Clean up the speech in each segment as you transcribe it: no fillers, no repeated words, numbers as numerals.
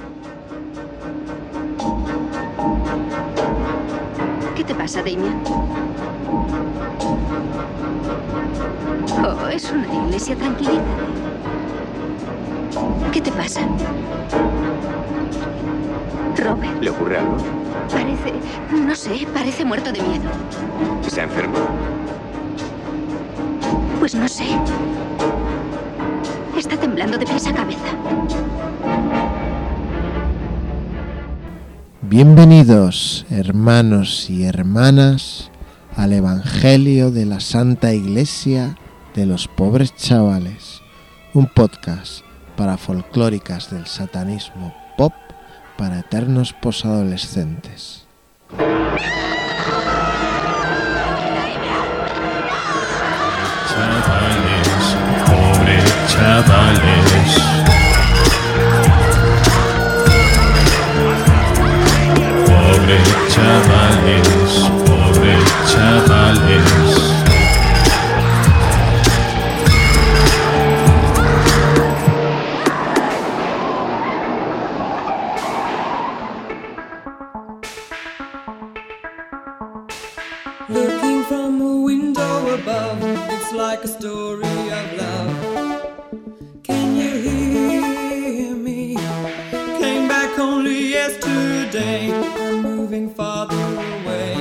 ¿Qué te pasa, Damien? Oh, es una iglesia, tranquilízate. ¿Qué te pasa? Robert. ¿Le ocurre algo? No sé, parece muerto de miedo. ¿Se ha enfermo? Pues no sé. Está temblando de pies a cabeza. Bienvenidos, hermanos y hermanas, al Evangelio de la Santa Iglesia de los Pobres Chavales, un podcast para folclóricas del satanismo pop para eternos posadolescentes. Chavales, pobres chavales. Pobres chavales, pobres chavales. Looking from a window above, it's like a story of love. Can you hear me? Came back only yesterday. I'm moving farther away.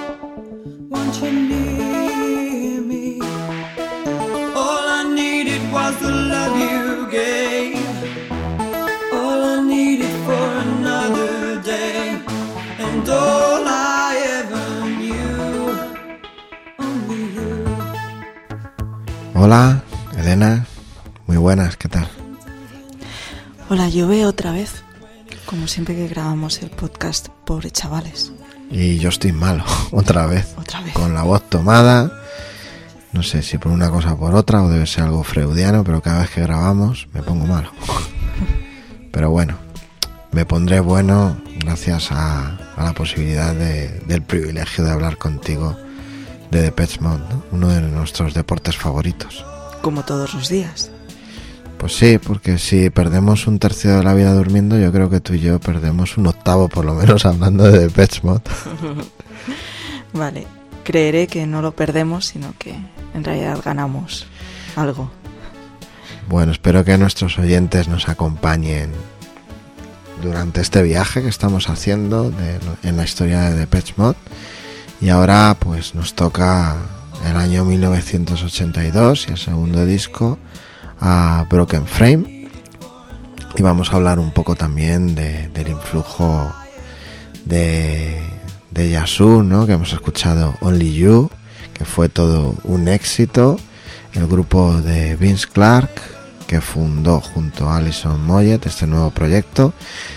Want you near me? All I needed was the love you gave. All I needed for another day. And all I ever knew. Only you. Hola, Elena, muy buenas, ¿qué tal? Hola, llové otra vez, como siempre que grabamos el podcast Pobres Chavales. Y yo estoy malo, otra vez, Otra vez. con la voz tomada, no sé si por una cosa o por otra, o debe ser algo freudiano, pero cada vez que grabamos me pongo malo. Pero bueno, me pondré bueno gracias a la posibilidad del privilegio de hablar contigo de Depeche Mode, ¿no? Uno de nuestros deportes favoritos. Como todos los días. Pues sí, porque si perdemos un tercio de la vida durmiendo, yo creo que tú y yo perdemos un octavo por lo menos hablando de Depeche Mode. Vale, creeré que no lo perdemos, sino que en realidad ganamos algo. Bueno, espero que nuestros oyentes nos acompañen durante este viaje que estamos haciendo en la historia de Depeche Mode. Y ahora pues nos toca el año 1982 y el segundo disco, a Broken Frame, y vamos a hablar un poco también del influjo de Yazoo, ¿no? Que hemos escuchado Only You, que fue todo un éxito, el grupo de Vince Clarke, que fundó junto a Alison Moyet este nuevo proyecto.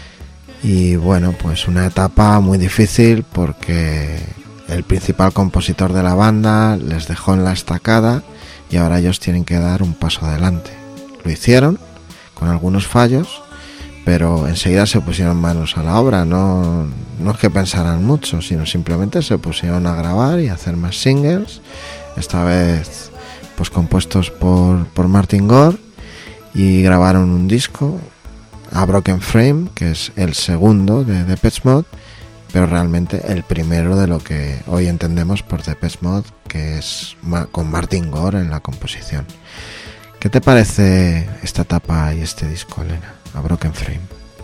Y bueno, pues una etapa muy difícil porque el principal compositor de la banda les dejó en la estacada y ahora ellos tienen que dar un paso adelante. Lo hicieron con algunos fallos, pero enseguida se pusieron manos a la obra. No es que pensaran mucho, sino simplemente se pusieron a grabar y a hacer más singles, esta vez pues compuestos por Martin Gore, y grabaron un disco, A Broken Frame, que es el segundo de Depeche Mode, pero realmente el primero de lo que hoy entendemos por Depeche Mode, que es con Martin Gore en la composición. ¿Qué te parece esta etapa y este disco, Elena, A Broken Frame?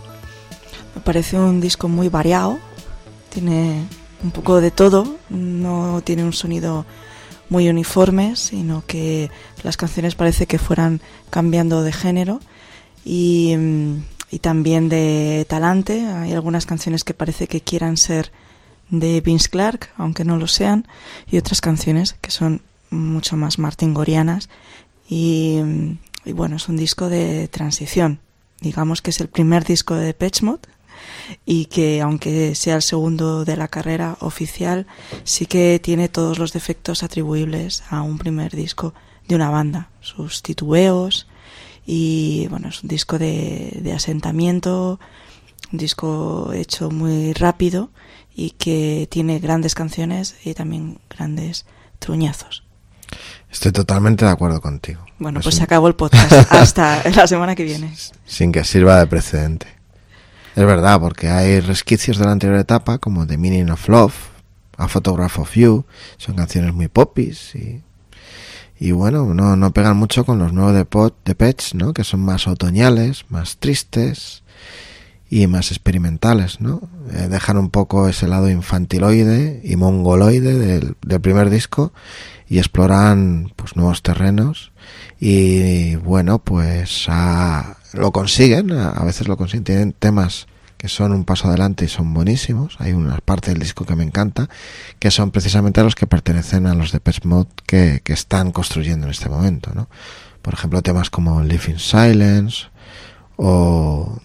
Me parece un disco muy variado, tiene un poco de todo, no tiene un sonido muy uniforme, sino que las canciones parece que fueran cambiando de género y también de talante. Hay algunas canciones que parece que quieran ser de Vince Clarke, aunque no lo sean, y otras canciones que son mucho más martingorianas. Y bueno, es un disco de transición. Digamos que es el primer disco de Depeche Mode y que, aunque sea el segundo de la carrera oficial, sí que tiene todos los defectos atribuibles a un primer disco de una banda. Sus titubeos y, bueno, es un disco de asentamiento, un disco hecho muy rápido y que tiene grandes canciones y también grandes truñazos. Estoy totalmente de acuerdo contigo. Bueno, pues se acabó el podcast. Hasta la semana que viene. Sin que sirva de precedente. Es verdad, porque hay resquicios de la anterior etapa, como The Meaning of Love, A Photograph of You, son canciones muy popis y bueno, no pegan mucho con los nuevos de Pets, ¿no? Que son más otoñales, más tristes y más experimentales, ¿no? Dejan un poco ese lado infantiloide y mongoloide del primer disco y exploran pues nuevos terrenos y bueno, pues lo consiguen, a veces lo consiguen, tienen temas que son un paso adelante y son buenísimos. Hay una parte del disco que me encanta, que son precisamente los que pertenecen a los Depeche Mode que están construyendo en este momento, ¿no? Por ejemplo, temas como Live in Silence o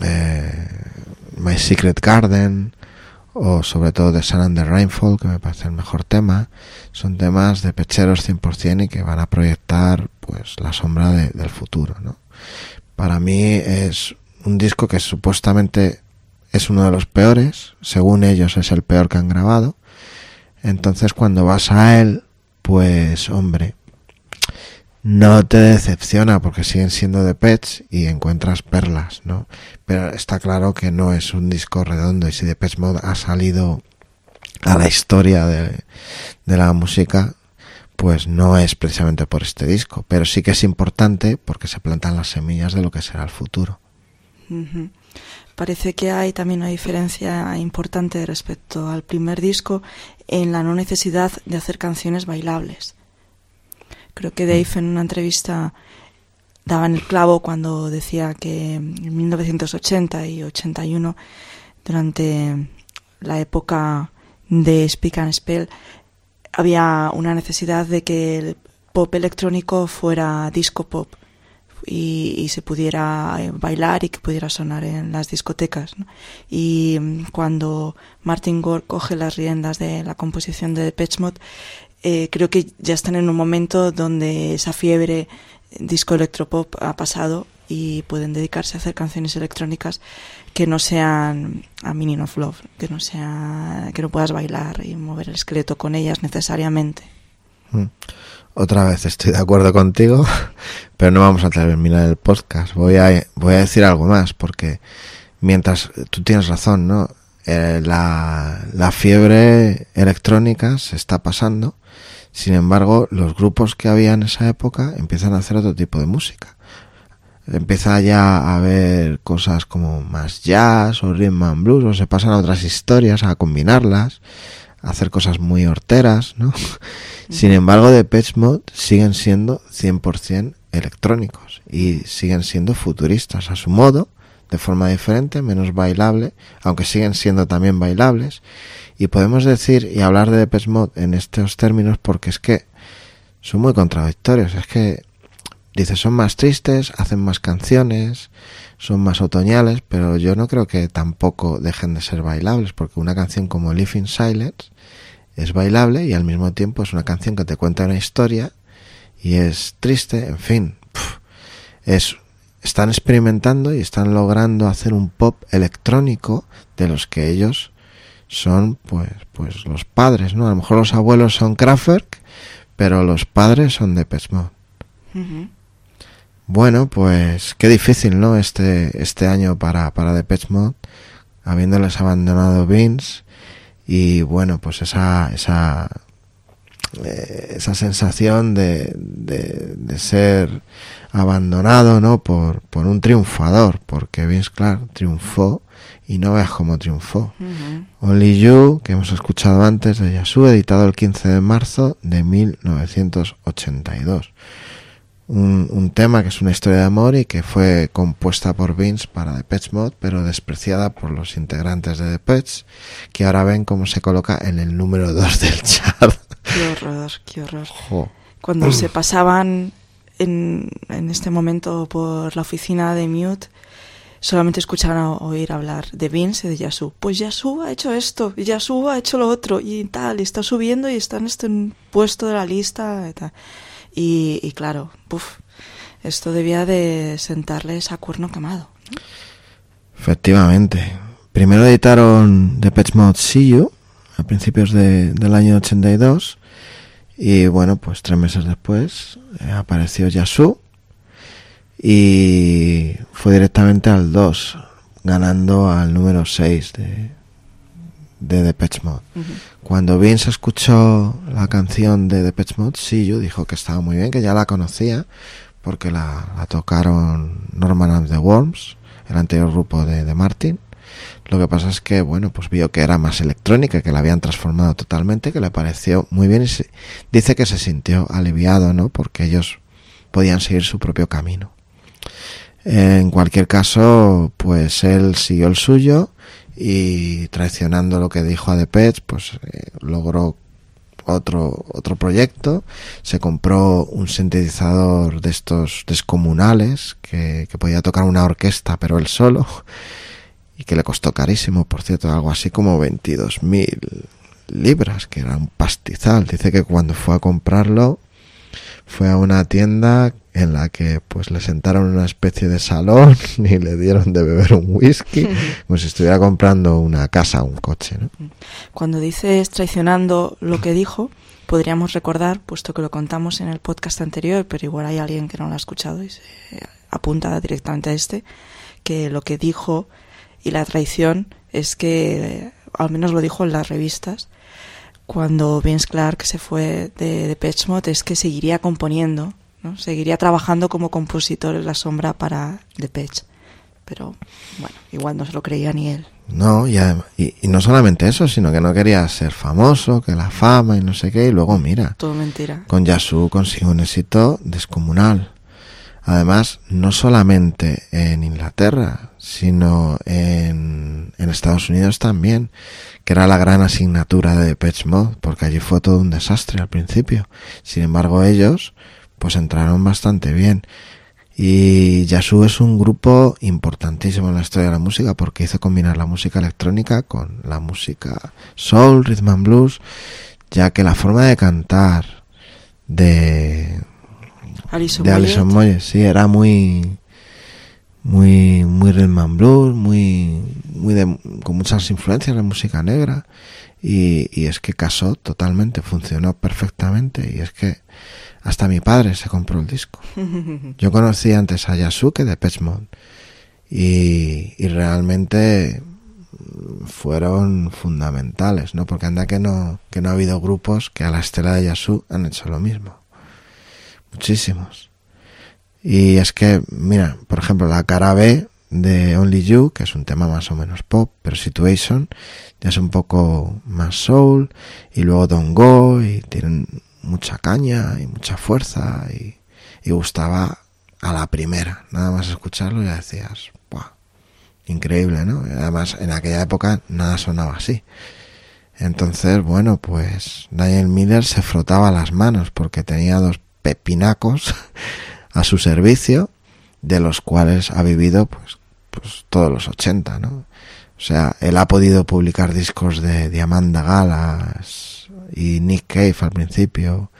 My Secret Garden o sobre todo The Sun and the Rainfall, que me parece el mejor tema. Son temas de pecheros 100% y que van a proyectar pues la sombra del futuro, ¿no? Para mí es un disco que supuestamente es uno de los peores, según ellos es el peor que han grabado. Entonces cuando vas a él, pues hombre, no te decepciona porque siguen siendo de Pets y encuentras perlas, ¿no? Pero está claro que no es un disco redondo, y si Depeche Mode ha salido a la historia de la música, pues no es precisamente por este disco, pero sí que es importante porque se plantan las semillas de lo que será el futuro. Uh-huh. Parece que hay también una diferencia importante respecto al primer disco en la no necesidad de hacer canciones bailables. Creo que Dave en una entrevista daba en el clavo cuando decía que en 1980 y 81, durante la época de Speak and Spell, había una necesidad de que el pop electrónico fuera disco pop y se pudiera bailar y que pudiera sonar en las discotecas, ¿no? Y cuando Martin Gore coge las riendas de la composición de Depeche Mode, creo que ya están en un momento donde esa fiebre disco electropop ha pasado y pueden dedicarse a hacer canciones electrónicas que no sean a Meaning of Love, que no puedas bailar y mover el esqueleto con ellas necesariamente. Otra vez estoy de acuerdo contigo, pero no vamos a terminar el podcast. Voy a decir algo más, porque mientras tú tienes razón, ¿no? La fiebre electrónica se está pasando. Sin embargo, los grupos que había en esa época empiezan a hacer otro tipo de música. Empieza ya a haber cosas como más jazz o rhythm and blues, o se pasan a otras historias, a combinarlas, a hacer cosas muy horteras, ¿no? Sin embargo, Depeche Mode siguen siendo 100% electrónicos y siguen siendo futuristas a su modo, de forma diferente, menos bailable, aunque siguen siendo también bailables. Y podemos decir y hablar de Depeche Mode en estos términos porque es que son muy contradictorios. Es que dices, son más tristes, hacen más canciones, son más otoñales, pero yo no creo que tampoco dejen de ser bailables, porque una canción como Live in Silence es bailable y al mismo tiempo es una canción que te cuenta una historia y es triste, en fin. Están experimentando y están logrando hacer un pop electrónico de los que ellos son pues los padres, ¿no? A lo mejor los abuelos son Kraftwerk, pero los padres son Depeche Mode. Uh-huh. Bueno, pues qué difícil, ¿no? Este año para Depeche Mode, habiéndoles abandonado Vince, y bueno, pues esa sensación de ser abandonado, ¿no? Por un triunfador, porque Vince Clarke triunfó y no veas cómo triunfó. Uh-huh. Only You, que hemos escuchado antes, de Yazoo, editado el 15 de marzo de 1982. Un tema que es una historia de amor y que fue compuesta por Vince para Depeche Mode, pero despreciada por los integrantes de Depeche, que ahora ven cómo se coloca en el número 2 del chart. Qué horror. Cuando se pasaban en este momento por la oficina de Mute, solamente escuchaban oír hablar de Vince y de Yazoo. Pues Yazoo ha hecho esto, y Yazoo ha hecho lo otro, y tal, y está subiendo y está en este puesto de la lista y tal. Y claro, esto debía de sentarles a cuerno quemado, ¿no? Efectivamente. Primero editaron Depeche Mode See You a principios del año 82 y bueno, pues 3 meses después apareció Yazoo y fue directamente al 2, ganando al número 6 de Depeche Mode. Cuando Vince escuchó la canción de Depeche Mode, Siyu dijo que estaba muy bien, que ya la conocía porque la tocaron Norman and the Worms, el anterior grupo de Martin. Lo que pasa es que, bueno, pues vio que era más electrónica, que la habían transformado totalmente, que le pareció muy bien y dice que se sintió aliviado, ¿no? Porque ellos podían seguir su propio camino. En cualquier caso, pues él siguió el suyo y, traicionando lo que dijo a Depeche, pues logró otro proyecto. Se compró un sintetizador de estos descomunales que podía tocar una orquesta, pero él solo, y que le costó carísimo, por cierto, algo así como 22.000 libras, que era un pastizal. Dice que cuando fue a comprarlo fue a una tienda en la que pues le sentaron en una especie de salón y le dieron de beber un whisky, como si estuviera comprando una casa o un coche, ¿no? Cuando dices traicionando lo que dijo, podríamos recordar, puesto que lo contamos en el podcast anterior, pero igual hay alguien que no lo ha escuchado y se apunta directamente a este, que lo que dijo y la traición es que, al menos lo dijo en las revistas, cuando Vince Clarke se fue de Depeche Mode, es que seguiría componiendo, ¿no? Seguiría trabajando como compositor en la sombra para Depeche. Pero, bueno, igual no se lo creía ni él. No, y no solamente eso, sino que no quería ser famoso, que la fama y no sé qué, y luego mira, todo mentira. Con Yazoo consiguió un éxito descomunal. Además, no solamente en Inglaterra, sino en Estados Unidos también, que era la gran asignatura de Depeche Mode, porque allí fue todo un desastre al principio. Sin embargo, ellos pues entraron bastante bien. Y Yazoo es un grupo importantísimo en la historia de la música, porque hizo combinar la música electrónica con la música soul, rhythm and blues, ya que la forma de cantar de Alison Moyet, sí, era muy rhythm and blues, con muchas influencias de música negra, y es que casó totalmente, funcionó perfectamente, y es que hasta mi padre se compró el disco. Yo conocí antes a Yazoo que Depeche Mode, y realmente fueron fundamentales, ¿no? Porque anda que no ha habido grupos que a la estela de Yazoo han hecho lo mismo. Muchísimos. Y es que, mira, por ejemplo, la cara B de Only You, que es un tema más o menos pop, pero Situation ya es un poco más soul, y luego Don't Go, y tienen mucha caña y mucha fuerza, y gustaba a la primera, nada más escucharlo ya decías, ¡buah! Increíble, ¿no? Y además en aquella época nada sonaba así. Entonces, bueno, pues Daniel Miller se frotaba las manos porque tenía dos pepinacos a su servicio, de los cuales ha vivido pues todos los 80, ¿no? O sea, él ha podido publicar discos de Amanda Galas y Nick Cave al principio,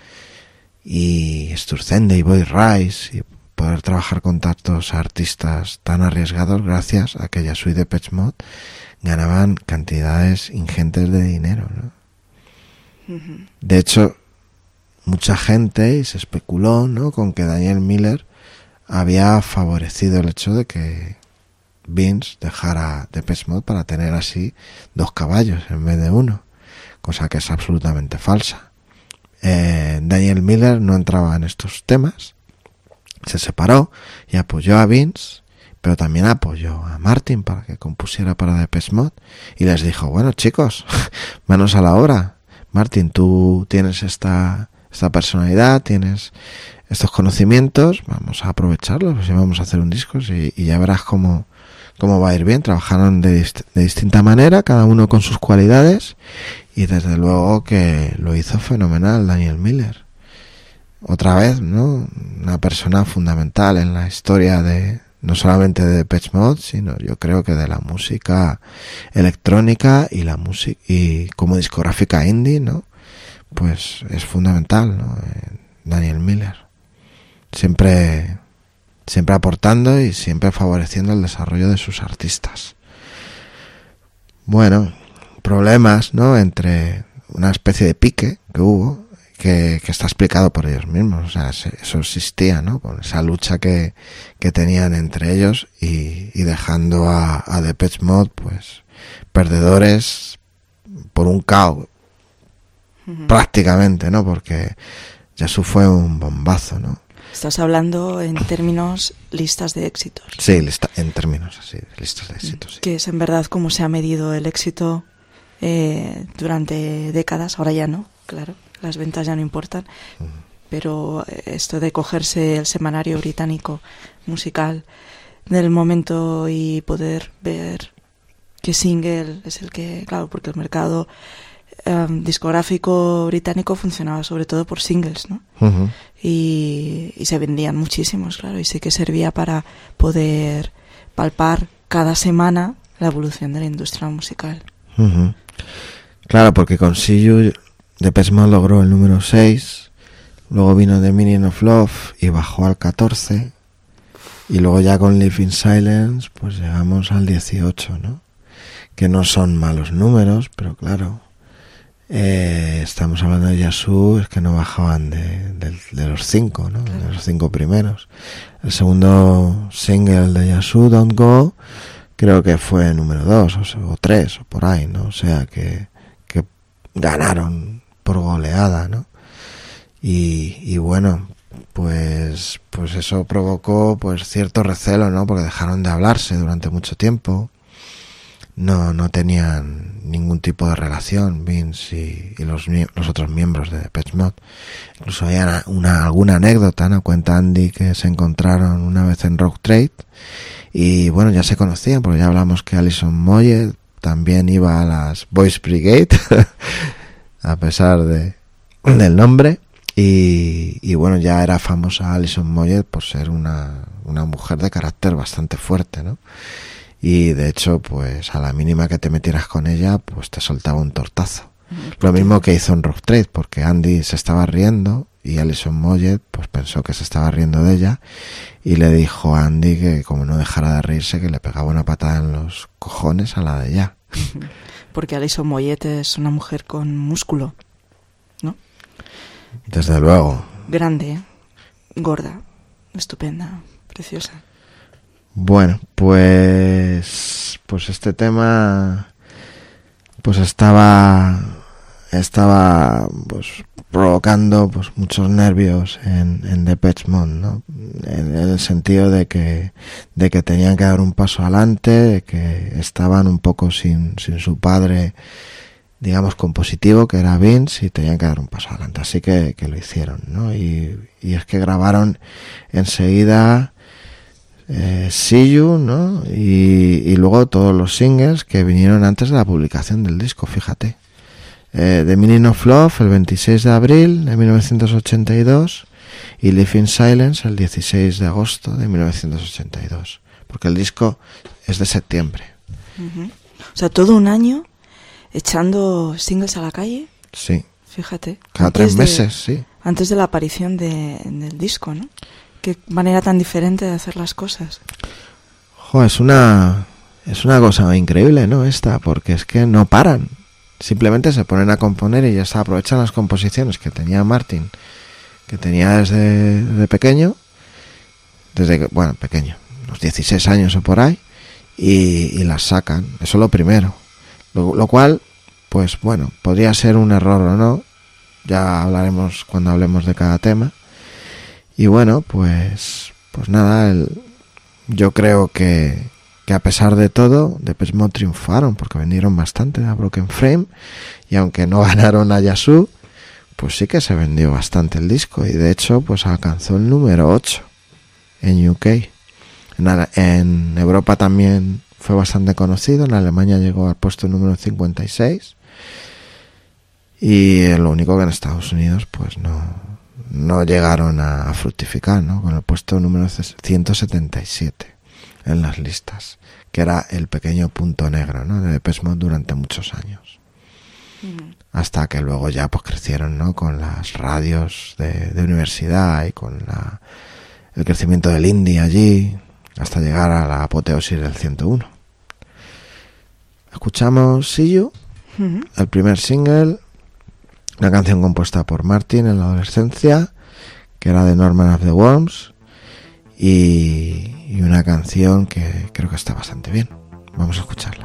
y Sturzenday y Boy Rice, y poder trabajar con tantos artistas tan arriesgados gracias a que Yazoo y Depeche Mode ganaban cantidades ingentes de dinero, ¿no? De hecho, mucha gente y se especuló, ¿no?, con que Daniel Miller había favorecido el hecho de que Vince dejara Depeche Mode para tener así dos caballos en vez de uno, cosa que es absolutamente falsa. Daniel Miller no entraba en estos temas, se separó y apoyó a Vince, pero también apoyó a Martin para que compusiera para Depeche Mode, y les dijo, bueno, chicos, manos a la obra. Martin, tú tienes esta personalidad, tienes estos conocimientos, vamos a aprovecharlos, pues vamos a hacer un disco y ya verás cómo va a ir bien. Trabajaron de distinta manera, cada uno con sus cualidades, y desde luego que lo hizo fenomenal Daniel Miller. Otra vez, ¿no?, una persona fundamental en la historia de no solamente de Depeche Mode, sino yo creo que de la música electrónica y la música y como discográfica indie, ¿no? Pues es fundamental, ¿no? Daniel Miller. Siempre aportando y siempre favoreciendo el desarrollo de sus artistas. Bueno, problemas, ¿no?, entre una especie de pique que hubo, que está explicado por ellos mismos. O sea, eso existía, ¿no? Con esa lucha que tenían entre ellos y dejando a Depeche Mode, pues, perdedores por un caos, prácticamente, ¿no? Porque Yazoo fue un bombazo, ¿no? Estás hablando en términos listas de éxitos. Sí, en términos así, listas de éxitos. Sí. Que es en verdad como se ha medido el éxito durante décadas, ahora ya no, claro, las ventas ya no importan, pero esto de cogerse el semanario británico musical del momento y poder ver qué single es el que, claro, porque el mercado discográfico británico funcionaba sobre todo por singles, ¿no? Uh-huh. Y se vendían muchísimos, claro, y sí que servía para poder palpar cada semana la evolución de la industria musical. Uh-huh. Claro, porque con See You Depeche Mode logró el número 6, luego vino The Meaning of Love y bajó al 14, y luego ya con Live in Silence pues llegamos al 18, ¿no? Que no son malos números, pero claro, estamos hablando de Yazoo, es que no bajaban de los 5, ¿no? Claro. De los 5 primeros. El segundo single de Yazoo, Don't Go, creo que fue número 2 o 3 o por ahí, ¿no? O sea que ganaron por goleada, ¿no? Y bueno, pues eso provocó pues cierto recelo, ¿no? Porque dejaron de hablarse durante mucho tiempo. No tenían ningún tipo de relación Vince y los otros miembros de Depeche Mode. Incluso hay alguna anécdota, ¿no? Cuenta Andy que se encontraron una vez en Rock Trade y bueno, ya se conocían porque ya hablamos que Alison Moyet también iba a las Boys Brigade a pesar del nombre y bueno, ya era famosa Alison Moyet por ser una mujer de carácter bastante fuerte, ¿no? Y de hecho, pues a la mínima que te metieras con ella, pues te soltaba un tortazo. Lo mismo que hizo en Rock Trade, porque Andy se estaba riendo y Alison Moyet pues pensó que se estaba riendo de ella y le dijo a Andy que como no dejara de reírse, que le pegaba una patada en los cojones a la de ella. Porque Alison Moyet es una mujer con músculo, ¿no? Desde luego. Grande, gorda, estupenda, preciosa. Bueno, pues este tema pues estaba pues provocando pues muchos nervios en Depeche Mode, ¿no? En el sentido de que tenían que dar un paso adelante, de que estaban un poco sin su padre, digamos, compositivo, que era Vince, y tenían que dar un paso adelante, así que lo hicieron, ¿no? Y es que grabaron enseguida See You, ¿no? Y luego todos los singles que vinieron antes de la publicación del disco, fíjate. The Meaning of Love el 26 de abril de 1982 y Live in Silence el 16 de agosto de 1982, porque el disco es de septiembre. Uh-huh. O sea, todo un año echando singles a la calle. Sí. Fíjate. Cada 3 meses, sí. Antes de la aparición del disco, ¿no? Qué manera tan diferente de hacer las cosas. Jo, es una cosa increíble, ¿no? Porque es que no paran. Simplemente se ponen a componer y ya se aprovechan las composiciones que tenía Martin, que tenía desde pequeño, pequeño, unos 16 años o por ahí, y las sacan. Eso es lo primero. Lo cual, pues bueno, podría ser un error o no. Ya hablaremos cuando hablemos de cada tema. Y bueno, pues nada, yo creo que a pesar de todo, Depeche Mode triunfaron porque vendieron bastante a Broken Frame, y aunque no ganaron a Yazoo, pues sí que se vendió bastante el disco, y de hecho pues alcanzó el número 8 en UK. En Europa también fue bastante conocido, en Alemania llegó al puesto número 56, y lo único que en Estados Unidos pues no llegaron a fructificar, ¿no? Con el puesto número 177 en las listas, que era el pequeño punto negro, ¿no? De Depeche Mode durante muchos años. Hasta que luego ya pues crecieron, ¿no? Con las radios de universidad y con el crecimiento del indie allí, hasta llegar a la apoteosis del 101. Escuchamos See You, el primer single, Una canción compuesta por Martin en la adolescencia, que era de Norman of the Worms, y una canción que creo que está bastante bien. Vamos a escucharla.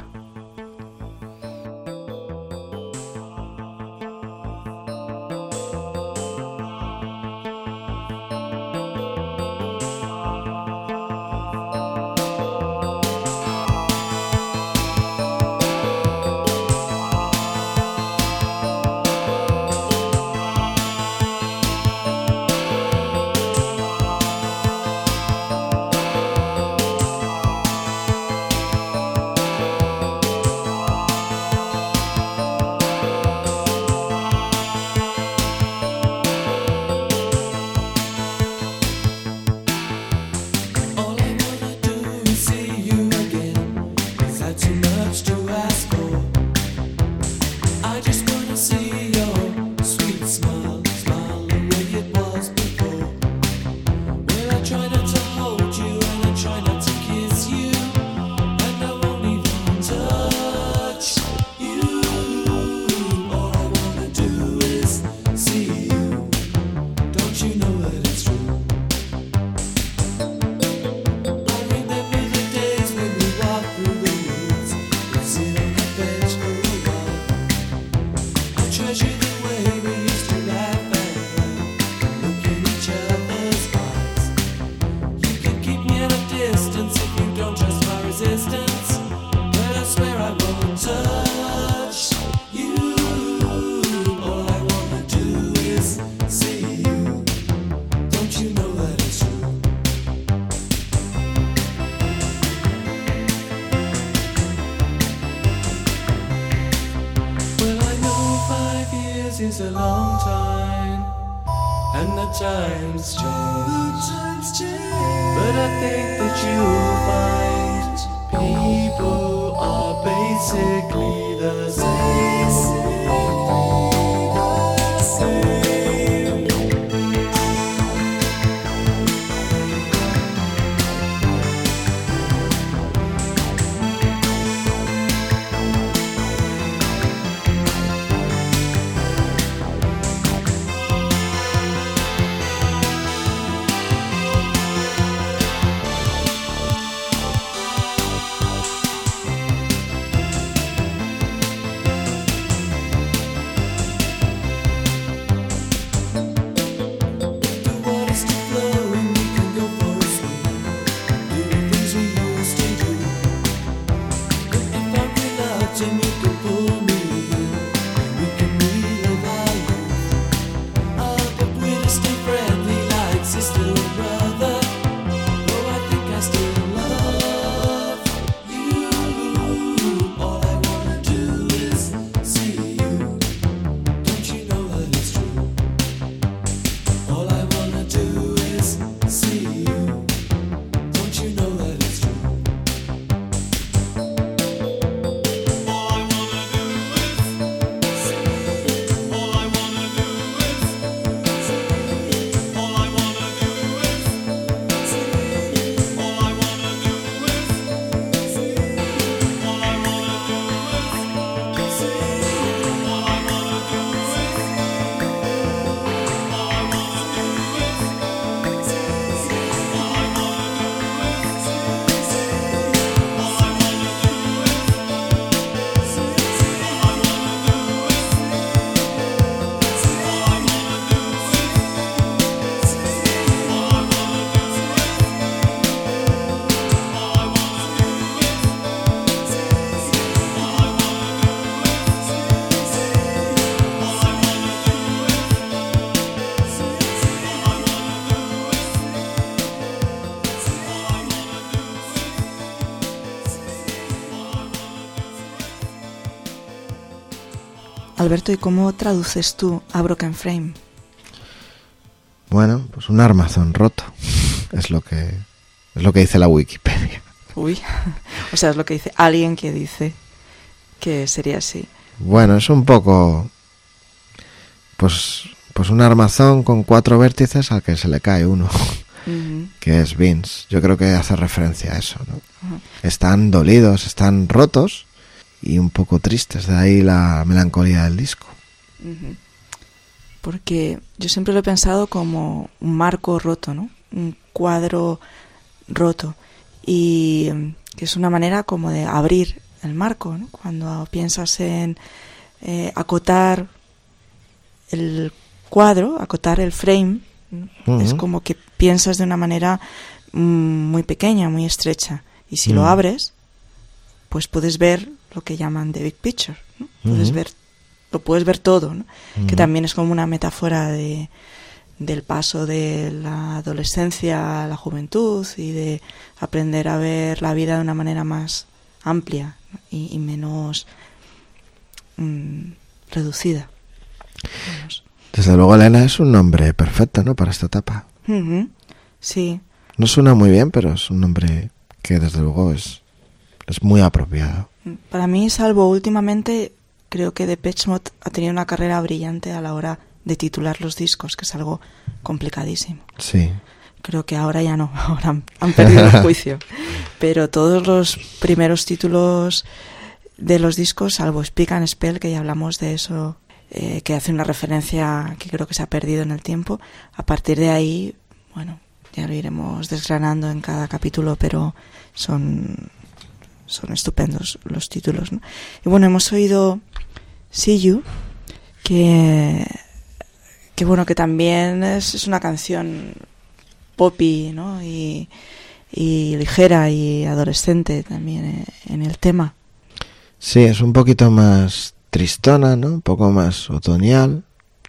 Is a long time, and the times change. But I think that you'll find people are basically the same. Alberto, ¿y cómo traduces tú a Broken Frame? Bueno, pues un armazón roto. Es lo que dice la Wikipedia. Uy, o sea, es lo que dice alguien que dice que sería así. Bueno, es un poco... Pues un armazón con 4 vértices al que se le cae uno. Uh-huh. Que es Vince. Yo creo que hace referencia a eso, ¿no? Uh-huh. Están dolidos, están rotos y un poco tristes. De ahí la melancolía del disco. Uh-huh. porque yo siempre lo he pensado como un marco roto, ¿no? Un cuadro roto, y que es una manera como de abrir el marco, ¿no? Cuando piensas en acotar el cuadro, acotar el frame, ¿no? Es como que piensas de una manera muy pequeña, muy estrecha, y si lo abres, pues puedes ver lo que llaman the big picture, ¿no? Lo puedes ver todo, ¿no? Que también es como una metáfora del paso de la adolescencia a la juventud y de aprender a ver la vida de una manera más amplia, ¿no? y menos reducida. Vamos. Desde luego Elena es un nombre perfecto, ¿no? Para esta etapa. Sí. No suena muy bien, pero es un nombre que desde luego es muy apropiado. Para mí, salvo últimamente, creo que Depeche Mode ha tenido una carrera brillante a la hora de titular los discos, que es algo complicadísimo. Sí. Creo que ahora ya no, ahora han perdido el juicio. Pero todos los primeros títulos de los discos, salvo Speak and Spell, que ya hablamos de eso, que hace una referencia que creo que se ha perdido en el tiempo, a partir de ahí, bueno, ya lo iremos desgranando en cada capítulo, pero son estupendos los títulos, ¿no? Y bueno, hemos oído See You, que bueno, que también es una canción poppy, ¿no? Y ligera y adolescente también en el tema. Sí, es un poquito más tristona, ¿no? Un poco más otoñal.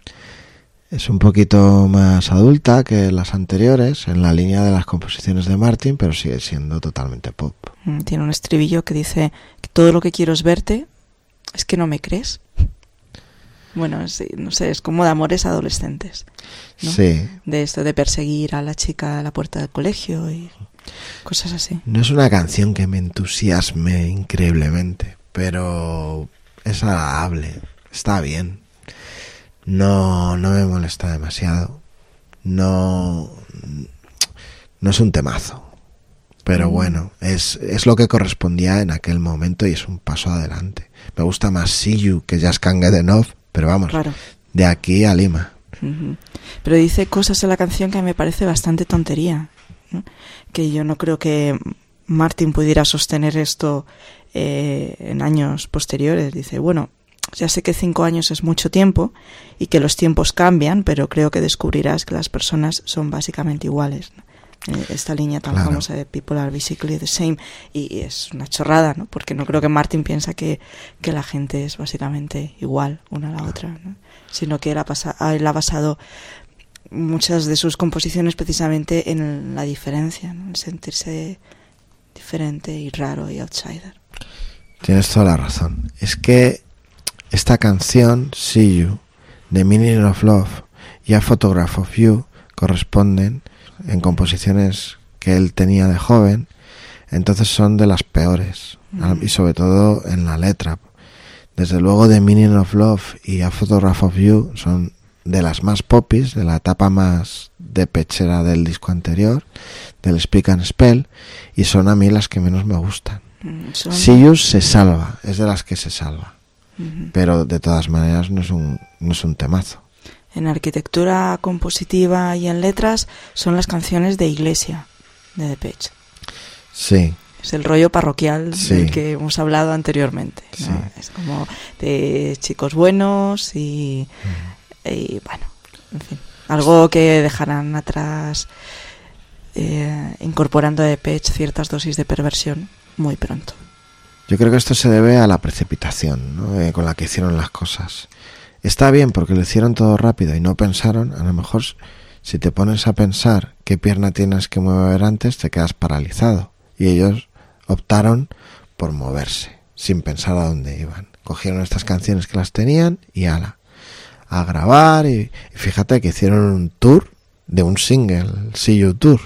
Es un poquito más adulta que las anteriores, en la línea de las composiciones de Martin, pero sigue siendo totalmente pop. Tiene un estribillo que dice que todo lo que quiero es verte, es que no me crees. Bueno, sí, no sé, es como de amores adolescentes, ¿no? Sí. De esto de perseguir a la chica a la puerta del colegio y cosas así. No es una canción que me entusiasme increíblemente, pero es agradable, está bien. No me molesta demasiado. No es un temazo. Pero bueno, es lo que correspondía en aquel momento y es un paso adelante. Me gusta más See You que Just Can't Get Enough, pero vamos, claro, de aquí a Lima. Pero dice cosas en la canción que me parece bastante tontería, ¿no? Que yo no creo que Martin pudiera sostener esto en años posteriores. Dice, bueno, ya sé que 5 años es mucho tiempo y que los tiempos cambian, pero creo que descubrirás que las personas son básicamente iguales, ¿no? Esta línea tan famosa de People are basically the same, y es una chorrada, ¿no? Porque no creo que Martin piensa que la gente es básicamente igual una a la otra, ¿no? Sino que él ha basado muchas de sus composiciones precisamente en la diferencia, ¿no? En sentirse diferente y raro y outsider. Tienes toda la razón. Es que esta canción, See You, The Meaning of Love y A Photograph of You corresponden en composiciones que él tenía de joven, entonces son de las peores, y sobre todo en la letra. Desde luego The Meaning of Love y A Photograph of You son de las más popis, de la etapa más de pechera del disco anterior, del Speak and Spell, y son a mí las que menos me gustan. See You se salva, es de las que se salva, pero de todas maneras no es un temazo. En arquitectura compositiva y en letras son las canciones de iglesia de Depeche. Sí. Es el rollo parroquial del que hemos hablado anteriormente, ¿no? Sí. Es como de chicos buenos y bueno, en fin, algo que dejarán atrás incorporando a Depeche ciertas dosis de perversión muy pronto. Yo creo que esto se debe a la precipitación, ¿no? Con la que hicieron las cosas. Está bien porque lo hicieron todo rápido y no pensaron. A lo mejor si te pones a pensar qué pierna tienes que mover antes, te quedas paralizado. Y ellos optaron por moverse, sin pensar a dónde iban. Cogieron estas canciones que las tenían y a grabar. Y fíjate que hicieron un tour de un single, el See You Tour.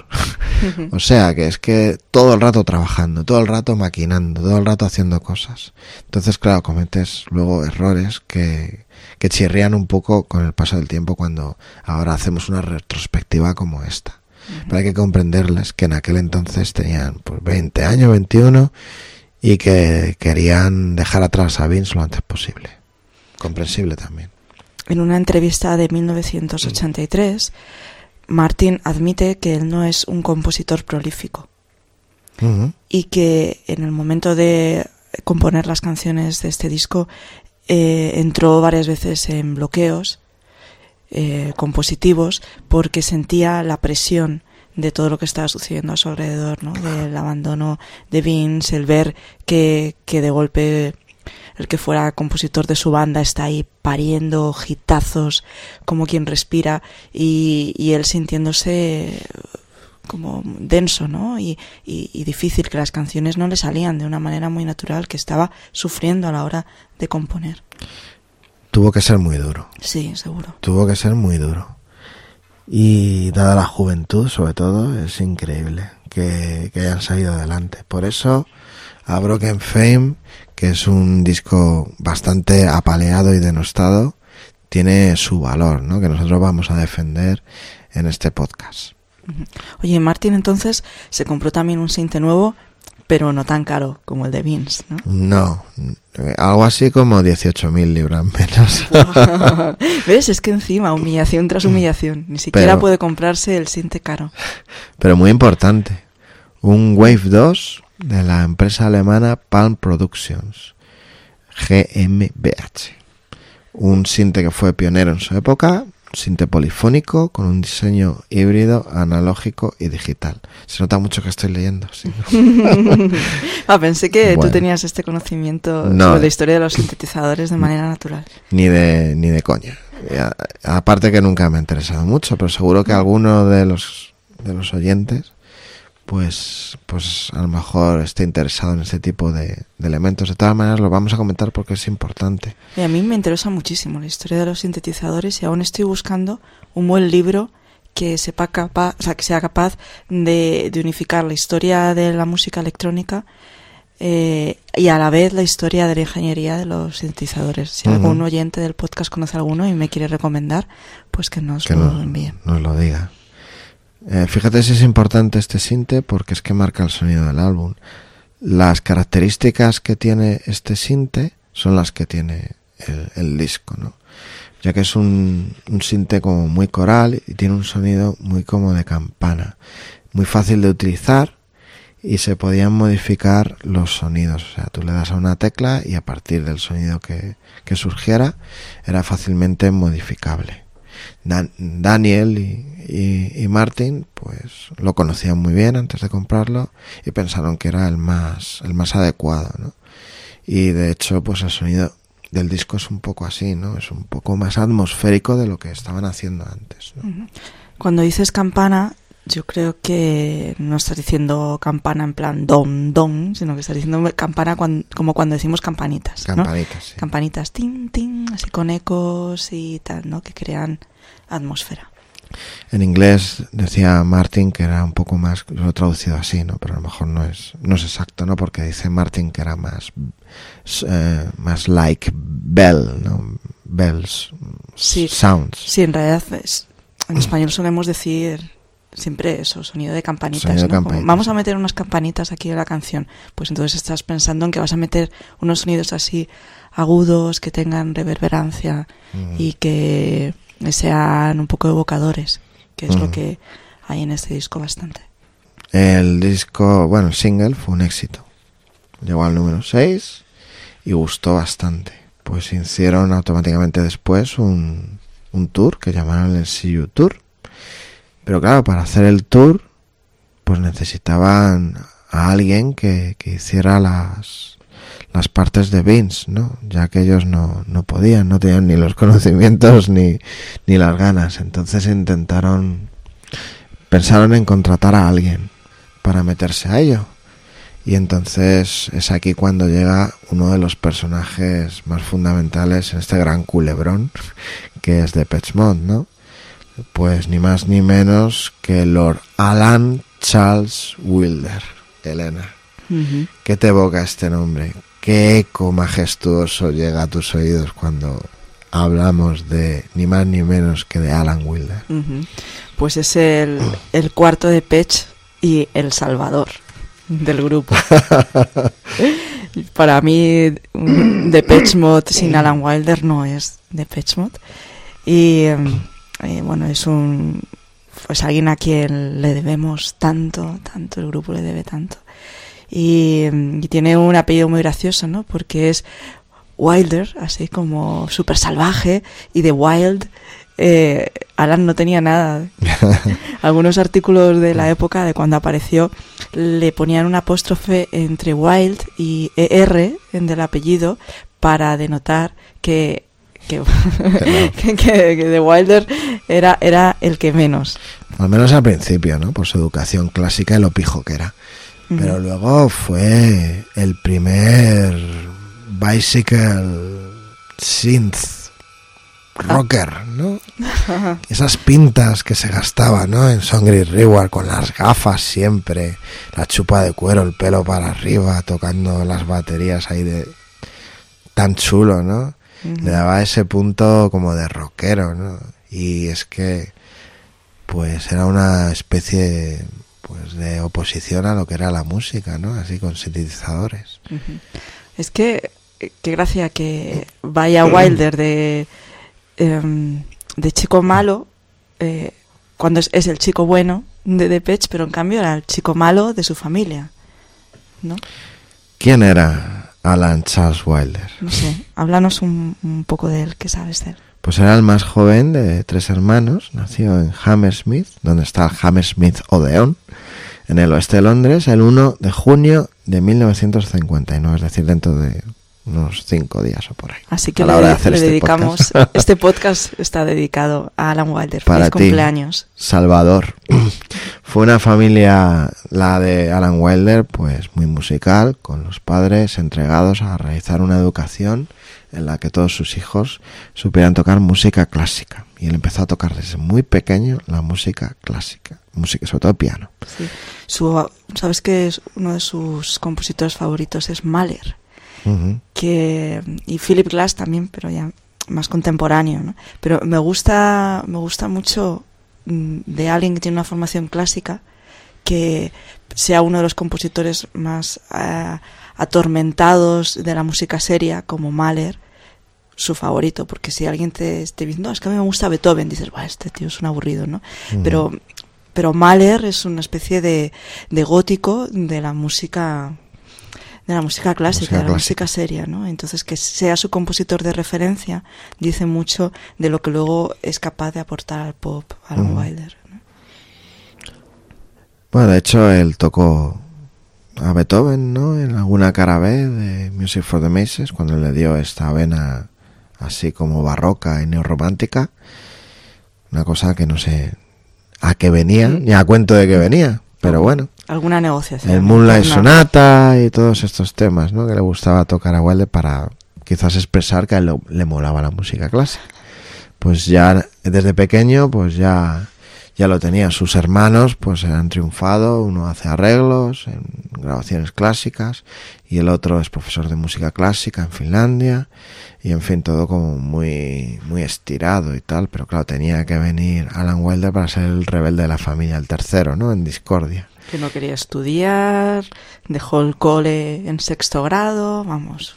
O sea, que es que todo el rato trabajando, todo el rato maquinando, todo el rato haciendo cosas. Entonces, claro, cometes luego errores que chirrían un poco con el paso del tiempo cuando ahora hacemos una retrospectiva como esta. Pero hay que comprenderles que en aquel entonces tenían pues 20 años, 21, y que querían dejar atrás a Vince lo antes posible. Comprensible también. en una entrevista de 1983, Martin admite que él no es un compositor prolífico y que en el momento de componer las canciones de este disco entró varias veces en bloqueos compositivos porque sentía la presión de todo lo que estaba sucediendo a su alrededor, ¿no? Del abandono de Vince, el ver que de golpe el que fuera compositor de su banda está ahí pariendo hitazos como quien respira y él sintiéndose como denso, ¿no? Y difícil, que las canciones no le salían de una manera muy natural, que estaba sufriendo a la hora de componer. Tuvo que ser muy duro. Sí, seguro. Tuvo que ser muy duro. Y dada la juventud, sobre todo, es increíble que hayan salido adelante. Por eso, A Broken Fame, que es un disco bastante apaleado y denostado, tiene su valor, ¿no? Que nosotros vamos a defender en este podcast. Oye, Martin entonces se compró también un synth nuevo, pero no tan caro como el de Vince, ¿no? No, algo así como 18.000 libras menos. ¿Ves? Es que encima, humillación tras humillación. Ni siquiera puede comprarse el synth caro. Pero muy importante, un Wave 2 de la empresa alemana Palm Productions, GmbH. Un synth que fue pionero en su época, synth polifónico con un diseño híbrido, analógico y digital. Se nota mucho que estoy leyendo, ¿sí? Pensé que tú tenías este conocimiento sobre la historia de los sintetizadores de manera natural. Ni de coña. Aparte que nunca me ha interesado mucho, pero seguro que alguno de los oyentes pues a lo mejor esté interesado en este tipo de elementos. De todas maneras lo vamos a comentar porque es importante. Y a mí me interesa muchísimo la historia de los sintetizadores y aún estoy buscando un buen libro que sea capaz de unificar la historia de la música electrónica y a la vez la historia de la ingeniería de los sintetizadores. Si algún oyente del podcast conoce alguno y me quiere recomendar, pues que nos lo envíe. Nos lo diga. Fíjate si es importante este sinte porque es que marca el sonido del álbum. Las características que tiene este sinte son las que tiene el disco, ¿no? Ya que es un sinte como muy coral y tiene un sonido muy como de campana, muy fácil de utilizar y se podían modificar los sonidos. O sea, tú le das a una tecla y a partir del sonido que surgiera era fácilmente modificable. Daniel y Martin pues lo conocían muy bien antes de comprarlo y pensaron que era el más adecuado, ¿no? Y de hecho pues el sonido del disco es un poco así, ¿no? Es un poco más atmosférico de lo que estaban haciendo antes, ¿no? Cuando dices campana, yo creo que no estás diciendo campana en plan don don, sino que estás diciendo campana como cuando decimos campanitas, ¿no? Campanitas, sí. Campanitas tin tin, así con ecos y tal, ¿no? Que crean atmósfera. En inglés decía Martin que era un poco más, lo he traducido así, ¿no? Pero a lo mejor no es exacto, ¿no? Porque dice Martin que era más like bell, ¿no? Bells, sí, sounds. Sí, en realidad en español solemos decir siempre eso, sonido de campanitas, sonido de ¿no? campanitas. Como, vamos a meter unas campanitas aquí en la canción. Pues entonces estás pensando en que vas a meter unos sonidos así agudos, que tengan reverberancia y que sean un poco evocadores, que es lo que hay en este disco bastante. El disco, bueno, el single fue un éxito. Llegó al número 6 y gustó bastante. Pues hicieron automáticamente después un tour que llamaron el See You Tour. Pero claro, para hacer el tour pues necesitaban a alguien que hiciera las partes de Vince, ¿no? Ya que ellos no podían, no tenían ni los conocimientos ni las ganas. Entonces pensaron en contratar a alguien para meterse a ello. Y entonces es aquí cuando llega uno de los personajes más fundamentales en este gran culebrón que es Depeche Mode, ¿no? Pues ni más ni menos que Lord Alan Charles Wilder. Elena, ¿qué te evoca este nombre? ¿Qué eco majestuoso llega a tus oídos cuando hablamos de ni más ni menos que de Alan Wilder? Pues es el cuarto Depeche y el salvador del grupo. Para mí Depeche Mode sin Alan Wilder no es Depeche Mode. Y bueno, es pues alguien a quien le debemos tanto, el grupo le debe tanto. Y tiene un apellido muy gracioso, ¿no? Porque es Wilder, así como súper salvaje, y de Wild Alan no tenía nada. Algunos artículos de la época, de cuando apareció, le ponían un apóstrofe entre Wild y ER del apellido para denotar que de Wilder era el que menos. Al menos al principio, ¿no? Por su educación clásica y lo pijo que era. Pero luego fue el primer bicycle synth rocker, ¿no? Esas pintas que se gastaban, ¿no? En Songry Reward, con las gafas siempre, la chupa de cuero, el pelo para arriba, tocando las baterías ahí de tan chulo, ¿no? Le daba ese punto como de rockero, ¿no? Y es que pues era una especie pues de oposición a lo que era la música, ¿no? Así con sintetizadores. Es que qué gracia que vaya Wilder de chico malo cuando es el chico bueno de Depeche, pero en cambio era el chico malo de su familia, ¿no? ¿Quién era Alan Charles Wilder? No sé, háblanos un poco de él, ¿qué sabes de él? Pues era el más joven de 3 hermanos, nació en Hammersmith, donde está el Hammersmith Odeon, en el oeste de Londres, el 1 de junio de 1959, es decir, dentro de unos 5 días o por ahí. Así que le dedicamos, este podcast está dedicado a Alan Wilder. Para Feliz cumpleaños. Salvador. Fue una familia, la de Alan Wilder, pues muy musical, con los padres entregados a realizar una educación en la que todos sus hijos supieran tocar música clásica. Y él empezó a tocar desde muy pequeño la música clásica, música, sobre todo piano. Sí. ¿Sabes que uno de sus compositores favoritos es Mahler? Y Philip Glass también, pero ya más contemporáneo, ¿no? Pero me gusta mucho de alguien que tiene una formación clásica que sea uno de los compositores más atormentados de la música seria, como Mahler, su favorito, porque si alguien te dice, no, es que a mí me gusta Beethoven, dices, bueno, este tío es un aburrido, ¿no? Pero Mahler es una especie de gótico de la música clásica, de la música seria, ¿no? Entonces, que sea su compositor de referencia dice mucho de lo que luego es capaz de aportar al pop, Alan Wilder, ¿no? Bueno, de hecho, él tocó a Beethoven, ¿no? En alguna cara B de Music for the Masses, cuando le dio esta vena así como barroca y neorromántica. Una cosa que no sé a qué venía, ni a cuento de qué venía, pero bueno. Alguna negociación. El Moonlight Sonata y todos estos temas, ¿no? Que le gustaba tocar a Wilder para quizás expresar que a él le molaba la música clásica. Pues ya desde pequeño, pues ya lo tenía. Sus hermanos pues han triunfado, uno hace arreglos en grabaciones clásicas y el otro es profesor de música clásica en Finlandia, y en fin, todo como muy estirado y tal, pero claro, tenía que venir Alan Wilder para ser el rebelde de la familia, el tercero, ¿no? En discordia. Que no quería estudiar, dejó el cole en 6º grado, vamos,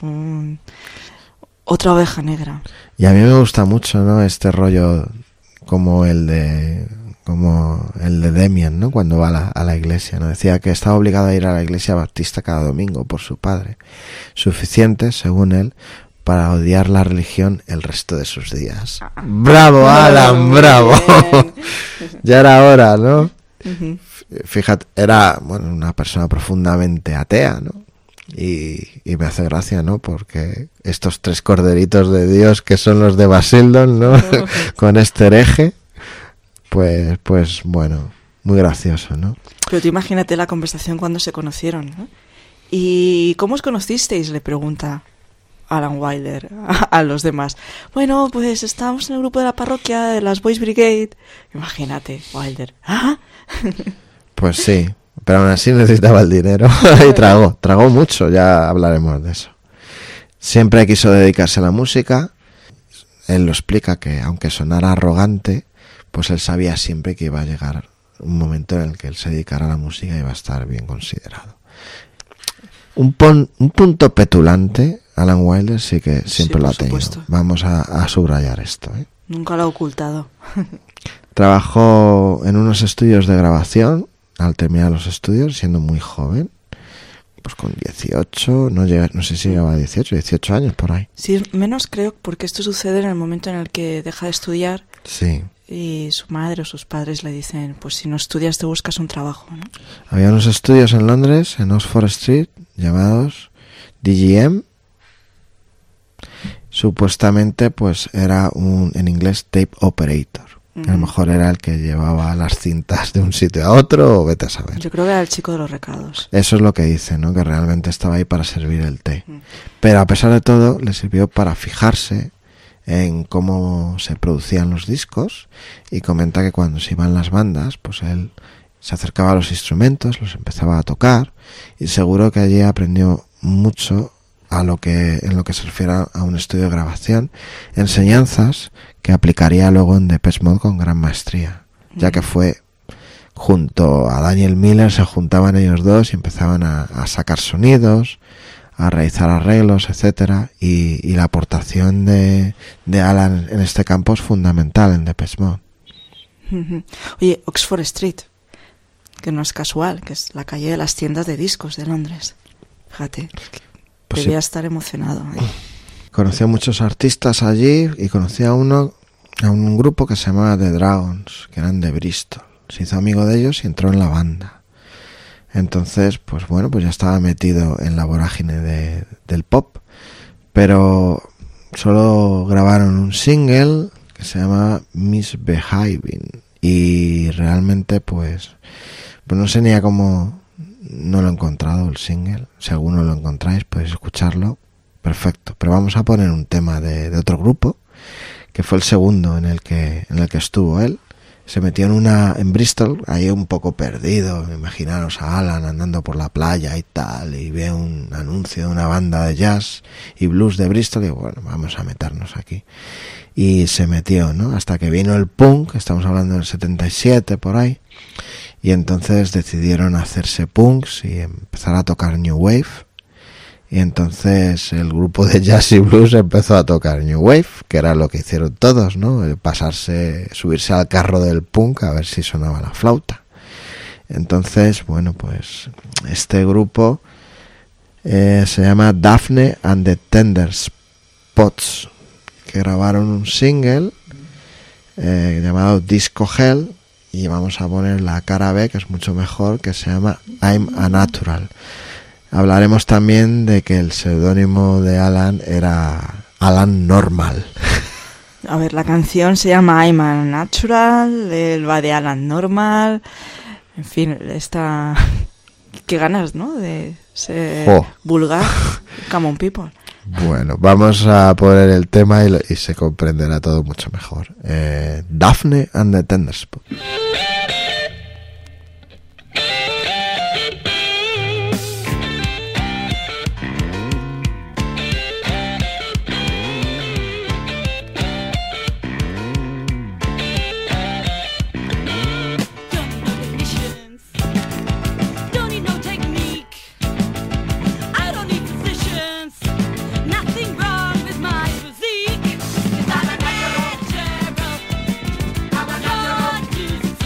otra oveja negra. Y a mí me gusta mucho, ¿no? Este rollo como el de Demian, ¿no? Cuando va a la iglesia, ¿no? Decía que estaba obligado a ir a la iglesia baptista cada domingo por su padre. Suficiente, según él, para odiar la religión el resto de sus días. ¡Bravo, Alan! ¡Bravo! Ya era hora, ¿no? Fíjate, era una persona profundamente atea, ¿no? Y me hace gracia, ¿no? Porque estos 3 corderitos de Dios que son los de Basildon, ¿no? Con este hereje, pues bueno, muy gracioso, ¿no? Pero tú imagínate la conversación cuando se conocieron, ¿no? ¿Y cómo os conocisteis?, le pregunta Alan Wilder a los demás. Bueno, pues estábamos en el grupo de la parroquia de las Boys Brigade. Imagínate, Wilder. ¿Ah? Pues sí, pero aún así necesitaba el dinero y tragó mucho, ya hablaremos de eso. Siempre quiso dedicarse a la música. Él lo explica que aunque sonara arrogante, pues él sabía siempre que iba a llegar un momento en el que él se dedicara a la música y iba a estar bien considerado. Un punto petulante, Alan Wilder sí que siempre lo ha tenido. Vamos a subrayar esto, ¿eh? Nunca lo ha ocultado. Trabajó en unos estudios de grabación al terminar los estudios, siendo muy joven. Pues con 18, no sé si llegaba a 18 años por ahí. Sí, menos creo, porque esto sucede en el momento en el que deja de estudiar. Sí. Y su madre o sus padres le dicen, pues si no estudias te buscas un trabajo, ¿no? Había unos estudios en Londres, en Oxford Street, llamados DGM. Supuestamente pues era en inglés tape operator. A lo mejor era el que llevaba las cintas de un sitio a otro, o vete a saber. Yo creo que era el chico de los recados. Eso es lo que dice, ¿no? Que realmente estaba ahí para servir el té. Pero a pesar de todo, le sirvió para fijarse en cómo se producían los discos, y comenta que cuando se iban las bandas, pues él se acercaba a los instrumentos, los empezaba a tocar, y seguro que allí aprendió mucho en lo que se refiere a un estudio de grabación, enseñanzas que aplicaría luego en Depeche Mode con gran maestría, ya que fue junto a Daniel Miller, se juntaban ellos dos y empezaban a sacar sonidos, a realizar arreglos, etcétera, y la aportación de Alan en este campo es fundamental en Depeche Mode. Oye, Oxford Street, que no es casual, que es la calle de las tiendas de discos de Londres. Fíjate, pues debía sí. estar emocionado. Conocí a muchos artistas allí y conocí a un grupo que se llamaba The Dragons, que eran de Bristol. Se hizo amigo de ellos y entró en la banda. Entonces, pues bueno, pues ya estaba metido en la vorágine del pop, pero solo grabaron un single que se llama Misbehaving, y realmente pues no sé ni a cómo no lo he encontrado el single. Si alguno lo encontráis podéis escucharlo, perfecto. Pero vamos a poner un tema de otro grupo, que fue el segundo en el que estuvo él. Se metió en Bristol, ahí un poco perdido. Imaginaros a Alan andando por la playa y tal, y ve un anuncio de una banda de jazz y blues de Bristol, y bueno, vamos a meternos aquí. Y se metió, ¿no? Hasta que vino el punk, estamos hablando del 77 por ahí, y entonces decidieron hacerse punks y empezar a tocar New Wave. Y entonces el grupo de jazz y blues empezó a tocar New Wave, que era lo que hicieron todos, ¿no? Subirse al carro del punk a ver si sonaba la flauta. Entonces, bueno, pues este grupo se llama Daphne and the Tender Spots, que grabaron un single llamado Disco Hell, y vamos a poner la cara B, que es mucho mejor, que se llama I'm a Natural. Hablaremos también de que el seudónimo de Alan era Alan Normal. A ver, la canción se llama I'm a Natural, él va de Alan Normal, en fin, está... Qué ganas, ¿no? De ser vulgar. Come on, people. Bueno, vamos a poner el tema y se comprenderá todo mucho mejor. Daphne and the Tender Spots. I'm a natural cherub.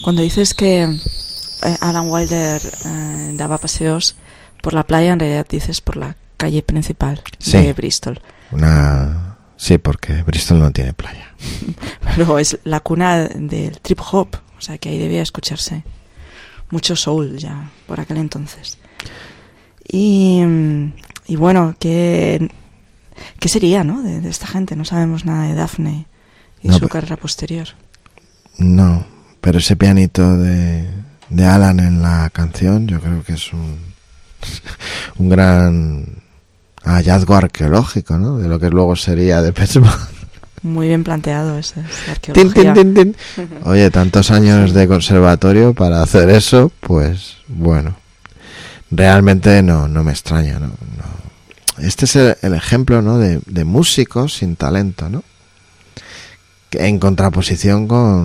Cuando dices que Alan Wilder daba paseos por la playa, en realidad dices por la calle principal de Bristol. Sí, porque Bristol no tiene playa. Pero es la cuna del trip hop, o sea que ahí debía escucharse mucho soul ya por aquel entonces. Y bueno, ¿qué sería, no? De esta gente, no sabemos nada de Daphne y su carrera posterior. No, pero ese pianito de Alan en la canción, yo creo que es un gran hallazgo arqueológico, ¿no? De lo que luego sería Depeche Mode. Muy bien planteado esa arqueología. Tin. Oye, tantos años de conservatorio para hacer eso, pues bueno, realmente no me extraña, ¿no? Este es el ejemplo, ¿no? de músicos sin talento, ¿no? En contraposición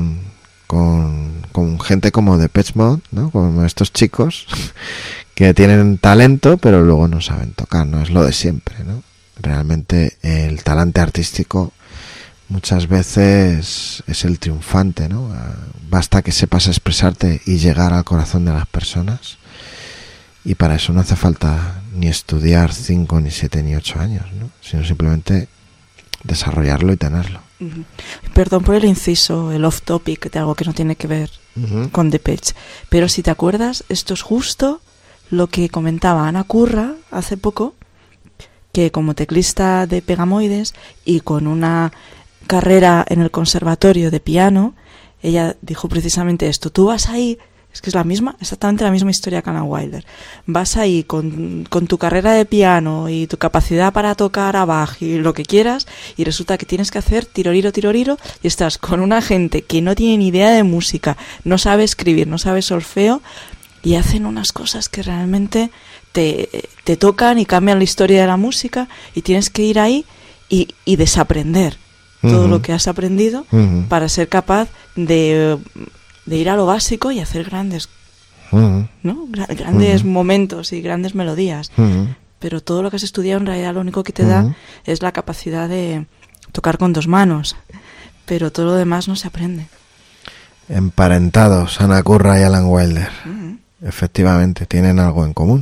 con gente como Depeche Mode, ¿no? Como estos chicos que tienen talento pero luego no saben tocar, ¿no? Es lo de siempre, ¿no? Realmente el talante artístico muchas veces es el triunfante, ¿no? Basta que sepas expresarte y llegar al corazón de las personas, y para eso no hace falta ni estudiar 5, ni 7, ni 8 años, ¿no? Sino simplemente desarrollarlo y tenerlo. Perdón por el inciso, el off topic de algo que no tiene que ver con Depeche, pero si te acuerdas, esto es justo lo que comentaba Ana Curra hace poco, que como teclista de Pegamoides y con una carrera en el conservatorio de piano, ella dijo precisamente esto: tú vas ahí, es que es exactamente la misma historia que Alan Wilder, vas ahí con tu carrera de piano y tu capacidad para tocar a Bach y lo que quieras, y resulta que tienes que hacer tiroriro, y estás con una gente que no tiene ni idea de música, no sabe escribir, no sabe solfeo, y hacen unas cosas que realmente te tocan y cambian la historia de la música, y tienes que ir ahí y desaprender todo lo que has aprendido para ser capaz de ir a lo básico y hacer grandes, ¿no? Grandes momentos y grandes melodías. Pero todo lo que has estudiado en realidad lo único que te da es la capacidad de tocar con 2 manos, pero todo lo demás no se aprende. Emparentados, Ana Curra y Alan Wilder. Efectivamente, tienen algo en común.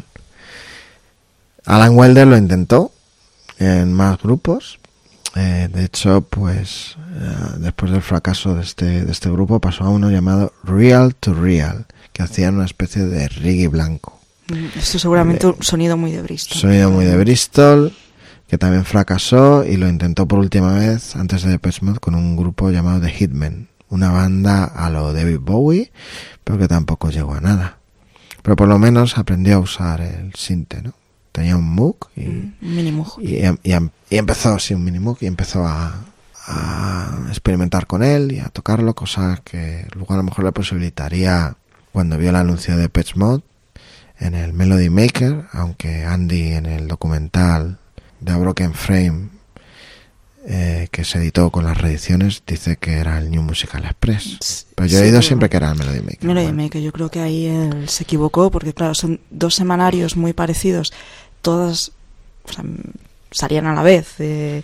Alan Wilder lo intentó en más grupos. De hecho, pues después del fracaso de este grupo, pasó a uno llamado Real to Real, que hacían una especie de reggae blanco. Esto seguramente un sonido muy de Bristol. Sonido muy de Bristol, que también fracasó, y lo intentó por última vez antes de Depeche Mode con un grupo llamado The Hitmen, una banda a lo David Bowie, pero que tampoco llegó a nada. Pero por lo menos aprendió a usar el sinte, ¿no? Tenía un Moog un mini Moog. Y empezó, sí, un mini Moog, y empezó a experimentar con él y a tocarlo, cosa que luego a lo mejor le posibilitaría cuando vio el anuncio de Depeche Mode en el Melody Maker, aunque Andy en el documental de A Broken Frame que se editó con las reediciones dice que era el New Musical Express, pero yo he oído siempre que era el Melody Maker. Melody Maker, yo creo que ahí él se equivocó, porque claro, son 2 semanarios muy parecidos, todas, o sea, salían a la vez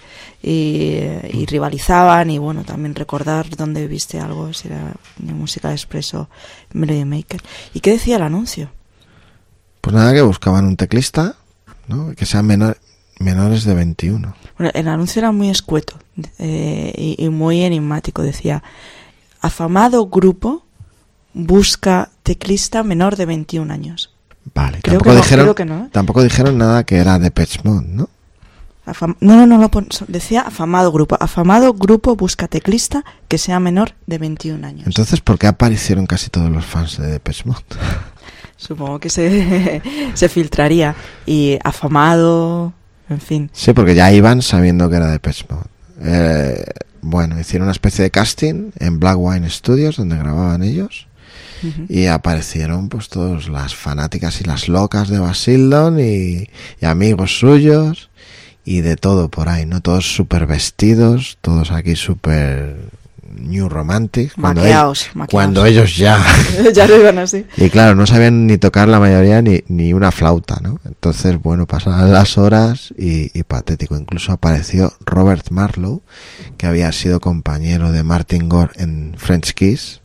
y rivalizaban, y bueno, también recordar dónde viste algo, si era New Musical Express o Melody Maker. ¿Y qué decía el anuncio? Pues nada, que buscaban un teclista, ¿no? Que sean menores de 21. Bueno, el anuncio era muy escueto y muy enigmático. Decía: afamado grupo busca teclista menor de 21 años. Vale, creo que no. Tampoco dijeron nada que era Depeche Mode, ¿no? No, decía afamado grupo busca teclista que sea menor de 21 años. Entonces, ¿por qué aparecieron casi todos los fans de Depeche Mode? Supongo que se filtraría. Y afamado, en fin. Sí, porque ya iban sabiendo que era Depeche Mode. Bueno, hicieron una especie de casting en Black Wine Studios, donde grababan ellos. Y aparecieron pues todas las fanáticas y las locas de Basildon y amigos suyos y de todo por ahí, ¿no? Todos súper vestidos, todos aquí súper new romantic, maquiaos. Cuando ellos ya lo iban así. Y claro, no sabían ni tocar la mayoría ni una flauta, ¿no? Entonces, bueno, pasaban las horas y patético. Incluso apareció Robert Marlowe, que había sido compañero de Martin Gore en French Kiss,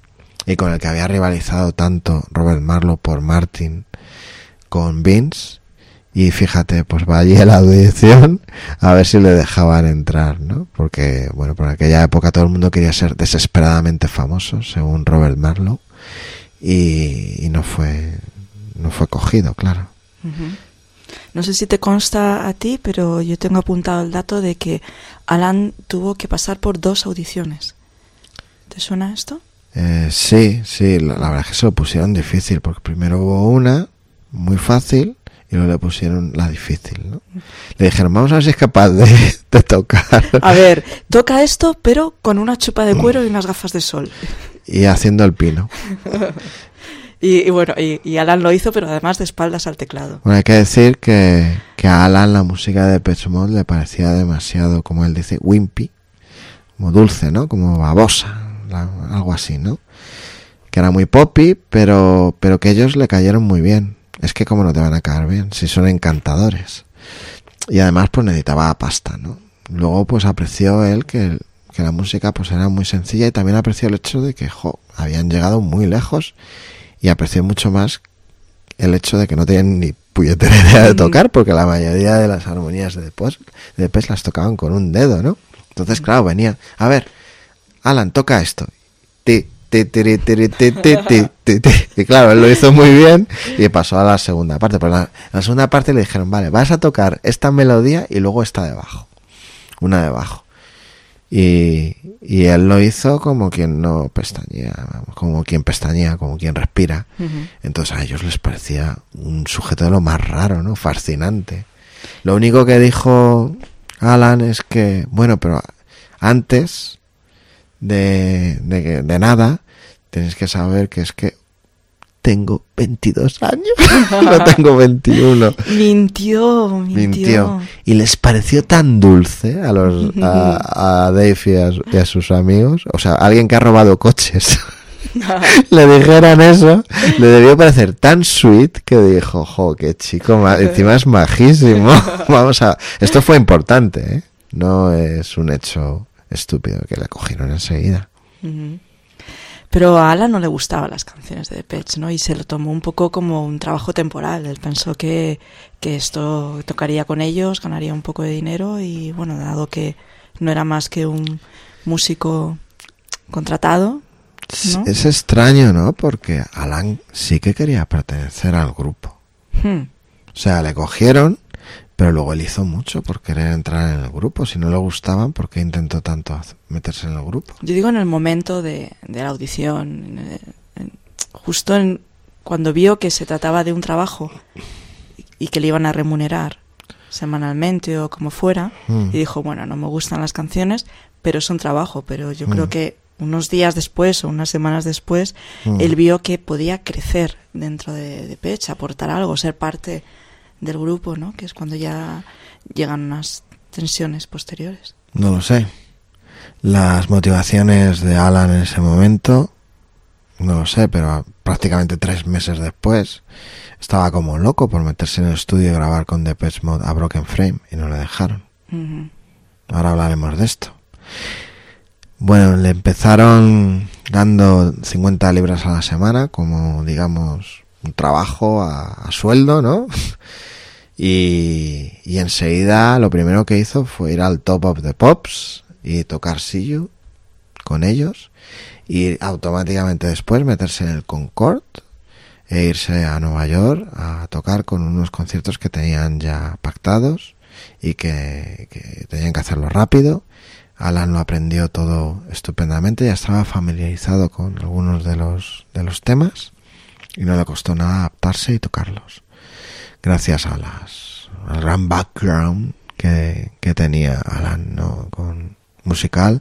y con el que había rivalizado tanto Robert Marlowe por Martin con Vince. Y fíjate, pues va allí a la audición a ver si le dejaban entrar, ¿no? Porque, bueno, por aquella época todo el mundo quería ser desesperadamente famoso, según Robert Marlowe, y no fue cogido, claro. Uh-huh. No sé si te consta a ti, pero yo tengo apuntado el dato de que Alan tuvo que pasar por 2 audiciones. ¿Te suena esto? Sí, la verdad es que se lo pusieron difícil, porque primero hubo una muy fácil y luego le pusieron la difícil, ¿no? Le dijeron, vamos a ver si es capaz de tocar. A ver, toca esto, pero con una chupa de cuero y unas gafas de sol. Y haciendo el pino. Y bueno, y Alan lo hizo, pero además de espaldas al teclado. Bueno, hay que decir que a Alan la música de Depeche Mode le parecía demasiado, como él dice, wimpy, como dulce, ¿no? Como babosa, algo así, ¿no? Que era muy poppy, pero que ellos le cayeron muy bien. Es que cómo no te van a caer bien, si son encantadores. Y además pues necesitaba pasta, ¿no? Luego pues apreció él que la música pues era muy sencilla, y también apreció el hecho de que habían llegado muy lejos, y apreció mucho más el hecho de que no tenían ni puñetera idea de tocar, porque la mayoría de las armonías de Depeche las tocaban con un dedo, ¿no? Entonces claro, venía, a ver, Alan, toca esto. Y claro, él lo hizo muy bien y pasó a la segunda parte. Pero en la segunda parte le dijeron, vale, vas a tocar esta melodía y luego esta debajo, una debajo. Y él lo hizo como quien no pestañea, como quien pestañea, como quien respira. Uh-huh. Entonces a ellos les parecía un sujeto de lo más raro, ¿no? Fascinante. Lo único que dijo Alan es que, bueno, pero antes de nada, tenéis que saber que es que tengo 22 años, no tengo 21. Mintió. Y les pareció tan dulce a Dave y a sus amigos, o sea, alguien que ha robado coches, le dijeran eso, le debió parecer tan sweet que dijo, jo, qué chico, encima es majísimo. Esto fue importante, ¿eh? No es un hecho estúpido que le cogieron enseguida. Uh-huh. Pero a Alan no le gustaban las canciones de Depeche, ¿no? Y se lo tomó un poco como un trabajo temporal. Él pensó que esto tocaría con ellos, ganaría un poco de dinero, y bueno, dado que no era más que un músico contratado, ¿no? Es extraño, ¿no? Porque Alan sí que quería pertenecer al grupo. O sea, le cogieron, pero luego él hizo mucho por querer entrar en el grupo. Si no le gustaban, ¿por qué intentó tanto meterse en el grupo? Yo digo en el momento de la audición, justo cuando vio que se trataba de un trabajo y que le iban a remunerar semanalmente o como fuera, y dijo, bueno, no me gustan las canciones, pero es un trabajo. Pero yo creo que unos días después o unas semanas después, él vio que podía crecer dentro de Depeche, aportar algo, ser parte del grupo, ¿no? Que es cuando ya llegan unas tensiones posteriores. No lo sé. Las motivaciones de Alan en ese momento, no lo sé, pero prácticamente 3 meses después estaba como loco por meterse en el estudio y grabar con Depeche Mode a Broken Frame, y no le dejaron. Uh-huh. Ahora hablaremos de esto. Bueno, le empezaron dando 50 libras a la semana, como digamos un trabajo a sueldo, ¿no? Y enseguida lo primero que hizo fue ir al Top of the Pops y tocar See You con ellos, y automáticamente después meterse en el Concorde e irse a Nueva York a tocar con unos conciertos que tenían ya pactados y que tenían que hacerlo rápido. Alan lo aprendió todo estupendamente, ya estaba familiarizado con algunos de los temas y no le costó nada adaptarse y tocarlos, gracias al gran background que tenía Alan, ¿no? Con musical.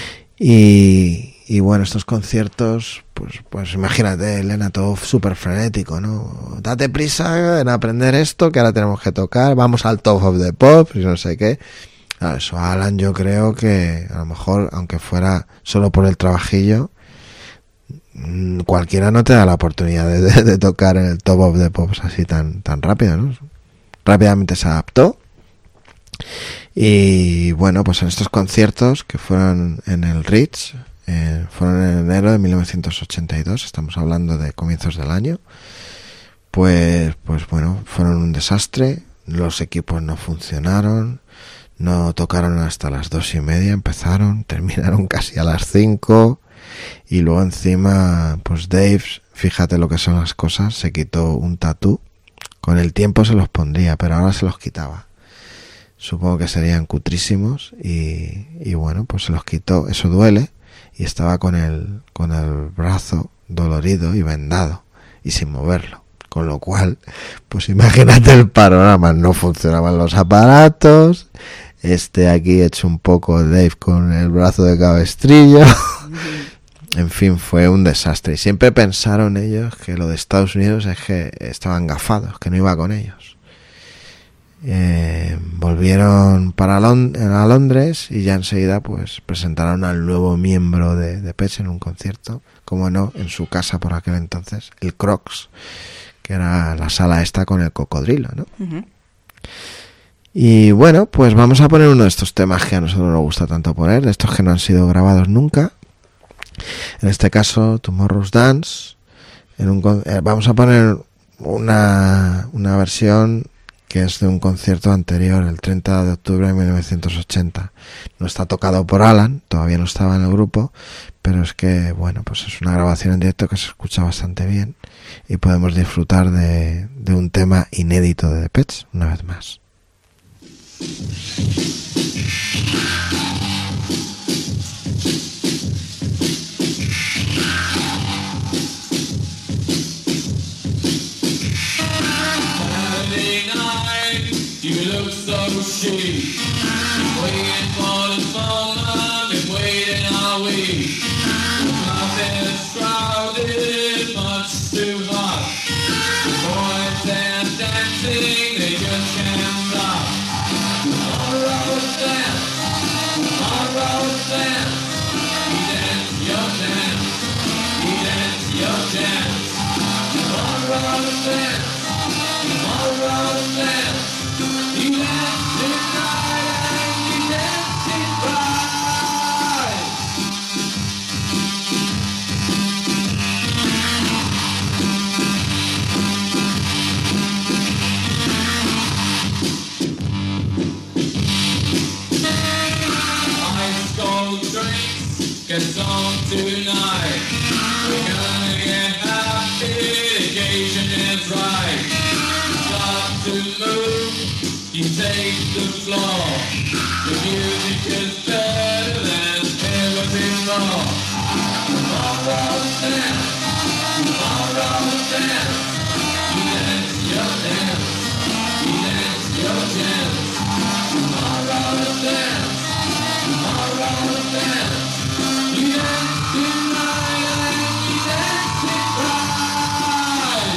Y bueno, estos conciertos, pues imagínate, Elena, todo súper frenético, ¿no? Date prisa en aprender esto, que ahora tenemos que tocar, vamos al Top of the Pops y no sé qué. Claro, eso Alan, yo creo que a lo mejor, aunque fuera solo por el trabajillo, cualquiera no te da la oportunidad de tocar en el Top of the Pops así tan rápido, ¿no? Rápidamente se adaptó. Y bueno, pues en estos conciertos que fueron en el Ritz, fueron en enero de 1982, estamos hablando de comienzos del año. Pues bueno, fueron un desastre, los equipos no funcionaron, no tocaron hasta las 2:30, empezaron, terminaron casi a las 5, y luego encima, pues Dave, fíjate lo que son las cosas, se quitó un tatú. Con el tiempo se los pondría, pero ahora se los quitaba. Supongo que serían cutrísimos y bueno, pues se los quitó. Eso duele, y estaba con el brazo dolorido y vendado y sin moverlo. Con lo cual, pues imagínate el panorama. No funcionaban los aparatos. Aquí hecho un poco Dave con el brazo de cabestrillo. En fin, fue un desastre. Y siempre pensaron ellos que lo de Estados Unidos es que estaban gafados, que no iba con ellos. Volvieron a Londres y ya enseguida pues presentaron al nuevo miembro de Depeche en un concierto, como no, en su casa por aquel entonces, el Crocs, que era la sala esta con el cocodrilo, ¿no? Uh-huh. Y bueno, pues vamos a poner uno de estos temas que a nosotros nos gusta tanto poner, de estos que no han sido grabados nunca. En este caso, Tomorrow's Dance. Vamos a poner una versión que es de un concierto anterior, el 30 de octubre de 1980. No está tocado por Alan, todavía no estaba en el grupo, pero es que, bueno, pues es una grabación en directo que se escucha bastante bien y podemos disfrutar de un tema inédito de Depeche, una vez más. You look so chic, waiting for this moment, been waiting all week. Nothing's crowded, much too hot. The boys and dancing, they just can't stop. On road dance, he dance your dance, he dance your dance. On road dance, he dancing right and he dancing right. Ice cold drinks, gets on tonight. We're gonna get happy, the occasion is right. Start to move, you take the floor. The music is better than ever before. Tomorrow's dance, tomorrow's dance. You dance your dance, you dance your dance. Tomorrow's dance, tomorrow's dance. You dance tonight and you dance it right.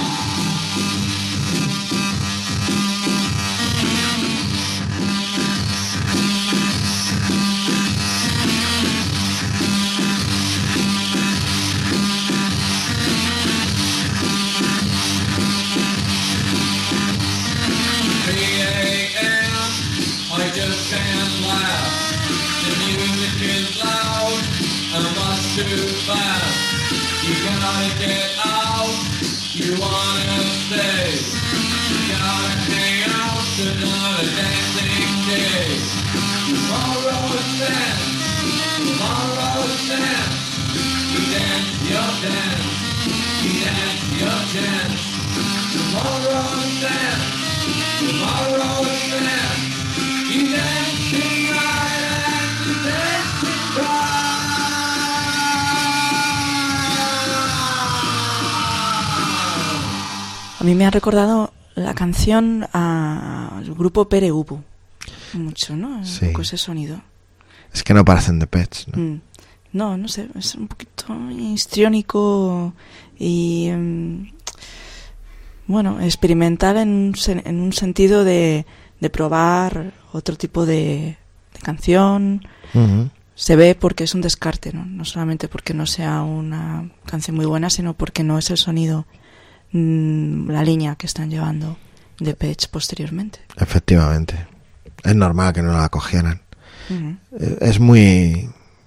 I just can't laugh. The music is loud and much too fast. You gotta get out, you wanna stay. You gotta hang out another dancing day. Tomorrow's dance, tomorrow's dance. You dance your dance, you dance your dance. Tomorrow's dance, tomorrow's dance. You dancing right and you dancing right. A mí me ha recordado la canción al grupo Pere Ubu. Mucho, ¿no? Sí. Un poco ese sonido. Es que no parecen Depeche, ¿no? No sé, es un poquito histriónico y bueno, experimental en un sentido de probar otro tipo de canción. Uh-huh. Se ve porque es un descarte, no solamente porque no sea una canción muy buena, sino porque no es el sonido, la línea que están llevando Depeche posteriormente. Efectivamente, es normal que no la cogieran. Uh-huh. Es muy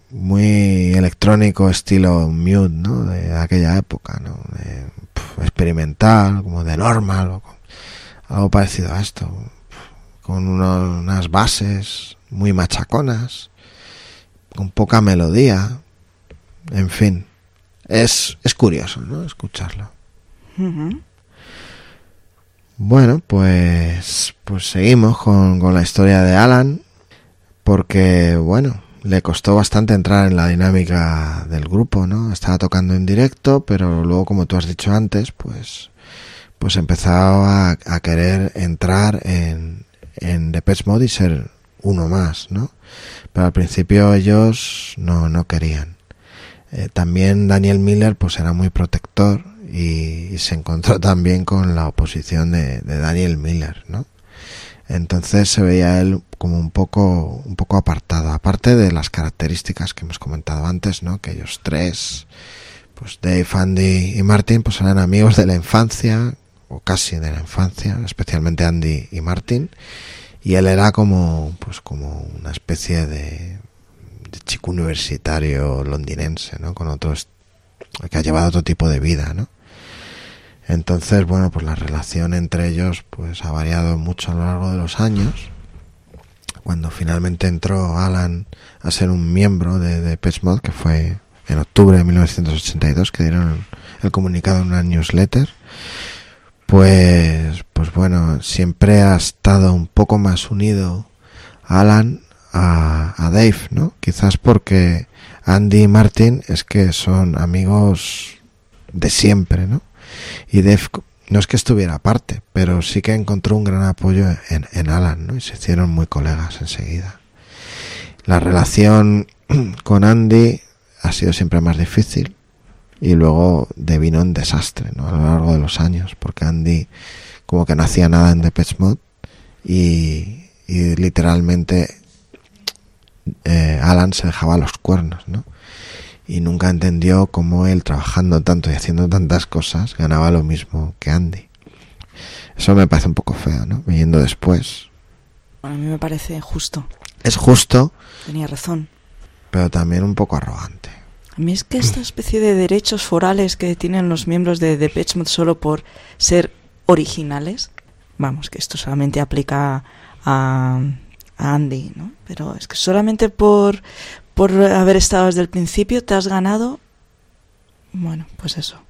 muy electrónico estilo Mute, ¿no? De aquella época, ¿no? Experimental, como de Normal, algo parecido a esto, con unas bases muy machaconas, con poca melodía, en fin, es curioso, ¿no? Escucharlo. Uh-huh. Bueno, pues seguimos con la historia de Alan, porque, bueno, le costó bastante entrar en la dinámica del grupo, ¿no? Estaba tocando en directo, pero luego, como tú has dicho antes, pues empezaba a querer entrar en Depeche Mode y ser uno más, ¿no? Pero al principio ellos no querían. También Daniel Miller pues era muy protector y se encontró también con la oposición de Daniel Miller, ¿no? Entonces se veía él como un poco apartado, aparte de las características que hemos comentado antes, ¿no? Que ellos tres, pues Dave, Andy y Martin, pues eran amigos de la infancia, o casi de la infancia, especialmente Andy y Martin, y él era como una especie de chico universitario londinense, ¿no? Que ha llevado otro tipo de vida, ¿no? Entonces, bueno, pues la relación entre ellos pues ha variado mucho a lo largo de los años. Cuando finalmente entró Alan a ser un miembro de Depeche Mode, que fue en octubre de 1982, que dieron el comunicado en una newsletter, pues bueno, siempre ha estado un poco más unido Alan a Dave, ¿no? Quizás porque Andy y Martin es que son amigos de siempre, ¿no? Y Dave no es que estuviera aparte, pero sí que encontró un gran apoyo en Alan, ¿no? Y se hicieron muy colegas enseguida. La relación con Andy ha sido siempre más difícil y luego devino en desastre, ¿no? A lo largo de los años, porque Andy como que no hacía nada en Depeche Mode y literalmente Alan se dejaba los cuernos, ¿no? Y nunca entendió cómo él, trabajando tanto y haciendo tantas cosas, ganaba lo mismo que Andy. Eso me parece un poco feo, ¿no? Viniendo después. A mí me parece justo. Es justo. Tenía razón. Pero también un poco arrogante. A mí es que esta especie de derechos forales que tienen los miembros de Depeche Mode solo por ser originales, vamos, que esto solamente aplica a Andy, ¿no? Pero es que solamente por haber estado desde el principio te has ganado, bueno, pues eso.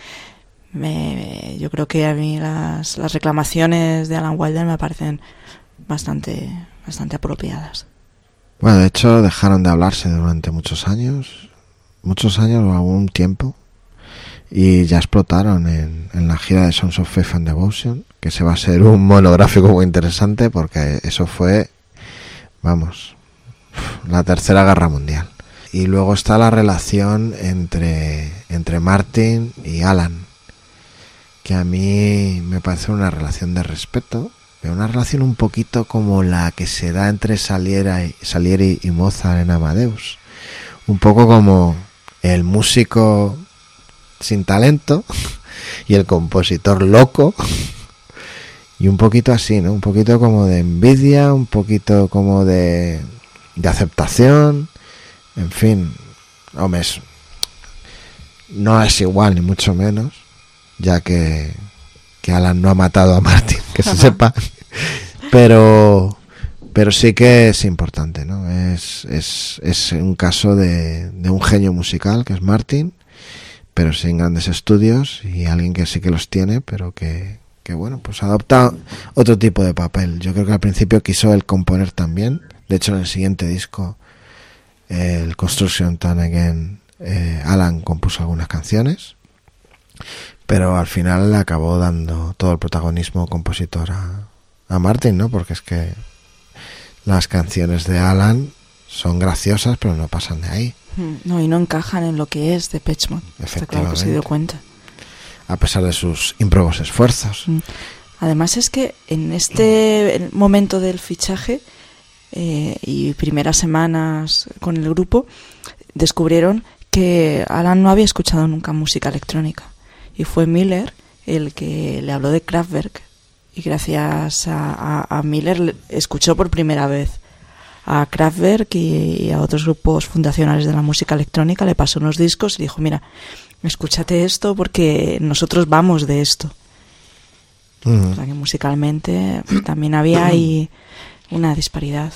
Yo creo que a mí las reclamaciones de Alan Wilder me parecen bastante apropiadas. Bueno, de hecho dejaron de hablarse durante muchos años o algún tiempo, y ya explotaron en la gira de Songs of Faith and Devotion, que se va a ser un monográfico muy interesante, porque eso fue, vamos, la Tercera Guerra Mundial. Y luego está la relación entre Martin y Alan, que a mí me parece una relación de respeto, pero una relación un poquito como la que se da entre Salieri y Mozart en Amadeus. Un poco como el músico sin talento y el compositor loco, y un poquito así, ¿no? Un poquito como de envidia, un poquito como de aceptación, en fin, hombre, no es igual ni mucho menos, ya que Alan no ha matado a Martin, que se sepa, pero sí que es importante, ¿no? Es un caso de un genio musical, que es Martin, pero sin grandes estudios, y alguien que sí que los tiene, pero que bueno, pues adopta otro tipo de papel. Yo creo que al principio quiso él componer también. De hecho, en el siguiente disco, el Construction Time Again, Alan compuso algunas canciones, pero al final le acabó dando todo el protagonismo compositor a Martin, ¿no? Porque es que las canciones de Alan son graciosas, pero no pasan de ahí. No, y no encajan en lo que es Depeche Mode. Está claro que se dio cuenta. A pesar de sus ímprobos esfuerzos. Además es que en este momento del fichaje y primeras semanas con el grupo, descubrieron que Alan no había escuchado nunca música electrónica, y fue Miller el que le habló de Kraftwerk, y gracias a Miller escuchó por primera vez a Kraftwerk y a otros grupos fundacionales de la música electrónica, le pasó unos discos y dijo, mira, escúchate esto porque nosotros vamos de esto. O sea que musicalmente también había ahí una disparidad.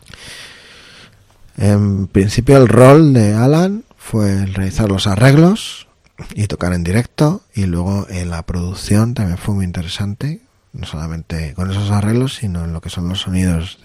En principio el rol de Alan fue el realizar los arreglos y tocar en directo, y luego en la producción también fue muy interesante, no solamente con esos arreglos, sino en lo que son los sonidos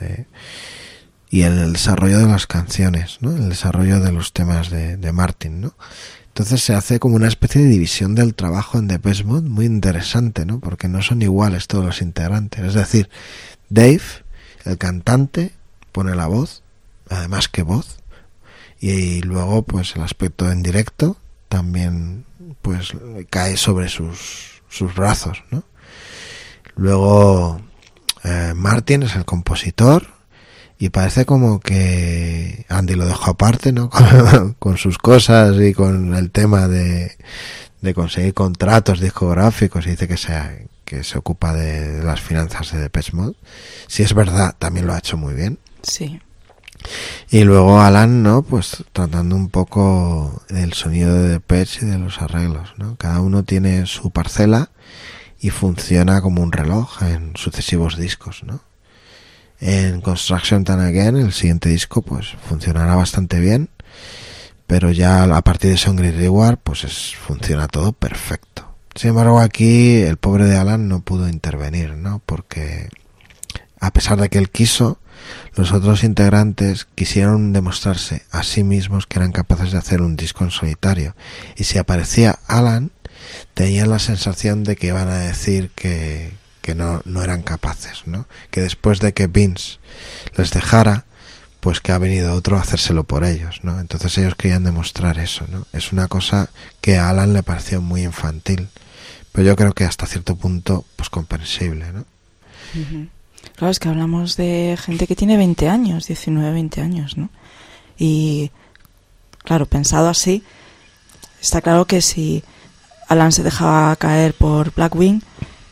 y en el desarrollo de las canciones, ¿no? El desarrollo de los temas de Martin, ¿no? Entonces se hace como una especie de división del trabajo en Depeche Mode muy interesante, ¿no? Porque no son iguales todos los integrantes. Es decir, Dave, el cantante, pone la voz, además que voz, y luego pues el aspecto en directo también pues cae sobre sus brazos, ¿no? Luego Martin es el compositor, y parece como que Andy lo dejó aparte, ¿no? Con sus cosas y con el tema de conseguir contratos discográficos, y dice que se ocupa de las finanzas de Depeche Mode. Si es verdad, también lo ha hecho muy bien. Sí. Y luego Alan, ¿no? Pues tratando un poco del sonido de Depeche y de los arreglos, ¿no? Cada uno tiene su parcela y funciona como un reloj en sucesivos discos, ¿no? En Construction Time Again, el siguiente disco, pues funcionará bastante bien, pero ya a partir de Songry Reward, pues funciona todo perfecto. Sin embargo, aquí el pobre de Alan no pudo intervenir, ¿no? Porque a pesar de que él quiso, los otros integrantes quisieron demostrarse a sí mismos que eran capaces de hacer un disco en solitario, y si aparecía Alan, tenían la sensación de que iban a decir que no eran capaces, ¿no? Que después de que Vince les dejara, pues que ha venido otro a hacérselo por ellos, ¿no? Entonces ellos querían demostrar eso, ¿no? Es una cosa que a Alan le pareció muy infantil, pero yo creo que hasta cierto punto pues comprensible, ¿no? Uh-huh. Claro, es que hablamos de gente que tiene 20 años, 19, 20 años, ¿no? Y claro, pensado así, está claro que si Alan se dejaba caer por Blackwing,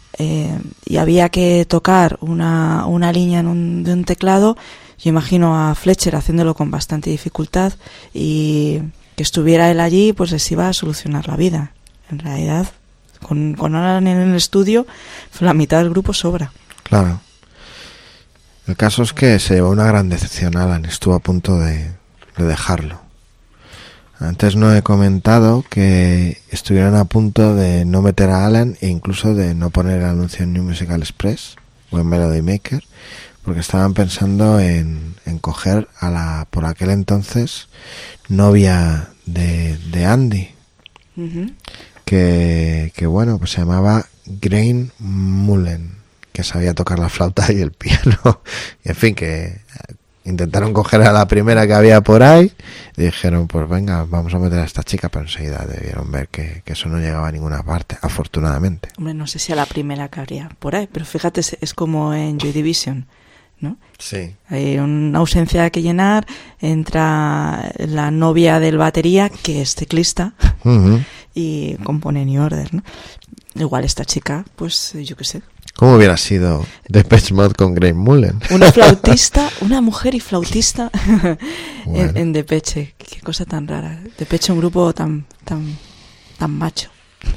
y había que tocar una línea de un teclado, yo imagino a Fletcher haciéndolo con bastante dificultad, y que estuviera él allí pues les iba a solucionar la vida. En realidad, con Alan en el estudio, la mitad del grupo sobra. Claro. El caso es que se llevó una gran decepción Alan, estuvo a punto de dejarlo. Antes no he comentado que estuvieron a punto de no meter a Alan e incluso de no poner el anuncio en New Musical Express o en Melody Maker, porque estaban pensando en coger a la, por aquel entonces, novia de Andy, uh-huh. que bueno, pues se llamaba Grace Mullen, que sabía tocar la flauta y el piano, y en fin, que intentaron coger a la primera que había por ahí y dijeron, pues venga, vamos a meter a esta chica, pero enseguida debieron ver que eso no llegaba a ninguna parte, afortunadamente. Hombre, no sé si a la primera que habría por ahí, pero fíjate, es como en Joy Division, ¿no? Sí. Hay una ausencia que llenar, entra la novia del batería, que es teclista, uh-huh. y compone New Order, ¿no? Igual esta chica, pues yo qué sé. ¿Cómo hubiera sido Depeche Mode con Grace Mullen? Una flautista, una mujer y flautista bueno. en Depeche. Qué cosa tan rara. Depeche, un grupo tan macho.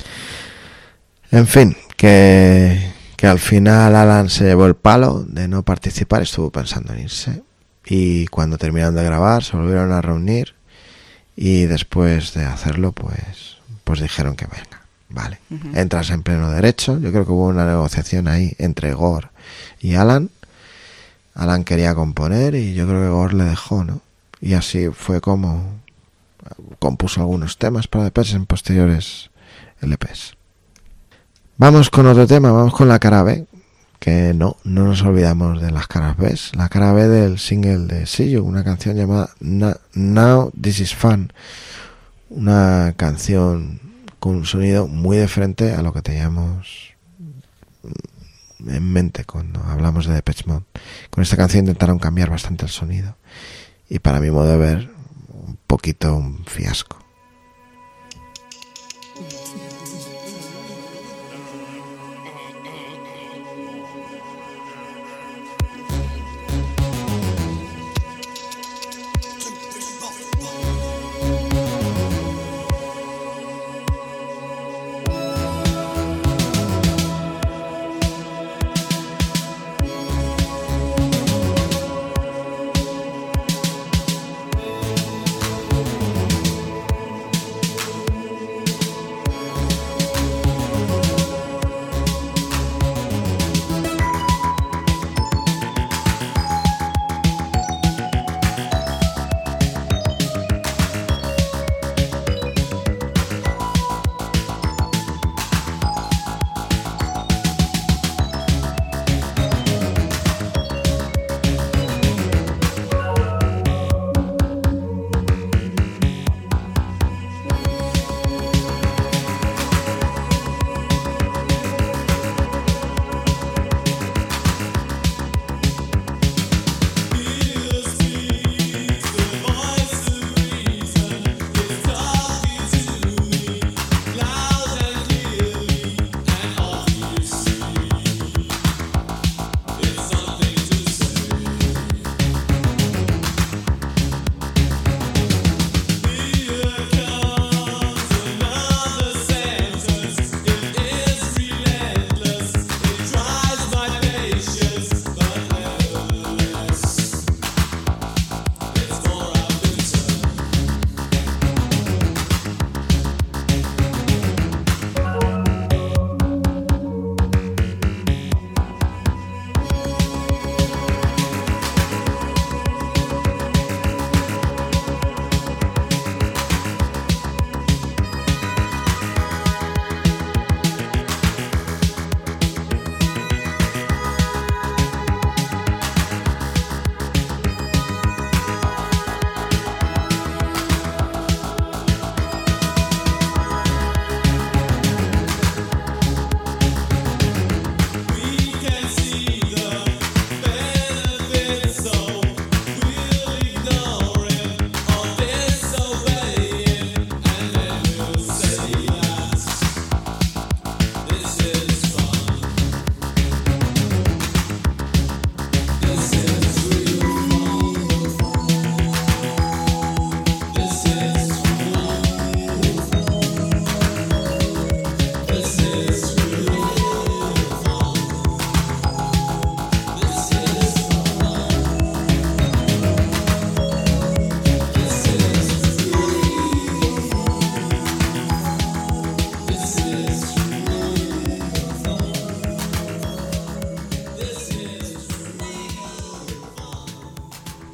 En fin, que al final Alan se llevó el palo de no participar, estuvo pensando en irse. Y cuando terminaron de grabar se volvieron a reunir y después de hacerlo pues dijeron que venga. Vale, uh-huh. Entras en pleno derecho. Yo creo que hubo una negociación ahí entre Gore y Alan. Alan quería componer y yo creo que Gore le dejó, ¿no? Y así fue como compuso algunos temas para Depeche en posteriores LPs. Vamos con otro tema, vamos con la cara B, que no nos olvidamos de las caras B. La cara B del single de See You, una canción llamada Now This Is Fun, una canción con un sonido muy diferente a lo que teníamos en mente cuando hablamos de Depeche Mode. Con esta canción intentaron cambiar bastante el sonido y para mi modo de ver un poquito un fiasco.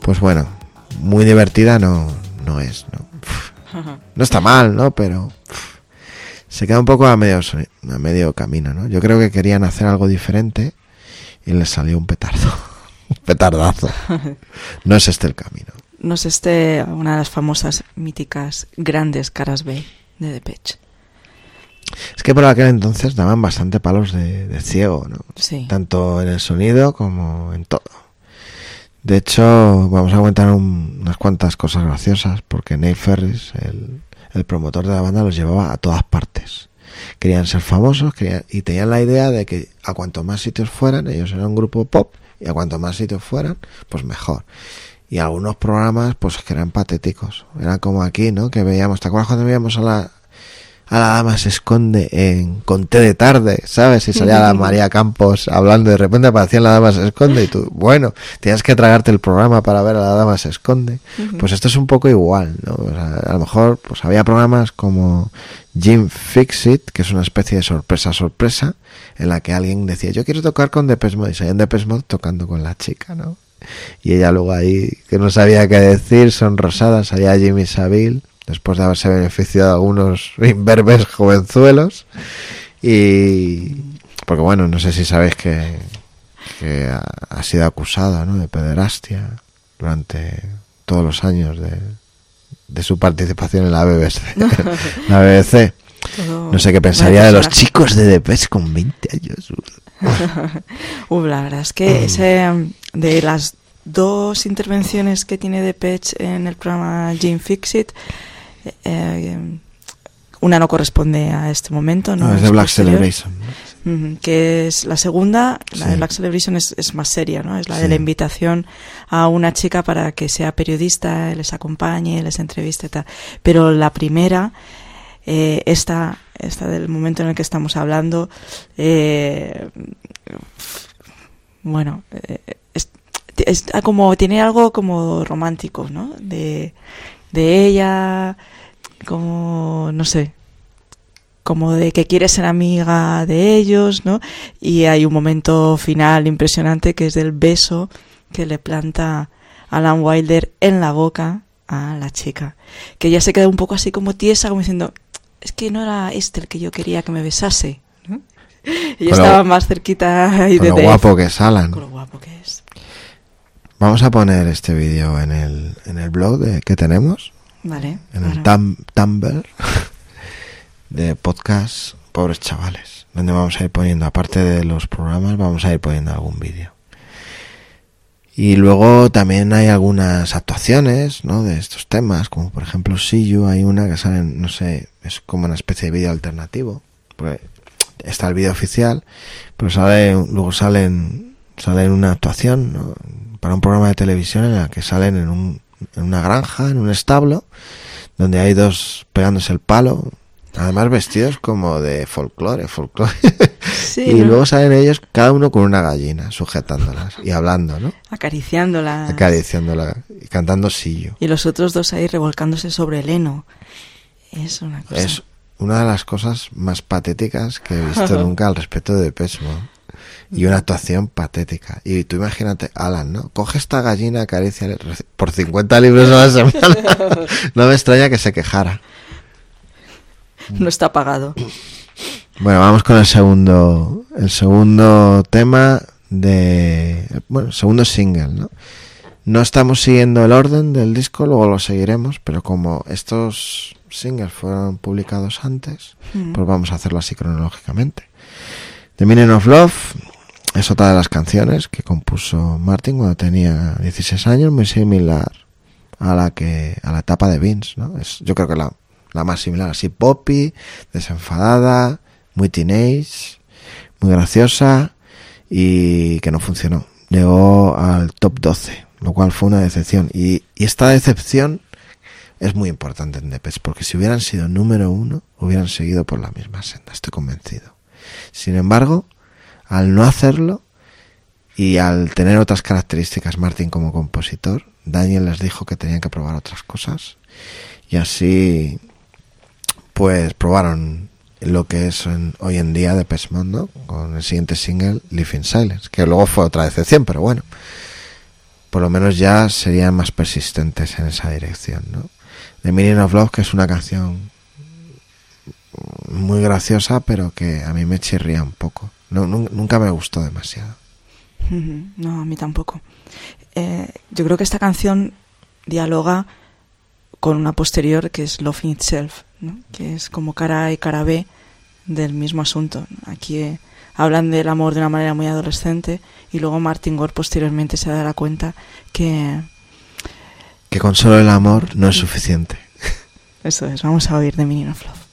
pues bueno, muy divertida no es, ¿no? No está mal, ¿no? Pero se queda un poco a medio camino, ¿no? Yo creo que querían hacer algo diferente y les salió un petardo. Un petardazo. No es este el camino. No es una de las famosas, míticas, grandes caras B de Depeche. Es que por aquel entonces daban bastante palos de ciego, ¿no? Sí. Tanto en el sonido como en todo. De hecho, vamos a comentar unas cuantas cosas graciosas, porque Neil Ferris, el promotor de la banda, los llevaba a todas partes. Querían ser famosos y tenían la idea de que a cuanto más sitios fueran, ellos eran un grupo pop, y a cuanto más sitios fueran, pues mejor. Y algunos programas, pues que eran patéticos. Era como aquí, ¿no? Que veíamos, ¿te acuerdas cuando veíamos a la dama se esconde en Conté de tarde, ¿sabes? Y salía la María Campos hablando, de repente aparecía la dama se esconde y tú, bueno, tienes que tragarte el programa para ver a la dama se esconde. Pues esto es un poco igual, ¿no? O sea, a lo mejor pues había programas como Jim Fixit, que es una especie de sorpresa, en la que alguien decía, yo quiero tocar con Depeche Mode, y salía en Depeche Mode tocando con la chica, ¿no? Y ella luego ahí, que no sabía qué decir, sonrosada, salía Jimmy Savile, después de haberse beneficiado a algunos imberbes jovenzuelos. Y porque bueno, no sé si sabéis que ha sido acusada, ¿no?, de pederastia durante todos los años de su participación en la BBC. La BBC. No sé qué pensaría de los chicos de Depeche con 20 años. La verdad es que de las dos intervenciones que tiene Depeche en el programa Jim Fixit, una no corresponde a este momento, ¿no? Es de Black Celebration, ¿no? Que es la segunda, la sí. de Black Celebration es más seria, ¿no? Es la sí. de la invitación a una chica para que sea periodista, les acompañe, les entreviste y tal. Pero la primera, esta del momento en el que estamos hablando, bueno, es como, tiene algo como romántico, ¿no? De ella, como, no sé, como de que quiere ser amiga de ellos, ¿no? Y hay un momento final impresionante que es del beso que le planta Alan Wilder en la boca a la chica, que ella se queda un poco así como tiesa, como diciendo, es que no era este el que yo quería que me besase, ¿no? Y yo estaba más cerquita y con lo guapo que es Alan. Con lo guapo que es. Vamos a poner este vídeo en el blog que tenemos. Vale. En el Tumblr de podcast Pobres Chavales, donde vamos a ir poniendo, aparte de los programas, vamos a ir poniendo algún vídeo. Y luego también hay algunas actuaciones, ¿no?, de estos temas, como por ejemplo See You. Hay una que sale, no sé, es como una especie de vídeo alternativo, porque está el vídeo oficial, pero luego salen una actuación, ¿no?, para un programa de televisión en la que salen en una granja, en un establo, donde hay dos pegándose el palo, además vestidos como de folclore. Sí, y ¿no? Luego salen ellos, cada uno con una gallina, sujetándolas y hablando, ¿no? Acariciándola y cantando sillo. Y los otros dos ahí revolcándose sobre el heno. Es una cosa. Es una de las cosas más patéticas que he visto nunca al respecto de Depeche Mode. Y una actuación patética. Y tú imagínate, Alan, ¿no? Coge esta gallina, acaricia por 50 libros a la semana. No me extraña que se quejara. No está pagado. Bueno, vamos con el segundo tema segundo single, ¿no? No estamos siguiendo el orden del disco, luego lo seguiremos, pero como estos singles fueron publicados antes, pues vamos a hacerlo así cronológicamente. The Meaning of Love es otra de las canciones que compuso Martin cuando tenía 16 años, muy similar a la etapa de Vince, ¿no? Yo creo que la más similar, así poppy, desenfadada, muy teenage, muy graciosa, y que no funcionó. Llegó al top 12, lo cual fue una decepción. Y esta decepción es muy importante en Depeche, porque si hubieran sido número 1, hubieran seguido por la misma senda, estoy convencido. Sin embargo, al no hacerlo y al tener otras características Martin como compositor, Daniel les dijo que tenían que probar otras cosas, y así pues probaron lo que es hoy en día Depeche Mode, ¿no?, con el siguiente single, Live in Silence, que luego fue otra decepción, pero bueno, por lo menos ya serían más persistentes en esa dirección, ¿no? The Meaning of Love, que es una canción muy graciosa, pero que a mí me chirría un poco. Nunca me gustó demasiado. No, a mí tampoco. Yo creo que esta canción dialoga con una posterior que es Love in Itself, ¿no? Que es como cara A y cara B del mismo asunto. Aquí hablan del amor de una manera muy adolescente y luego Martin Gore posteriormente se dará cuenta que con solo el amor no es suficiente. Eso es, vamos a oír The Meaning of Love.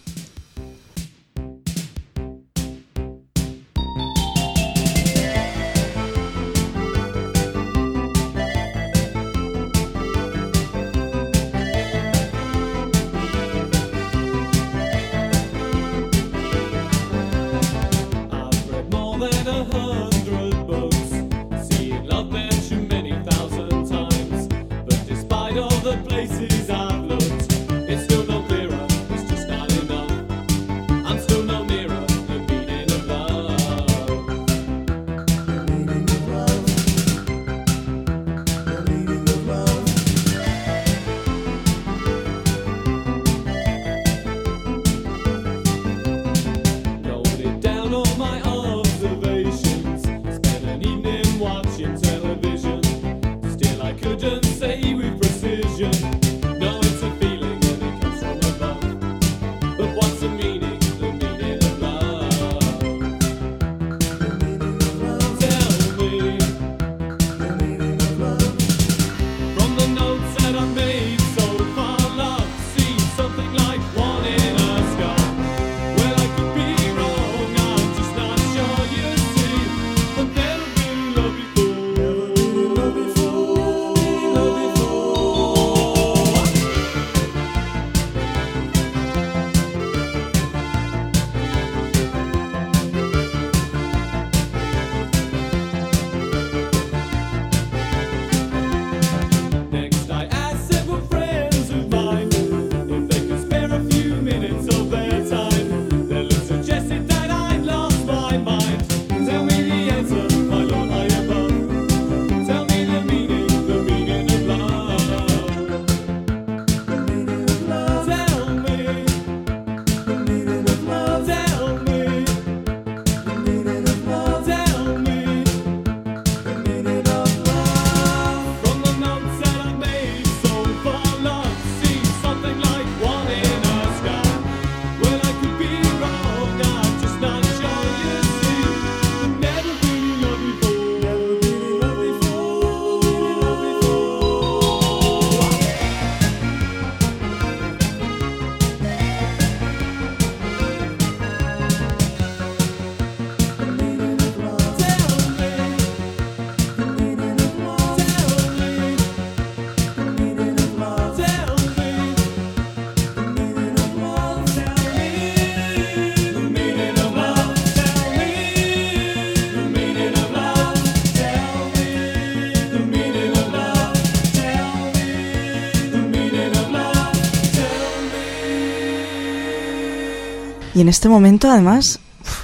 Y en este momento, además,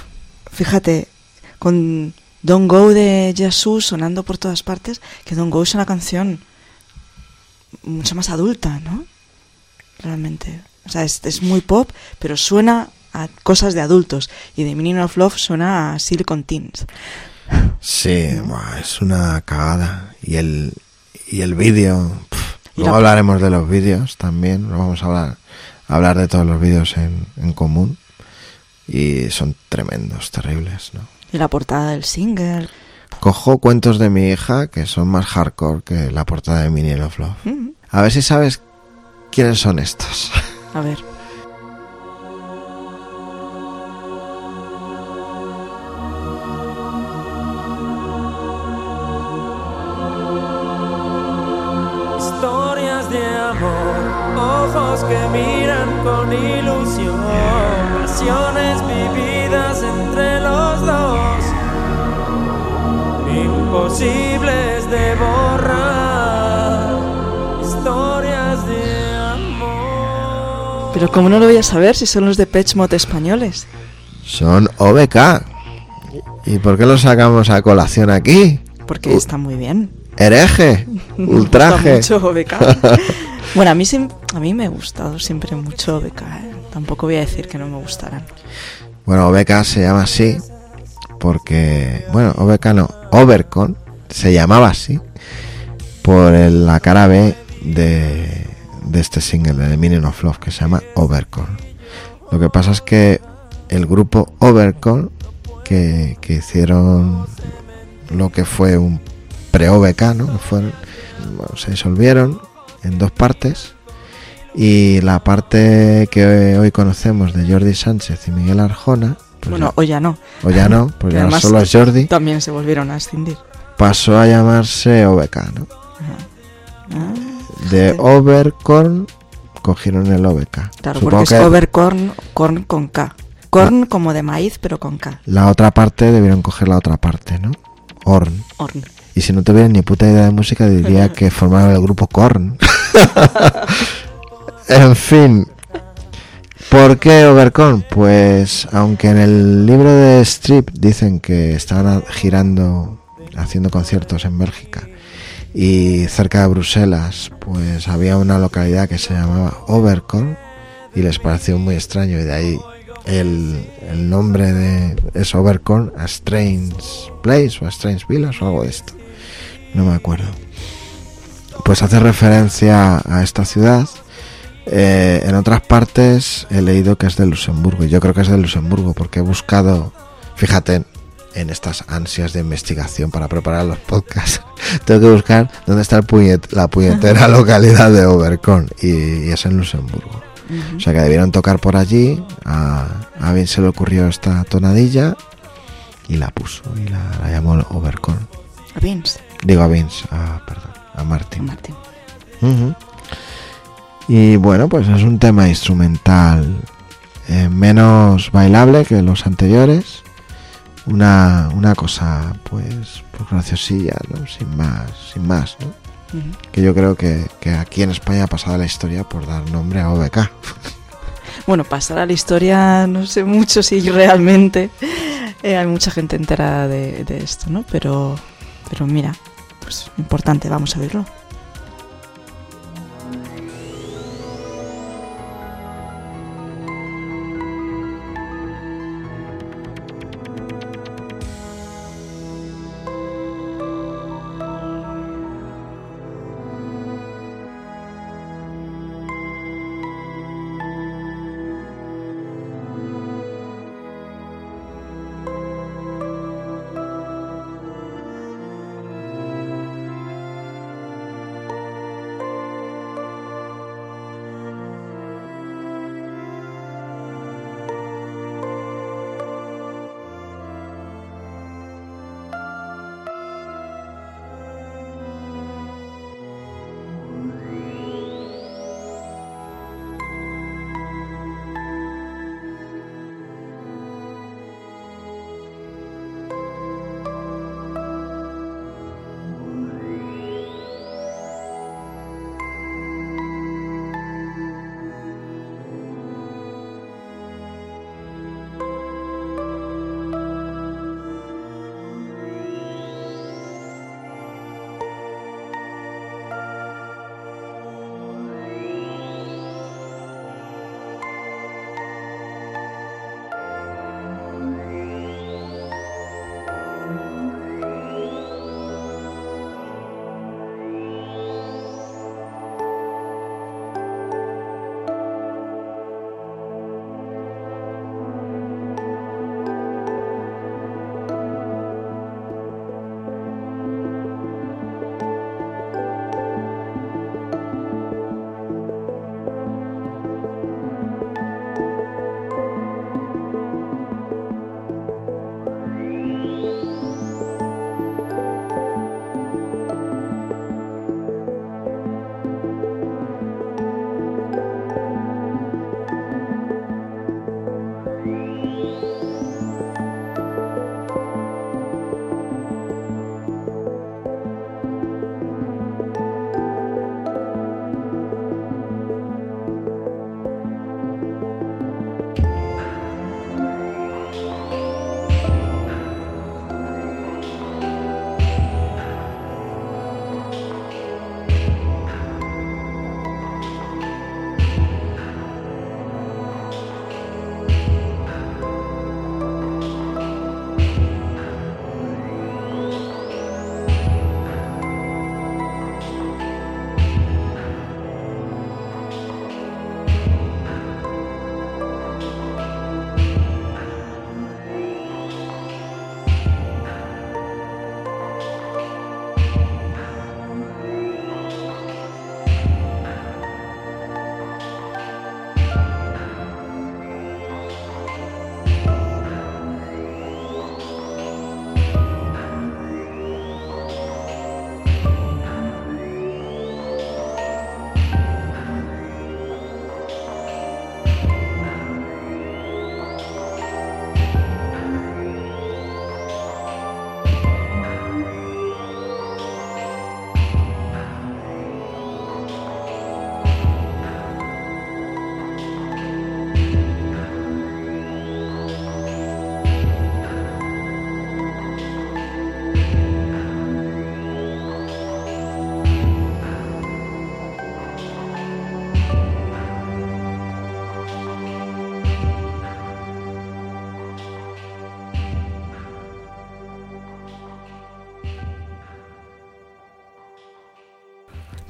fíjate, con Don't Go de Jesús sonando por todas partes, que Don't Go es una canción mucho más adulta, ¿no? Realmente. O sea, es muy pop, pero suena a cosas de adultos. Y The Meaning of Love suena a Silicon Teens. Sí, es una cagada. Y el vídeo... Luego hablaremos de los vídeos también. Vamos a hablar de todos los vídeos en común. Y son tremendos, terribles, ¿no? Y la portada del single. Cojo cuentos de mi hija que son más hardcore que la portada de Meaning of Love. A ver si sabes quiénes son estos. A ver. Historias de amor, ojos que miran con ilusión, pasiones vividas entre los dos, imposibles de borrar, historias de amor. Pero ¿cómo no lo voy a saber si son los de Depeche Mode españoles? Son OBK. ¿Y por qué los sacamos a colación aquí? Porque está muy bien. hereje, Me ultraje. gusta mucho OBK. Bueno, a mí me ha gustado siempre mucho OBK, ¿eh? Tampoco voy a decir que no me gustaran. Bueno, OBK se llama así porque, bueno, OBK no, Overcon se llamaba así por la cara B de este single de The Meaning of Love, que se llama Overcon. Lo que pasa es que el grupo Overcon que hicieron lo que fue un pre-OBK, ¿no? Que fueron, bueno, se disolvieron en dos partes, y la parte que hoy conocemos de Jordi Sánchez y Miguel Arjona, pues Bueno, o ya no. o ya no, pues Que ya además solo es Jordi, También se volvieron a escindir. pasó a llamarse OBK, ¿no? Ah, De fíjate. Overcorn cogieron el OBK. Claro, Supongo porque es que overcorn, corn con K. Corn como de maíz, pero con K. la otra parte debieron coger la otra parte, ¿no? Orn. Horn. Y si no tuvieran ni puta idea de música, diría que formaron el grupo Korn. En fin. ¿Por qué Overcorn? Pues aunque en el libro de Strip dicen que estaban girando, haciendo conciertos en Bélgica, y cerca de Bruselas pues había una localidad que se llamaba Overcorn, y les pareció muy extraño, y de ahí el nombre de es Overcorn, a Strange Place o a Strange Village o algo de esto, no me acuerdo. Pues hace referencia a esta ciudad. En otras partes he leído que es de Luxemburgo, y yo creo que es de Luxemburgo porque he buscado, fíjate, en estas ansias de investigación para preparar los podcasts, tengo que buscar dónde está la puñetera localidad de Overcorn, y es en Luxemburgo. O sea que debieron tocar por allí, a bien se le ocurrió esta tonadilla y la puso, y la llamó Overcorn. A Vince. Digo a Vince, perdón, a Martin. Martín. Ujú. Y bueno, pues es un tema instrumental menos bailable que los anteriores, una cosa pues graciosilla, ¿no? Sin más, ¿no? Que yo creo que aquí en España ha pasado la historia por dar nombre a OBK. Bueno, pasar a la historia, no sé mucho si realmente hay mucha gente entera de esto, ¿no? Pero mira, pues importante, vamos a verlo.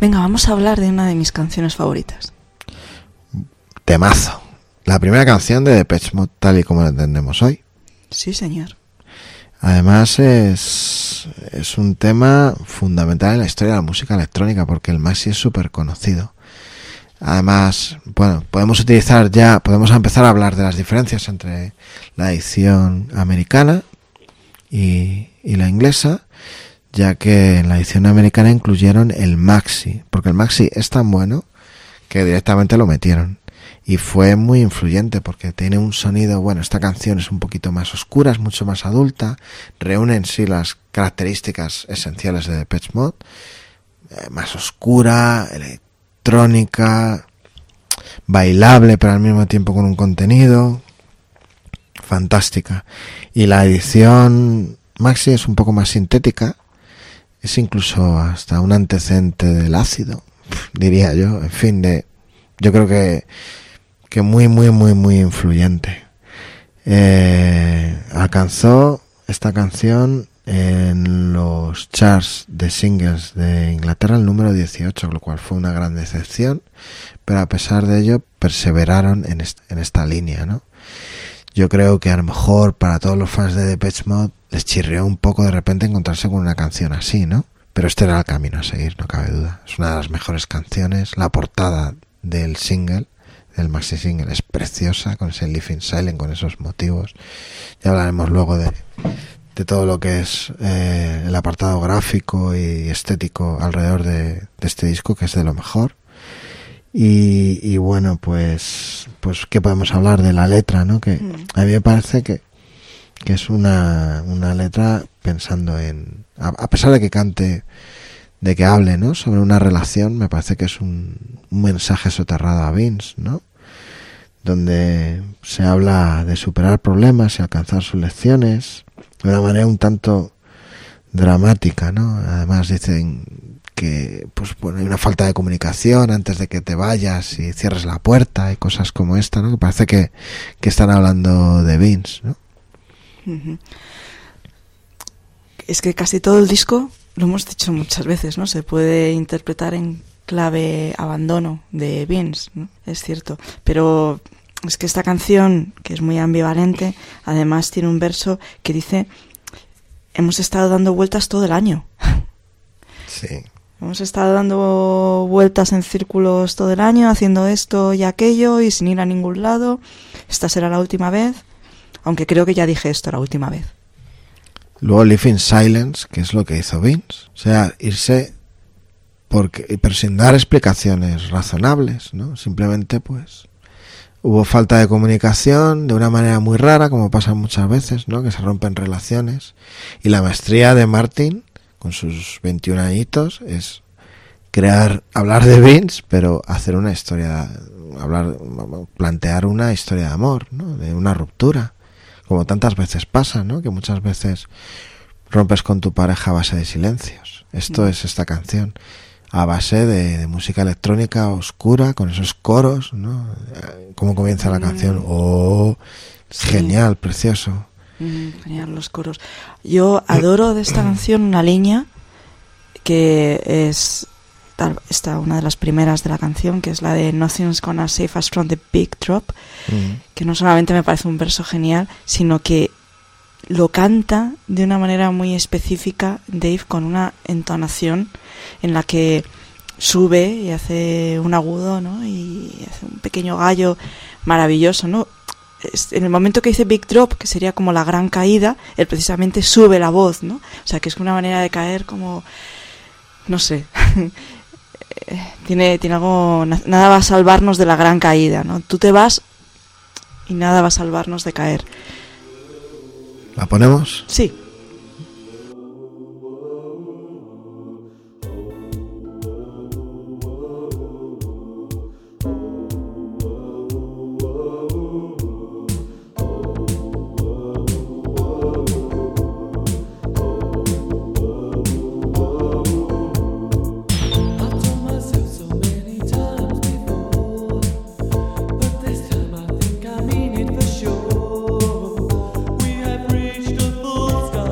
Venga, vamos a hablar de una de mis canciones favoritas. Temazo. La primera canción de Depeche Mode tal y como la entendemos hoy. Sí, señor. Además es un tema fundamental en la historia de la música electrónica porque el Maxi es súper conocido. Además, bueno, podemos empezar a hablar de las diferencias entre la edición americana y la inglesa, ya que en la edición americana incluyeron el Maxi, porque el Maxi es tan bueno que directamente lo metieron. Y fue muy influyente porque tiene un sonido, bueno, esta canción es un poquito más oscura, es mucho más adulta, reúne en sí las características esenciales de Depeche Mode, más oscura, electrónica, bailable pero al mismo tiempo con un contenido, fantástica. Y la edición Maxi es un poco más sintética, es incluso hasta un antecedente del ácido, diría yo, en fin, yo creo que muy influyente. Alcanzó esta canción en los charts de singles de Inglaterra el número 18, lo cual fue una gran decepción, pero a pesar de ello perseveraron en esta línea, ¿no? Yo creo que a lo mejor para todos los fans de Depeche Mode les chirrió un poco de repente encontrarse con una canción así, ¿no? Pero este era el camino a seguir, no cabe duda. Es una de las mejores canciones. La portada del single, del maxi single, es preciosa, con ese Living Silent, con esos motivos. Ya hablaremos luego de todo lo que es el apartado gráfico y estético alrededor de este disco, que es de lo mejor. Y bueno, pues ¿qué podemos hablar de la letra, no? Que a mí me parece que es una letra pensando en, a pesar de que cante, de que hable, ¿no?, sobre una relación, me parece que es un mensaje soterrado a Vince, ¿no?, donde se habla de superar problemas y alcanzar sus lecciones de una manera un tanto dramática, ¿no? Además dicen que pues bueno, hay una falta de comunicación antes de que te vayas y cierres la puerta y cosas como esta, ¿no? Que parece que están hablando de Vince, ¿no? Uh-huh. Es que casi todo el disco, lo hemos dicho muchas veces, ¿no?, se puede interpretar en clave abandono de Vince, ¿no? Es cierto, pero es que esta canción, que es muy ambivalente, además tiene un verso que dice: hemos estado dando vueltas todo el año. Sí. Hemos estado dando vueltas en círculos todo el año, haciendo esto y aquello y sin ir a ningún lado. Esta será la última vez, aunque creo que ya dije esto la última vez. Luego Live in Silence, que es lo que hizo Vince, o sea, irse pero sin dar explicaciones razonables, ¿no? Simplemente pues hubo falta de comunicación de una manera muy rara, como pasa muchas veces, ¿no?, que se rompen relaciones, y la maestría de Martin con sus 21 añitos es hablar de Vince, pero hacer una historia, plantear una historia de amor, ¿no?, de una ruptura, como tantas veces pasa, ¿no?, que muchas veces rompes con tu pareja a base de silencios. Esto es esta canción, a base de música electrónica oscura, con esos coros, ¿no? Cómo comienza la canción, Sí. Genial, precioso. Genial, los coros. Yo adoro de esta canción una línea que es una de las primeras de la canción, que es la de Nothing's gonna save us from the big drop, que no solamente me parece un verso genial, sino que lo canta de una manera muy específica Dave, con una entonación en la que sube y hace un agudo, ¿no?, y hace un pequeño gallo maravilloso, ¿no? En el momento que dice Big Drop, que sería como la gran caída, él precisamente sube la voz, ¿no? O sea, que es una manera de caer como, no sé, tiene algo, nada va a salvarnos de la gran caída, ¿no? Tú te vas y nada va a salvarnos de caer. ¿La ponemos? Sí. We have reached a full sky.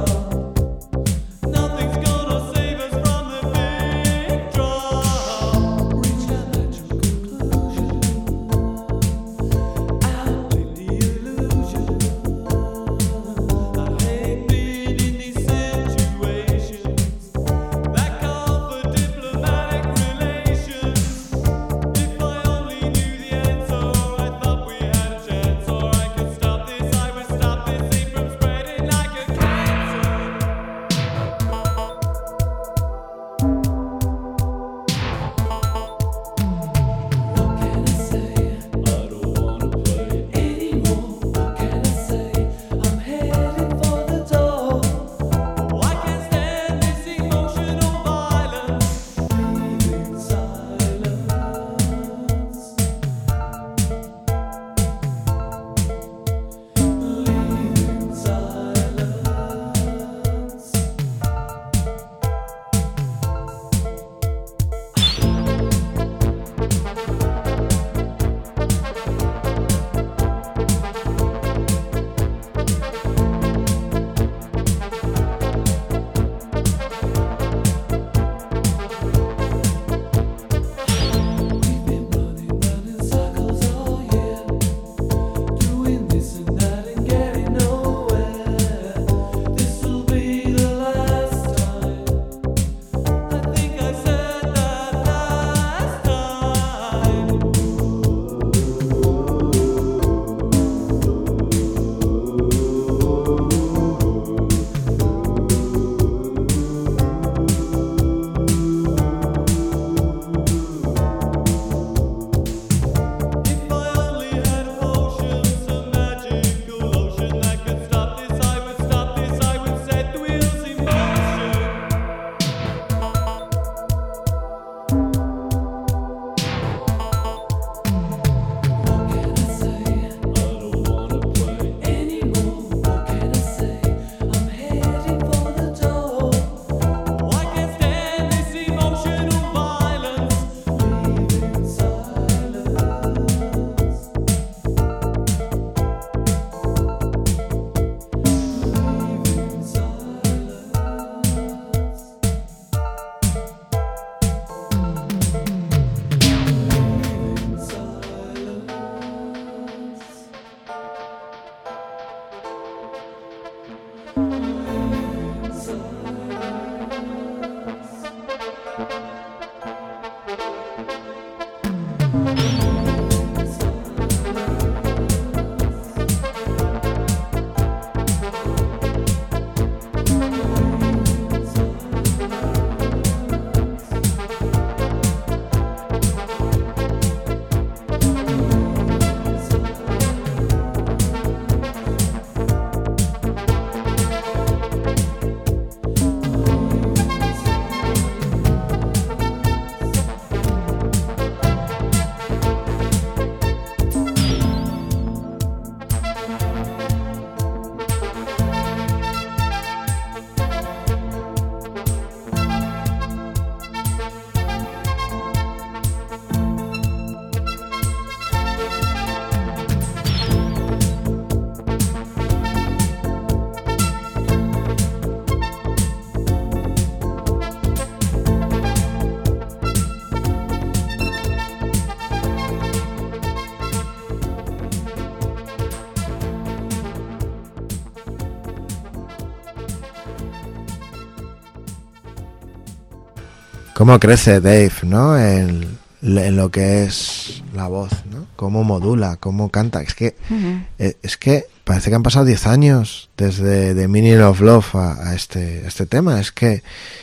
cómo crece Dave, ¿no? En lo que es la voz, ¿no? Cómo modula, cómo canta. Es que parece que han pasado 10 años desde The Meaning of Love a este tema. Es que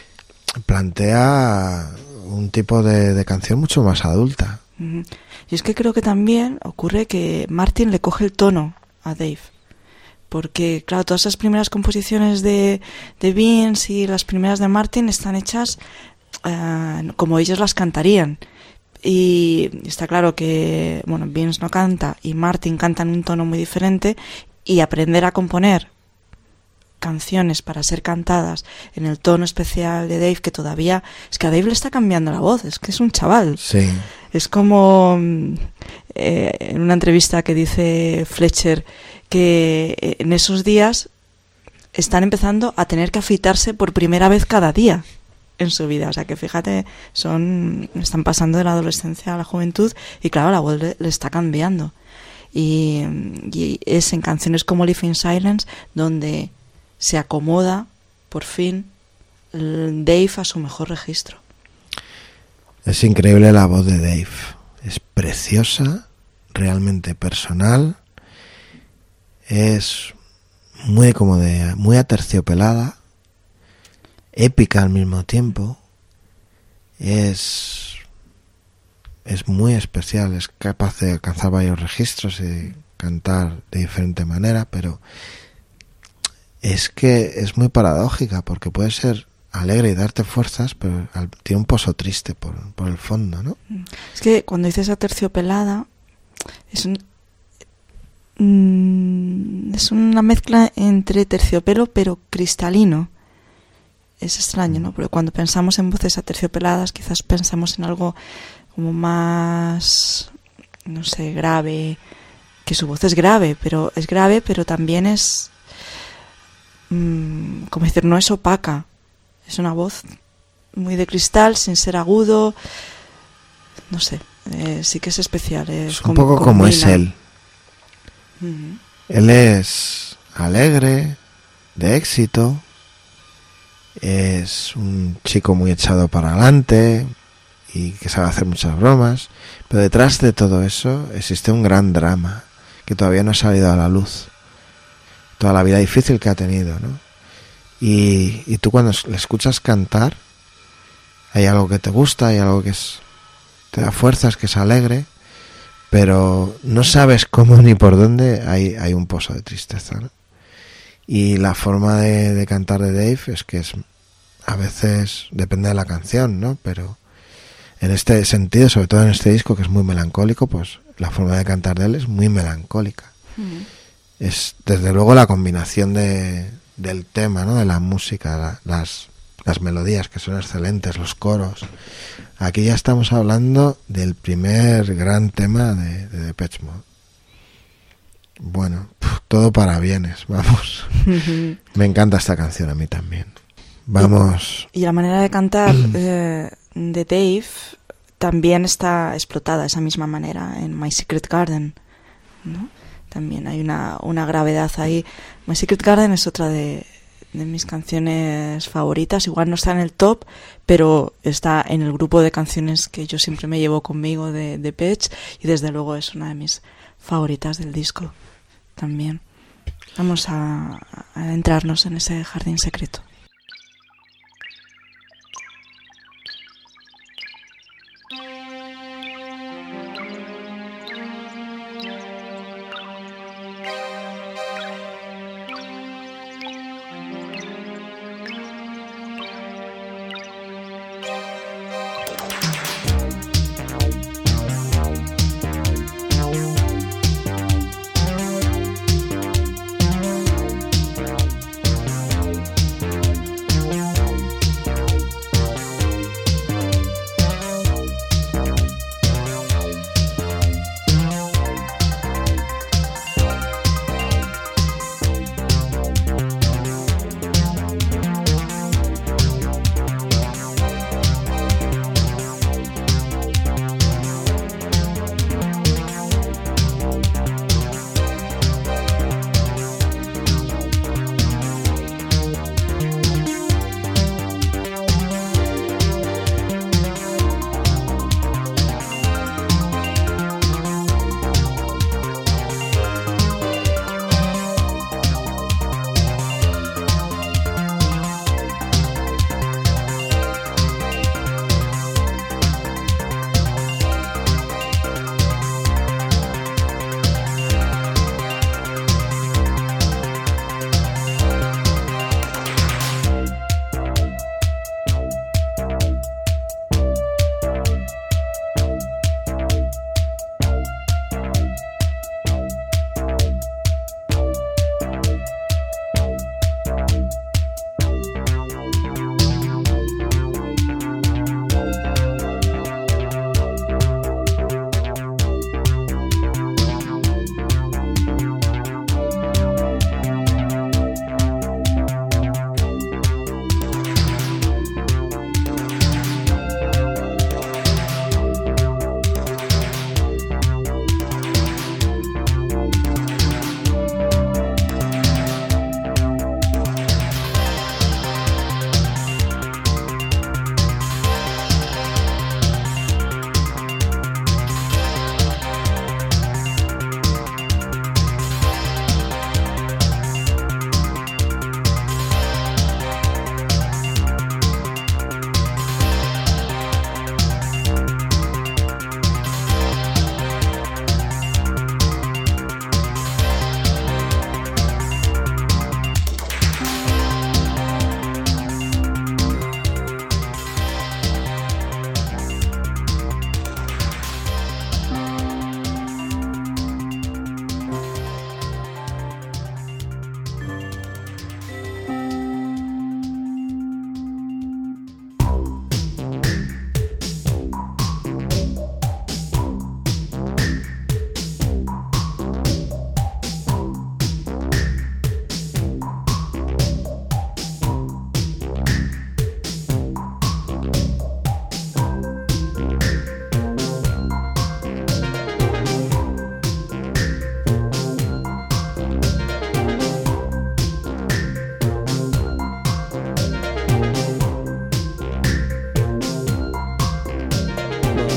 plantea un tipo de canción mucho más adulta. Y es que creo que también ocurre que Martin le coge el tono a Dave. Porque, claro, todas esas primeras composiciones de Vince y las primeras de Martin están hechas como ellos las cantarían. Y está claro que, bueno, Vince no canta y Martin canta en un tono muy diferente, y aprender a componer canciones para ser cantadas en el tono especial de Dave, que todavía... Es que a Dave le está cambiando la voz, es que es un chaval. Sí. Es como en una entrevista que dice Fletcher que en esos días están empezando a tener que afeitarse por primera vez cada día en su vida. O sea que fíjate, están pasando de la adolescencia a la juventud y claro, la voz le está cambiando. Y es en canciones como Live in Silence donde se acomoda por fin Dave a su mejor registro. Es increíble la voz de Dave. Es preciosa, realmente personal. Es muy aterciopelada, épica al mismo tiempo. Es muy especial, es capaz de alcanzar varios registros y cantar de diferente manera, pero es que es muy paradójica porque puede ser alegre y darte fuerzas, pero tiene un pozo triste por el fondo, ¿no? Es que cuando dices aterciopelada es una mezcla entre terciopelo pero cristalino. Es extraño, ¿no? Porque cuando pensamos en voces aterciopeladas quizás pensamos en algo como más, no sé, grave, que su voz es grave, pero también es, como decir, no es opaca, es una voz muy de cristal, sin ser agudo, no sé, sí que es especial. Es un poco como es él. Él es alegre, de éxito, es un chico muy echado para adelante y que sabe hacer muchas bromas, pero detrás de todo eso existe un gran drama que todavía no ha salido a la luz, toda la vida difícil que ha tenido, ¿no? Y tú cuando le escuchas cantar hay algo que te gusta, hay algo que te da fuerzas, que es alegre, pero no sabes cómo ni por dónde hay un pozo de tristeza, ¿no? Y la forma de cantar de Dave es que a veces depende de la canción, ¿no? Pero en este sentido, sobre todo en este disco que es muy melancólico, pues la forma de cantar de él es muy melancólica. Es desde luego la combinación del tema, ¿no? De la música, las melodías que son excelentes, los coros. Aquí ya estamos hablando del primer gran tema de Depeche Mode. Bueno, todo para bienes, vamos. Me encanta esta canción a mí también. Vamos. Y la manera de cantar de Dave también está explotada de esa misma manera en My Secret Garden, ¿no? También hay una gravedad ahí. My Secret Garden es otra de mis canciones favoritas. Igual no está en el top, pero está en el grupo de canciones que yo siempre me llevo conmigo de Depeche, y desde luego es una de mis favoritas del disco también. Vamos a adentrarnos en ese jardín secreto.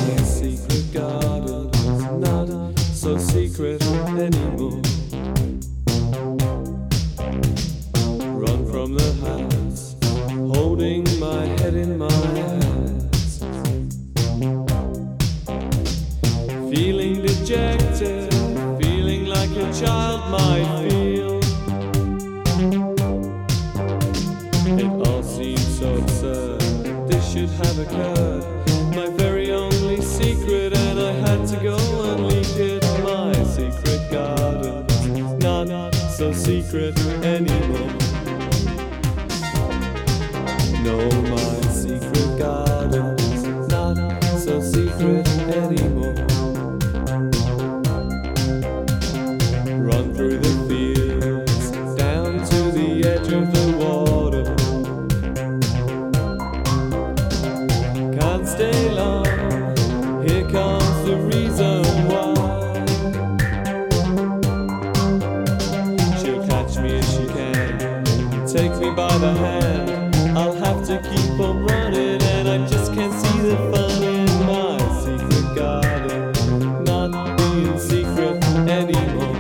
My secret garden is not so secret anymore. Run from the house, holding my head in my hands, feeling dejected, feeling like a child might feel. It all seems so absurd, this should have occurred. My very only secret, and I had to go and leak it. My secret garden is not so secret anymore. No, my secret garden is not so secret anymore. Run through the fields, down to the edge of the water. Can't stay long, here comes the reason why. She'll catch me if she can, take me by the hand. I'll have to keep on running, and I just can't see the fun in my secret garden not being secret anymore.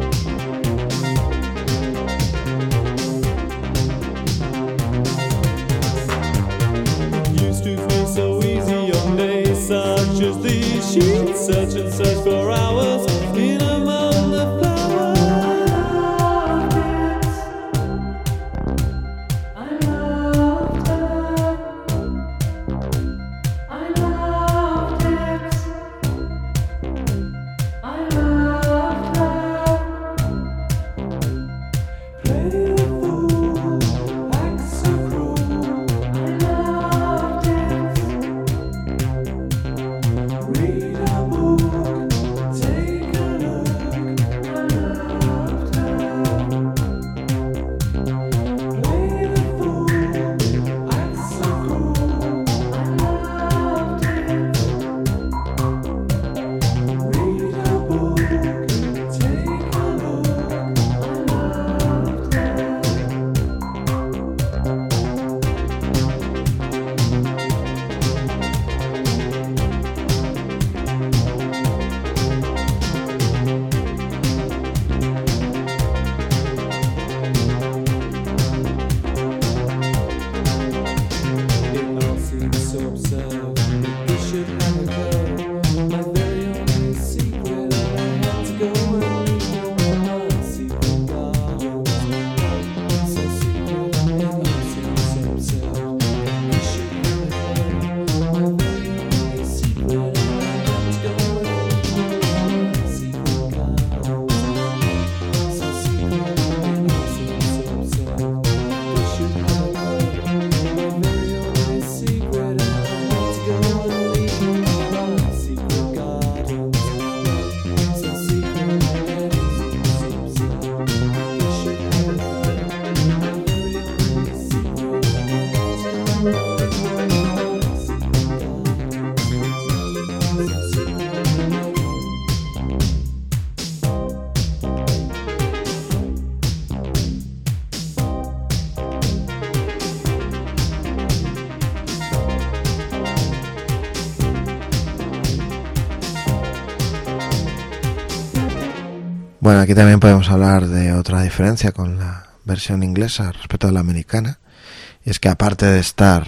It used to be so easy on days such as these. She'd search and search for hours in among the flowers. Bueno, aquí también podemos hablar de otra diferencia con la versión inglesa respecto a la americana, y es que aparte de estar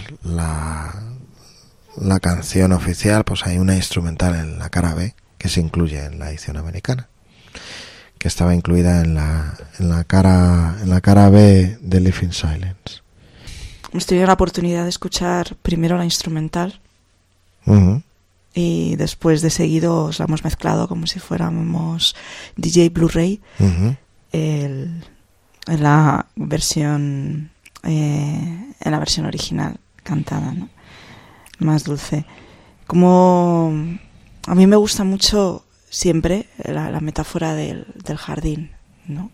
la canción oficial, pues hay una instrumental en la cara B que se incluye en la edición americana, que estaba incluida en la cara B de Live in Silence. Hemos tenido la oportunidad de escuchar primero la instrumental. Uh-huh. Y después de seguido os la hemos mezclado como si fuéramos DJ Blu-ray. Uh-huh. En la versión original cantada, ¿no? Más dulce. Como a mí me gusta mucho siempre la metáfora del jardín, ¿no?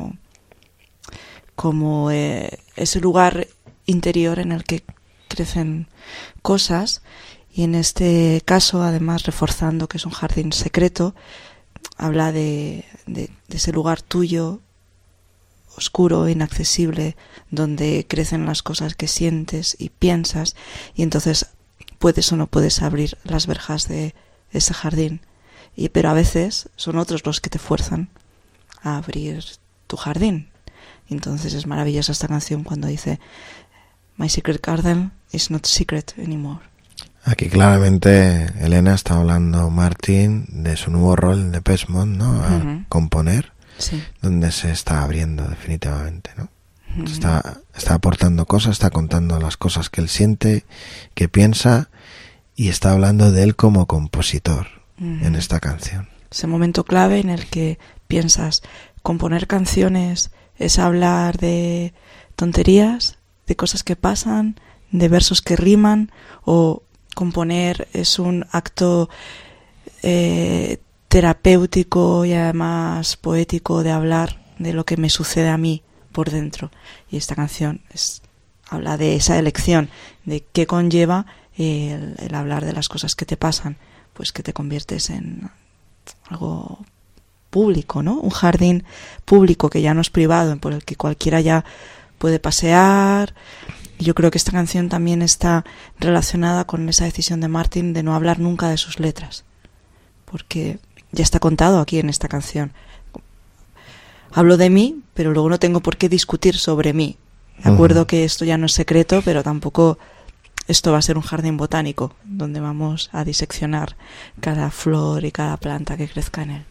Como ese lugar interior en el que crecen cosas. Y en este caso, además, reforzando que es un jardín secreto, habla de ese lugar tuyo, oscuro, inaccesible, donde crecen las cosas que sientes y piensas, y entonces puedes o no puedes abrir las verjas de ese jardín. Pero a veces son otros los que te fuerzan a abrir tu jardín. Entonces es maravillosa esta canción cuando dice My secret garden is not secret anymore. Aquí claramente Elena está hablando, Martin, de su nuevo rol en Depeche Mode, ¿no? A componer, sí. Donde se está abriendo definitivamente, ¿no? Está aportando cosas, está contando las cosas que él siente, que piensa, y está hablando de él como compositor en esta canción. Ese momento clave en el que piensas, componer canciones es hablar de tonterías, de cosas que pasan, de versos que riman, o componer es un acto terapéutico y además poético de hablar de lo que me sucede a mí por dentro. Y esta canción habla de esa elección, de qué conlleva el hablar de las cosas que te pasan, pues que te conviertes en algo público, ¿no? Un jardín público que ya no es privado, por el que cualquiera ya puede pasear. Yo creo que esta canción también está relacionada con esa decisión de Martin de no hablar nunca de sus letras, porque ya está contado aquí en esta canción. Hablo de mí, pero luego no tengo por qué discutir sobre mí. De acuerdo que esto ya no es secreto, pero tampoco esto va a ser un jardín botánico donde vamos a diseccionar cada flor y cada planta que crezca en él.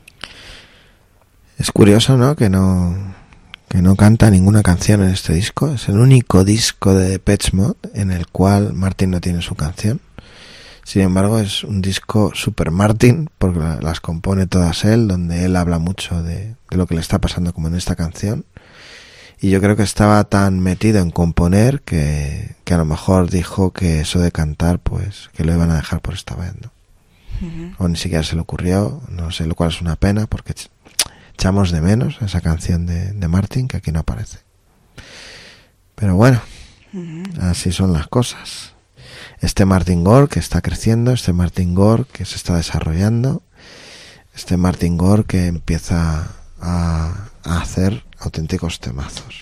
Es curioso, ¿no? Que no canta ninguna canción en este disco. Es el único disco de Depeche Mode en el cual Martin no tiene su canción. Sin embargo, es un disco super Martin, porque las compone todas él, donde él habla mucho de lo que le está pasando, como en esta canción. Y yo creo que estaba tan metido en componer que a lo mejor dijo que eso de cantar, pues que lo iban a dejar por esta vez, ¿no? O ni siquiera se le ocurrió, no sé, lo cual es una pena, porque echamos de menos esa canción de Martin, que aquí no aparece. Pero bueno, así son las cosas. Este Martin Gore que está creciendo, este Martin Gore que se está desarrollando, este Martin Gore que empieza a hacer auténticos temazos.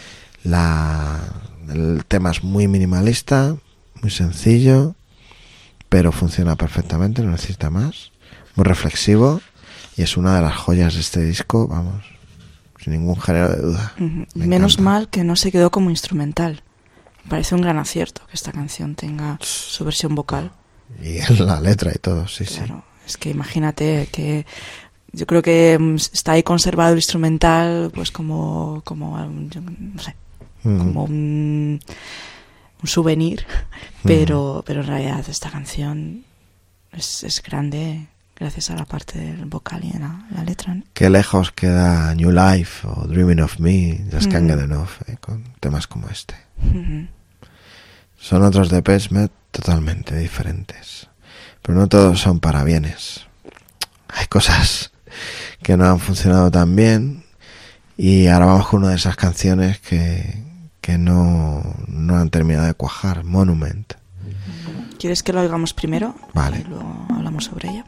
El tema es muy minimalista, muy sencillo, pero funciona perfectamente, no necesita más. Muy reflexivo, y es una de las joyas de este disco, vamos, sin ningún género de duda. Menos mal que no se quedó como instrumental. Me parece un gran acierto que esta canción tenga su versión vocal. Y en la letra y todo, sí, claro, sí. Es que imagínate que yo creo que está ahí conservado el instrumental, pues como no sé, como un souvenir, pero en realidad esta canción es grande gracias a la parte del vocal y la letra, ¿no? Qué lejos queda New Life o Dreaming of Me, Just Can't Get Enough, con temas como este. Son otros Depeche Mode totalmente diferentes, pero no todos son parabienes. Hay cosas que no han funcionado tan bien, y ahora vamos con una de esas canciones que no han terminado de cuajar, Monument. ¿Quieres que lo oigamos primero? Vale. Y luego hablamos sobre ella.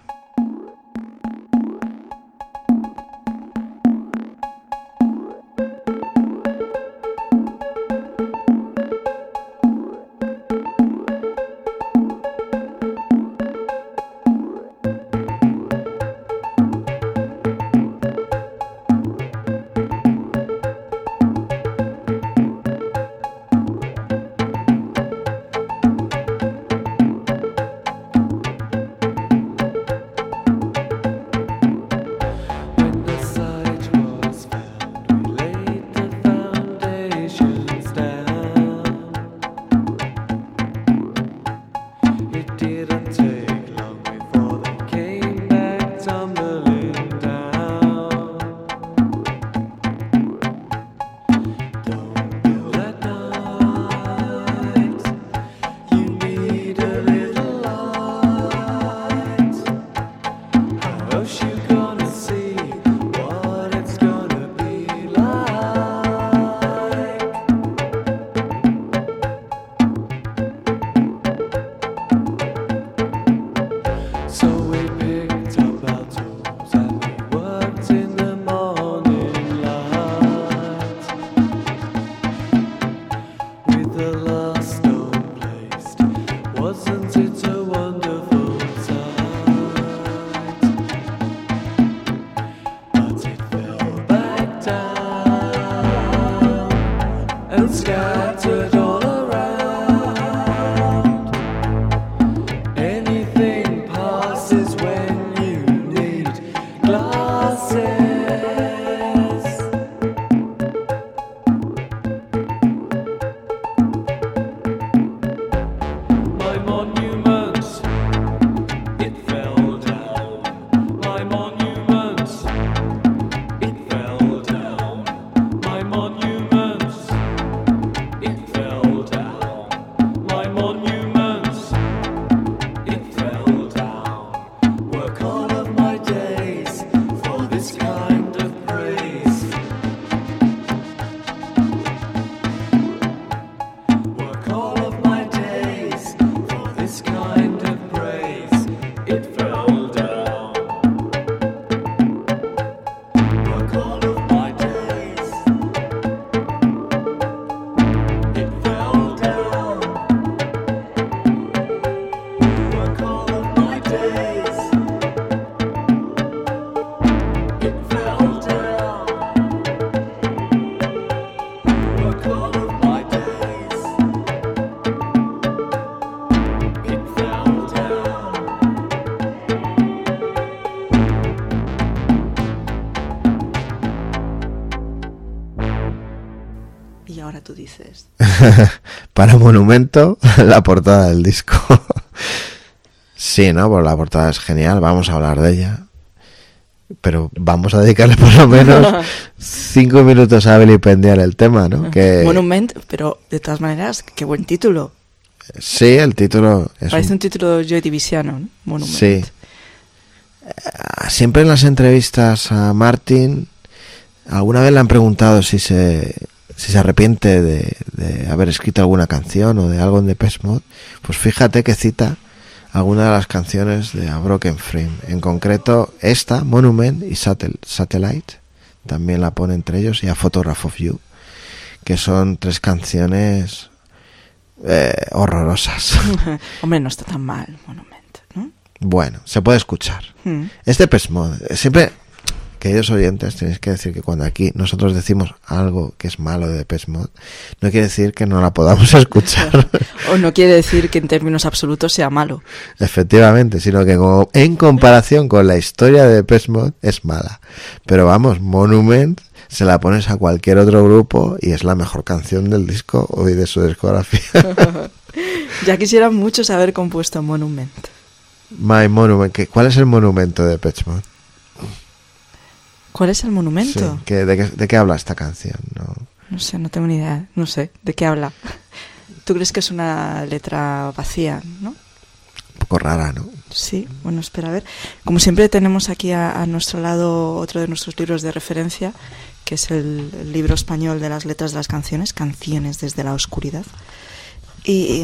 dices. Para Monumento, la portada del disco. Sí, ¿no? Pues la portada es genial, vamos a hablar de ella. Pero vamos a dedicarle por lo menos 5 minutos a vilipendiar el tema, ¿no? Que... Monument, pero de todas maneras, qué buen título. Sí, el título es parece un título Joy Divisiano, ¿no? Monument. Sí. Siempre en las entrevistas a Martin, alguna vez le han preguntado si se arrepiente de haber escrito alguna canción o de algo en Depeche Mode. Pues fíjate que cita alguna de las canciones de A Broken Frame. En concreto, esta, Monument y Satellite, también la pone entre ellos, y A Photograph of You, que son 3 canciones horrorosas. Hombre, no está tan mal, Monument, ¿no? Bueno, se puede escuchar. Es Depeche Mode. Siempre, queridos oyentes, tenéis que decir que cuando aquí nosotros decimos algo que es malo de Depeche Mode, no quiere decir que no la podamos escuchar. O no quiere decir que en términos absolutos sea malo. Efectivamente, sino que en comparación con la historia de Depeche Mode es mala. Pero vamos, Monument se la pones a cualquier otro grupo y es la mejor canción del disco o de su discografía. Ya quisiera muchos haber compuesto Monument. My Monument. ¿Cuál es el monumento de Depeche Mode? ¿Cuál es el monumento? Sí, ¿de qué habla esta canción? No sé, no tengo ni idea. No sé, ¿de qué habla? ¿Tú crees que es una letra vacía, no? Un poco rara, ¿no? Sí, bueno, espera a ver. Como siempre tenemos aquí a nuestro lado otro de nuestros libros de referencia, que es el libro español de las letras de las canciones, Canciones desde la oscuridad. Y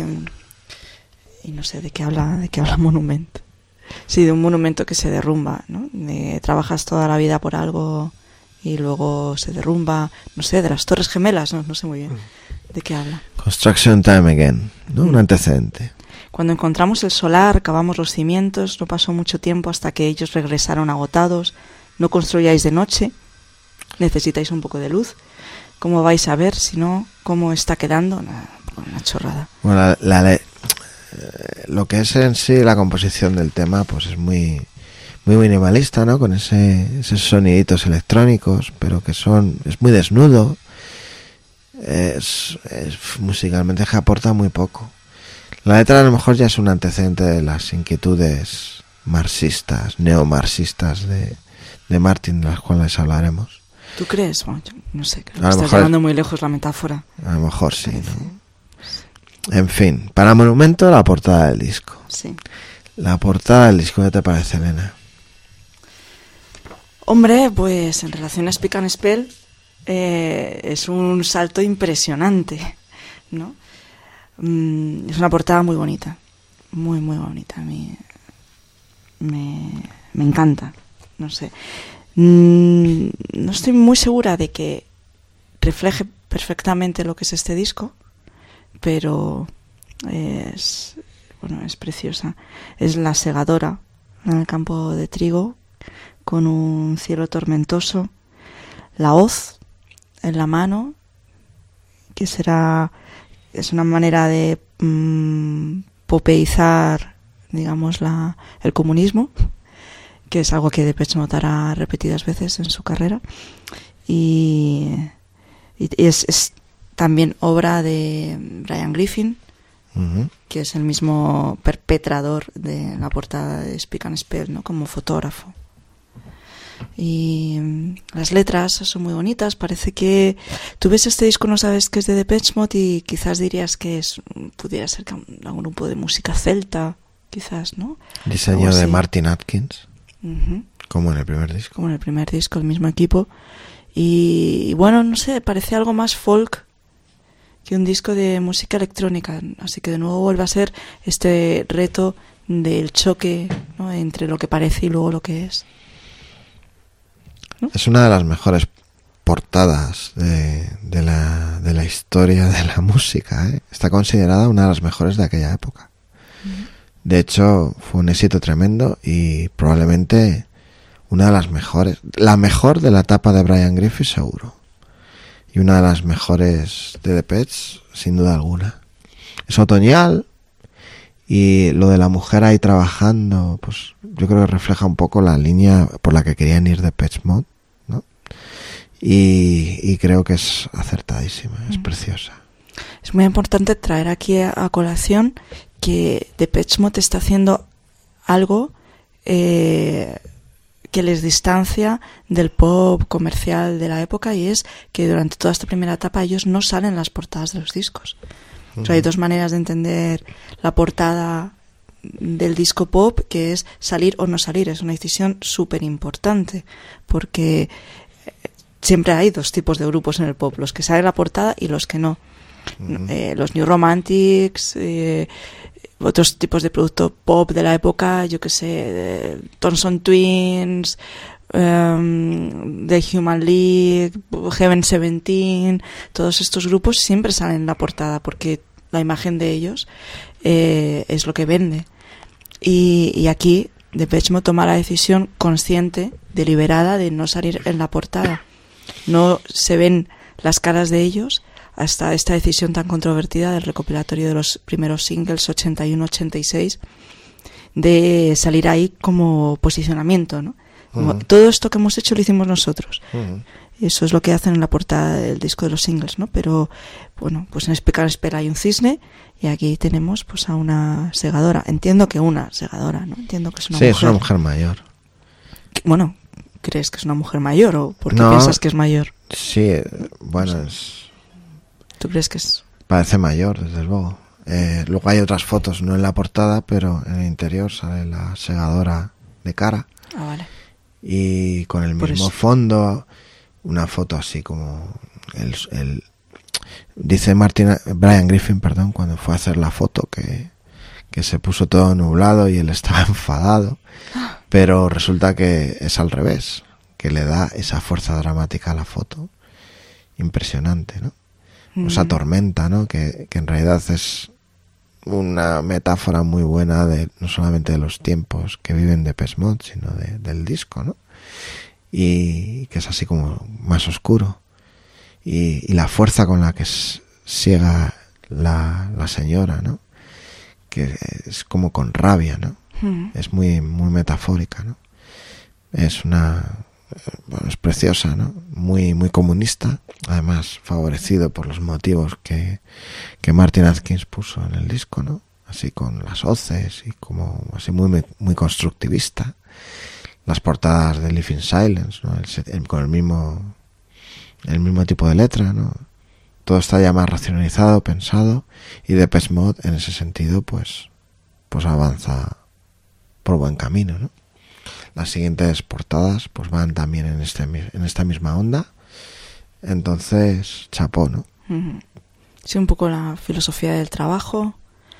no sé de qué habla Monument. Sí, de un monumento que se derrumba, ¿no? Trabajas toda la vida por algo y luego se derrumba, no sé, de las Torres Gemelas, no sé muy bien de qué habla. Construction Time Again, ¿no? Un antecedente. Cuando encontramos el solar, cavamos los cimientos, no pasó mucho tiempo hasta que ellos regresaron agotados. No construyáis de noche, necesitáis un poco de luz. ¿Cómo vais a ver si no cómo está quedando? Una chorrada. Bueno, lo que es en sí la composición del tema, pues es muy minimalista, ¿no? Con esos soniditos electrónicos, pero que es muy desnudo. Es musicalmente que aporta muy poco. La letra a lo mejor ya es un antecedente de las inquietudes marxistas, neomarxistas de Martin, de las cuales hablaremos. ¿Tú crees? Bueno, yo no sé, creo que estás llevando muy lejos la metáfora. A lo mejor sí, ¿no? En fin, para Monumento, la portada del disco. Sí. La portada del disco, ¿qué te parece, Elena? Hombre, pues en relación a Speak and Spell, es un salto impresionante, ¿no? Es una portada muy bonita, muy bonita. A mí me encanta, no sé. No estoy muy segura de que refleje perfectamente lo que es este disco, pero es preciosa. Es la segadora en el campo de trigo con un cielo tormentoso, la hoz en la mano, que es una manera de popeizar, digamos, el comunismo, que es algo que Depeche Mode hará repetidas veces en su carrera, y es también obra de Brian Griffin, que es el mismo perpetrador de la portada de Speak and Spell, ¿no? Como fotógrafo. Y las letras son muy bonitas. Parece que tú ves este disco, no sabes que es de Depeche Mode y quizás dirías que pudiera ser algún grupo de música celta, quizás, ¿no? Diseño de Martin Atkins, como en el primer disco. Como en el primer disco, el mismo equipo. Y bueno, no sé, parece algo más folk que un disco de música electrónica. Así que de nuevo vuelve a ser este reto del choque, ¿no? Entre lo que parece y luego lo que es. ¿No? Es una de las mejores portadas de la historia de la música, ¿eh? Está considerada una de las mejores de aquella época. De hecho, fue un éxito tremendo y probablemente una de las mejores, la mejor de la etapa de Brian Griffin, seguro, y una de las mejores de Depeche, sin duda alguna. Es otoñal y lo de la mujer ahí trabajando, pues yo creo que refleja un poco la línea por la que querían ir Depeche Mode, ¿no? Y creo que es acertadísima, es preciosa. Es muy importante traer aquí a colación que Depeche Mode está haciendo algo que les distancia del pop comercial de la época, y es que durante toda esta primera etapa ellos no salen en las portadas de los discos. O sea, hay dos maneras de entender la portada del disco pop, que es salir o no salir. Es una decisión súper importante, porque siempre hay dos tipos de grupos en el pop, los que salen en la portada y los que no. Los New Romantics, otros tipos de producto pop de la época, yo que sé, Thompson Twins, The Human League, Heaven 17, todos estos grupos siempre salen en la portada porque la imagen de ellos es lo que vende. Y aquí Depeche Mode toma la decisión consciente, deliberada, de no salir en la portada. No se ven las caras de ellos hasta esta decisión tan controvertida del recopilatorio de los primeros singles 81-86, de salir ahí como posicionamiento, ¿no? Como, todo esto que hemos hecho lo hicimos nosotros. Eso es lo que hacen en la portada del disco de los singles, ¿no? Pero bueno, pues en Espera hay un cisne, y aquí tenemos pues a una segadora. Entiendo que una segadora, ¿no? Entiendo que es una mujer. Sí, es una mujer mayor. Bueno, ¿crees que es una mujer mayor o por qué piensas que es mayor? Sí, bueno, es... ¿Tú crees que es...? Parece mayor, desde luego. Luego hay otras fotos, no en la portada, pero en el interior sale la segadora de cara. Ah, vale. Y con el mismo fondo, una foto así como... Dice Brian Griffin, cuando fue a hacer la foto, que se puso todo nublado y él estaba enfadado. Pero resulta que es al revés, que le da esa fuerza dramática a la foto. Impresionante, ¿no? Esa tormenta, ¿no? Que en realidad es una metáfora muy buena de no solamente de los tiempos que viven Depeche Mode, sino del disco, ¿no? Y que es así como más oscuro. Y la fuerza con la que ciega la señora, ¿no? Que es como con rabia, ¿no? Es muy, muy metafórica, ¿no? Es es preciosa, ¿no? Muy, muy comunista, además favorecido por los motivos que Martin Atkins puso en el disco, ¿no? Así con las hoces y como así muy, muy constructivista. Las portadas de Live in Silence, ¿no? Con el mismo tipo de letra, ¿no? Todo está ya más racionalizado, pensado, y Depeche Mode en ese sentido pues avanza por buen camino, ¿no? Las siguientes portadas pues van también en esta misma onda. Entonces, chapó, ¿no? Sí, un poco la filosofía del trabajo.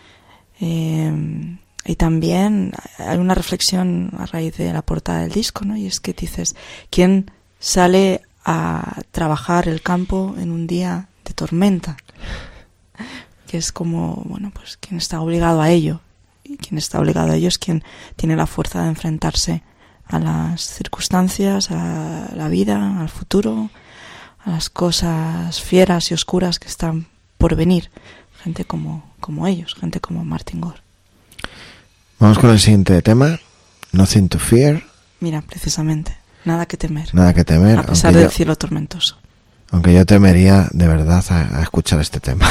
Y también hay una reflexión a raíz de la portada del disco, ¿no? Y es que dices, ¿quién sale a trabajar el campo en un día de tormenta? Que es como, bueno, pues quien está obligado a ello. Y quien está obligado a ello es quien tiene la fuerza de enfrentarse a las circunstancias, a la vida, al futuro, a las cosas fieras y oscuras que están por venir. Gente como ellos, gente como Martin Gore. Vamos con el siguiente tema, Nothing to Fear. Mira, precisamente, nada que temer. Nada que temer. A pesar del cielo tormentoso. Aunque yo temería de verdad a escuchar este tema.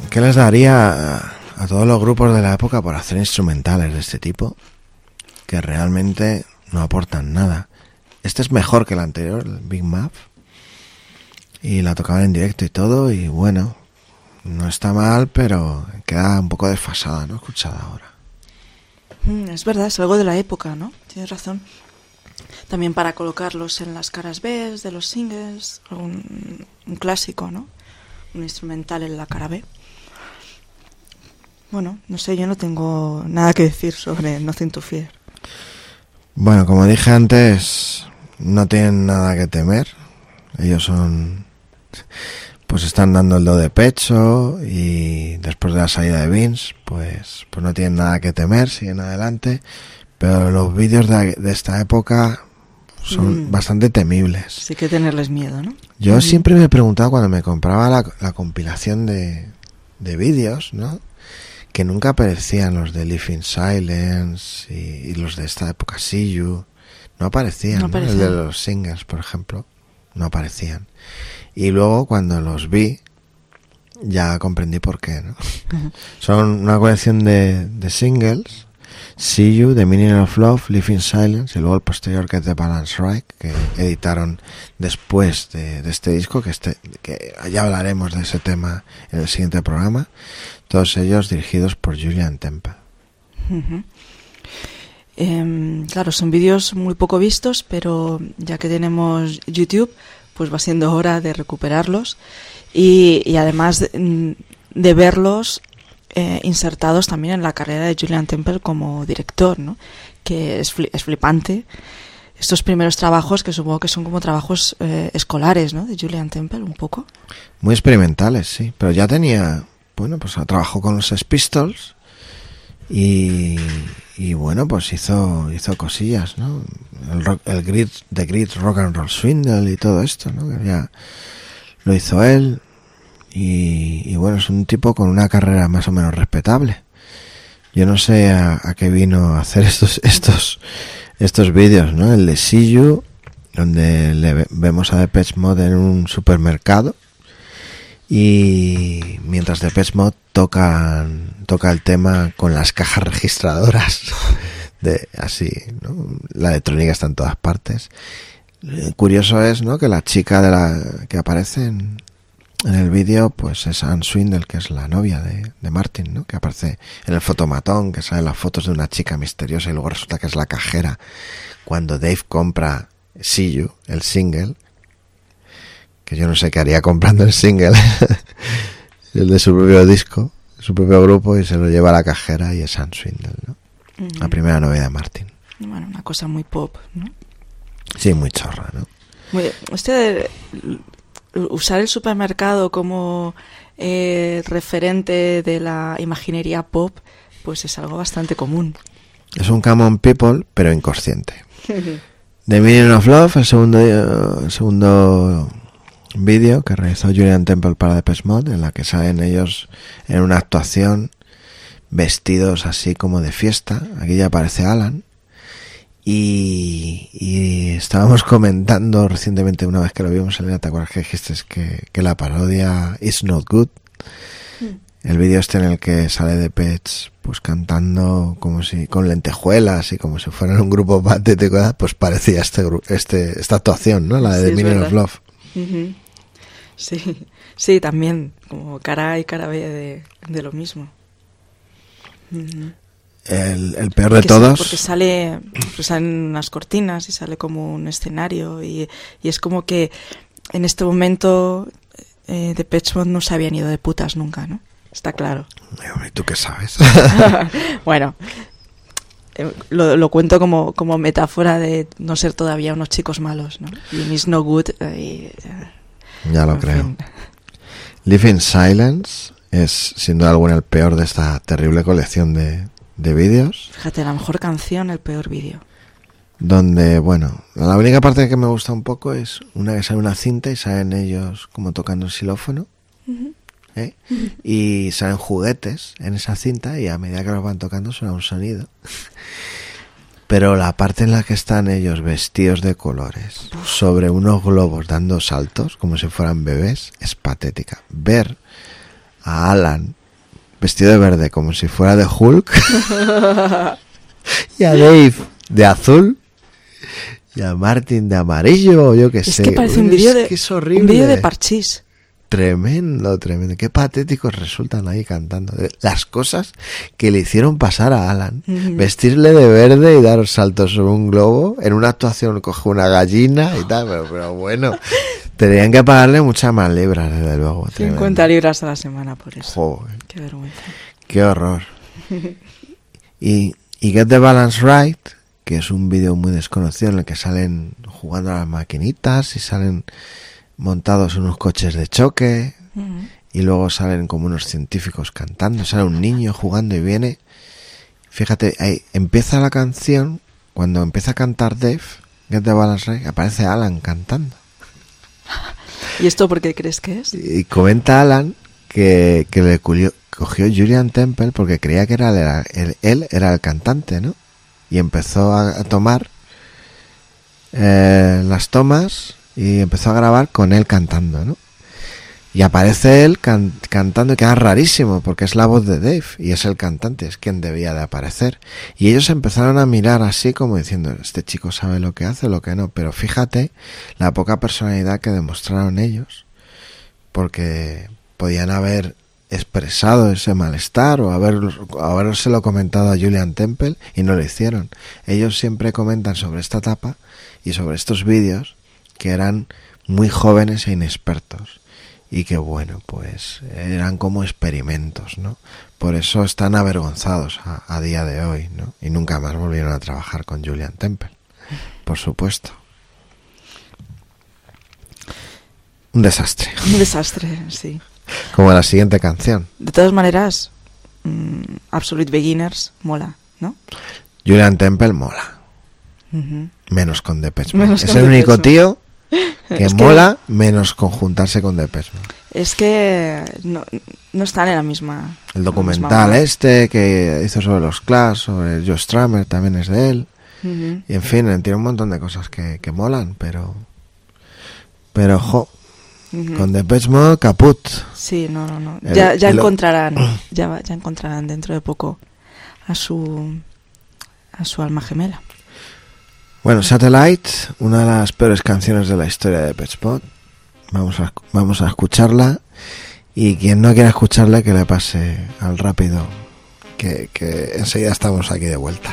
¿Qué les daría a todos los grupos de la época por hacer instrumentales de este tipo que realmente no aportan nada? Este es mejor que el anterior, el Big Muff, y la tocaban en directo y todo, y bueno, no está mal, pero queda un poco desfasada, ¿no? Escuchada ahora. Es verdad, es algo de la época, ¿no? Tienes razón. También para colocarlos en las caras B de los singles, un clásico, ¿no? Un instrumental en la cara B. Bueno, no sé, yo no tengo nada que decir sobre Nothing to Fear. Bueno, como dije antes, no tienen nada que temer. Ellos pues están dando el do de pecho, y después de la salida de Vince, pues no tienen nada que temer, siguen adelante. Pero los vídeos de esta época son bastante temibles. Sí, que tenerles miedo, ¿no? Yo siempre me he preguntado cuando me compraba la compilación de vídeos, ¿no? Que nunca aparecían los de Live in Silence y los de esta época, See You. No aparecían, ¿no? El de los singles, por ejemplo, no aparecían. Y luego cuando los vi, ya comprendí por qué, ¿no? Son una colección de singles: See You, The Meaning of Love, Live in Silence, y luego el posterior, que es The Balance Right, que editaron después de este disco, que ya hablaremos de ese tema en el siguiente programa. Todos ellos dirigidos por Julian Temple. Claro, son vídeos muy poco vistos, pero ya que tenemos YouTube, pues va siendo hora de recuperarlos y además de verlos insertados también en la carrera de Julian Temple como director, ¿no? Que es flipante. Estos primeros trabajos, que supongo que son como trabajos escolares, ¿no? De Julian Temple, un poco. Muy experimentales, sí. Pero ya tenía, bueno, pues trabajó con los Sex Pistols y bueno, pues hizo cosillas, ¿no? The Great Rock and Roll Swindle y todo esto, ¿no? Que ya lo hizo él. Y bueno, es un tipo con una carrera más o menos respetable. Yo no sé a qué vino a hacer estos vídeos, ¿no? El de See You, donde vemos a Depeche Mode en un supermercado, y mientras Depeche Mode toca el tema con las cajas registradoras así, ¿no? La electrónica está en todas partes. Curioso es, ¿no?, que la chica que aparece en el vídeo, pues es Anne Swindle, que es la novia de Martin, ¿no? Que aparece en el fotomatón, que salen las fotos de una chica misteriosa, y luego resulta que es la cajera cuando Dave compra See You, el single, que yo no sé qué haría comprando el single, el de su propio disco, su propio grupo, y se lo lleva a la cajera, y es Anne Swindle, ¿no? La primera novia de Martin. Bueno, una cosa muy pop, ¿no? Sí, muy chorra, ¿no? Usar el supermercado como referente de la imaginería pop, pues es algo bastante común. Es un Common People, pero inconsciente. The Meaning of Love, el segundo vídeo que realizó Julian Temple para Depeche Mode, en la que salen ellos en una actuación vestidos así como de fiesta. Aquí ya aparece Alan. Y estábamos comentando recientemente, una vez que lo vimos, Elena, ¿te acuerdas que dijiste que la parodia It's Not Good? El vídeo en el que sale Depeche pues cantando como si con lentejuelas y como si fueran un grupo patético, pues parecía esta actuación, ¿no? La de The Meaning of Love. Sí, también como cara A y cara B de lo mismo. El peor de todos, porque salen unas cortinas y sale como un escenario, y es como que en este momento Depeche Mode no se habían ido de putas nunca, ¿no? Está claro. ¿Y tú qué sabes? Bueno, lo cuento como metáfora de no ser todavía unos chicos malos, ¿no? Y It's No Good. Ya lo creo. Fin. Live in Silence es sin duda alguna el peor de esta terrible colección de vídeos. Fíjate, la mejor canción, el peor vídeo. Donde, bueno, la única parte que me gusta un poco es una que sale una cinta y salen ellos como tocando el xilófono. Y salen juguetes en esa cinta, y a medida que los van tocando suena un sonido. Pero la parte en la que están ellos vestidos de colores sobre unos globos dando saltos como si fueran bebés es patética. Ver a Alan vestido de verde, como si fuera de Hulk, y a Dave de azul, y a Martin de amarillo, yo qué sé. Es que parece un vídeo de Parchís. Tremendo. Qué patéticos resultan ahí cantando. Las cosas que le hicieron pasar a Alan. Vestirle de verde y dar saltos sobre un globo. En una actuación coge una gallina y tal, pero bueno. Tenían que pagarle muchas más libras, desde luego. 50 libras a la semana por eso. Joder. Qué vergüenza. Qué horror. Y Get the Balance Right, que es un vídeo muy desconocido en el que salen jugando a las maquinitas y salen montados en unos coches de choque, y luego salen como unos científicos cantando, sale un niño jugando y viene. Fíjate, ahí empieza la canción, cuando empieza a cantar Dave, Get the Balance Right, aparece Alan cantando. ¿Y esto por qué crees que es? Y comenta Alan que le cogió Julian Temple porque creía que él era el cantante, ¿no? Y empezó a tomar las tomas y empezó a grabar con él cantando, ¿no? Y aparece él cantando y queda rarísimo porque es la voz de Dave y es el cantante, es quien debía de aparecer. Y ellos empezaron a mirar así como diciendo, este chico sabe lo que hace, lo que no. Pero fíjate la poca personalidad que demostraron ellos, porque podían haber expresado ese malestar o habérselo comentado a Julian Temple y no lo hicieron. Ellos siempre comentan sobre esta etapa y sobre estos vídeos que eran muy jóvenes e inexpertos y que bueno, pues eran como experimentos, ¿no? Por eso están avergonzados a día de hoy, ¿no? Y nunca más volvieron a trabajar con Julian Temple, por supuesto. Un desastre. Un desastre, sí. Como la siguiente canción. De todas maneras, Absolute Beginners mola, ¿no? Julian Temple mola. Menos con Depeche Mode. Es el único tío que mola menos con juntarse con Depeche Mode. Es que no están en la misma. El documental que hizo sobre los Clash, sobre Joe Strummer, también es de él. Y en fin, tiene un montón de cosas que molan, pero con Depeche Mode caput. Sí, no. Ya encontrarán dentro de poco a su alma gemela. Bueno, Satellite, una de las peores canciones de la historia de Depeche Mode. Vamos a escucharla, y quien no quiera escucharla que le pase al rápido, que enseguida estamos aquí de vuelta.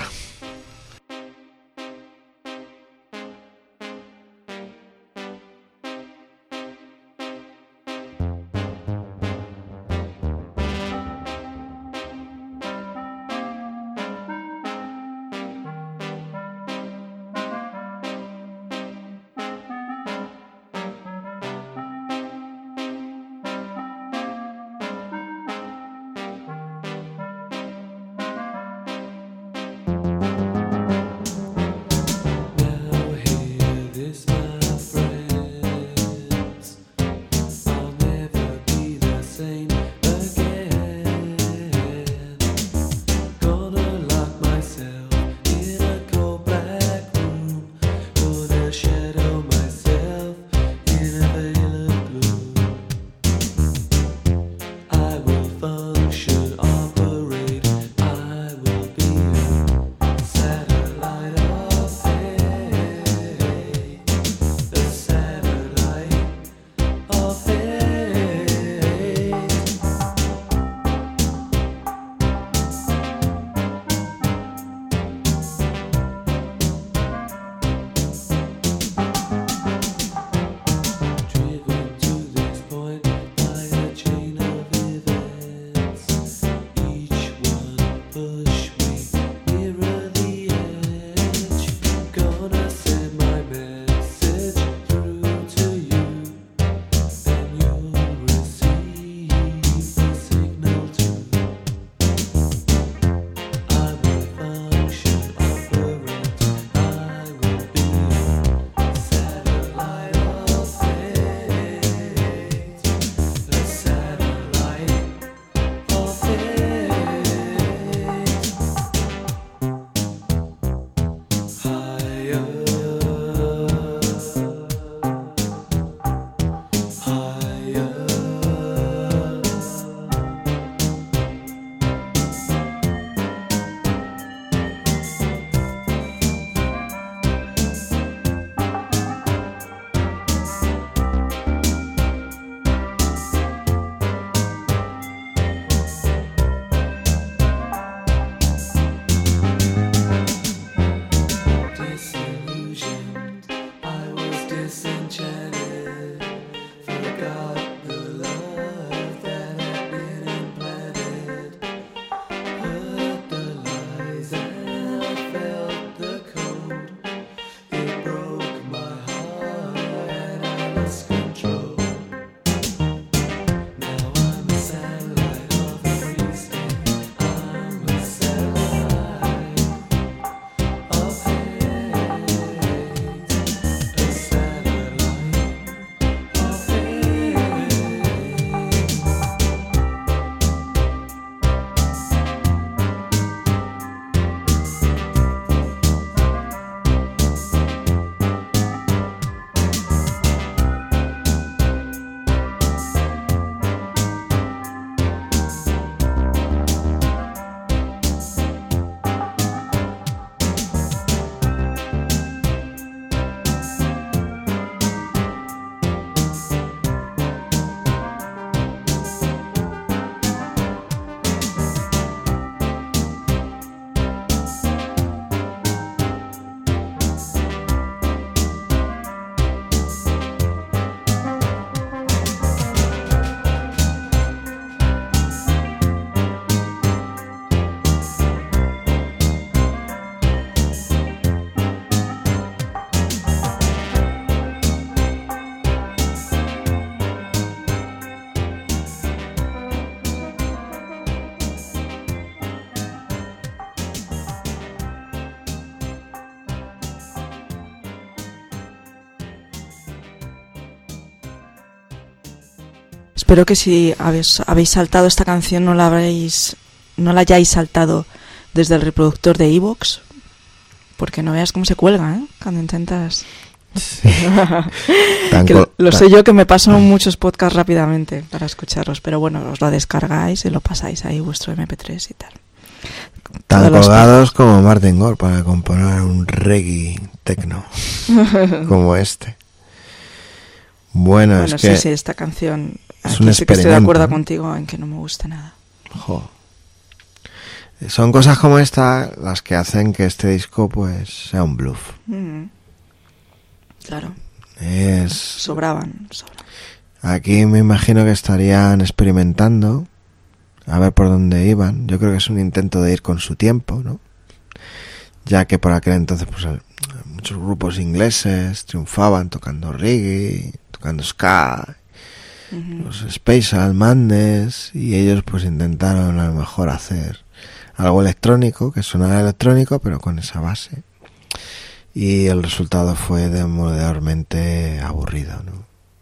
Espero que si habéis saltado esta canción no la hayáis saltado desde el reproductor de iVoox, porque no veas cómo se cuelga, ¿eh? Cuando intentas... Sí. Lo sé yo, que me paso muchos podcasts rápidamente para escucharlos, pero bueno, os lo descargáis y lo pasáis ahí vuestro MP3 y tal. Tan colgados como Martin Gore para componer un reggae techno como este. Bueno, es que sí, esta canción es un sí que estoy de acuerdo, ¿no? contigo en que no me gusta nada. Jo. Son cosas como esta las que hacen que este disco pues sea un bluff. Claro. Sobraban. Aquí me imagino que estarían experimentando a ver por dónde iban. Yo creo que es un intento de ir con su tiempo, ¿no? Ya que por aquel entonces pues muchos grupos ingleses triunfaban tocando reggae, tocando ska, los Spatial Madness, y ellos pues intentaron a lo mejor hacer algo electrónico, que sonara electrónico, pero con esa base. Y el resultado fue demoledormente aburrido, ¿no?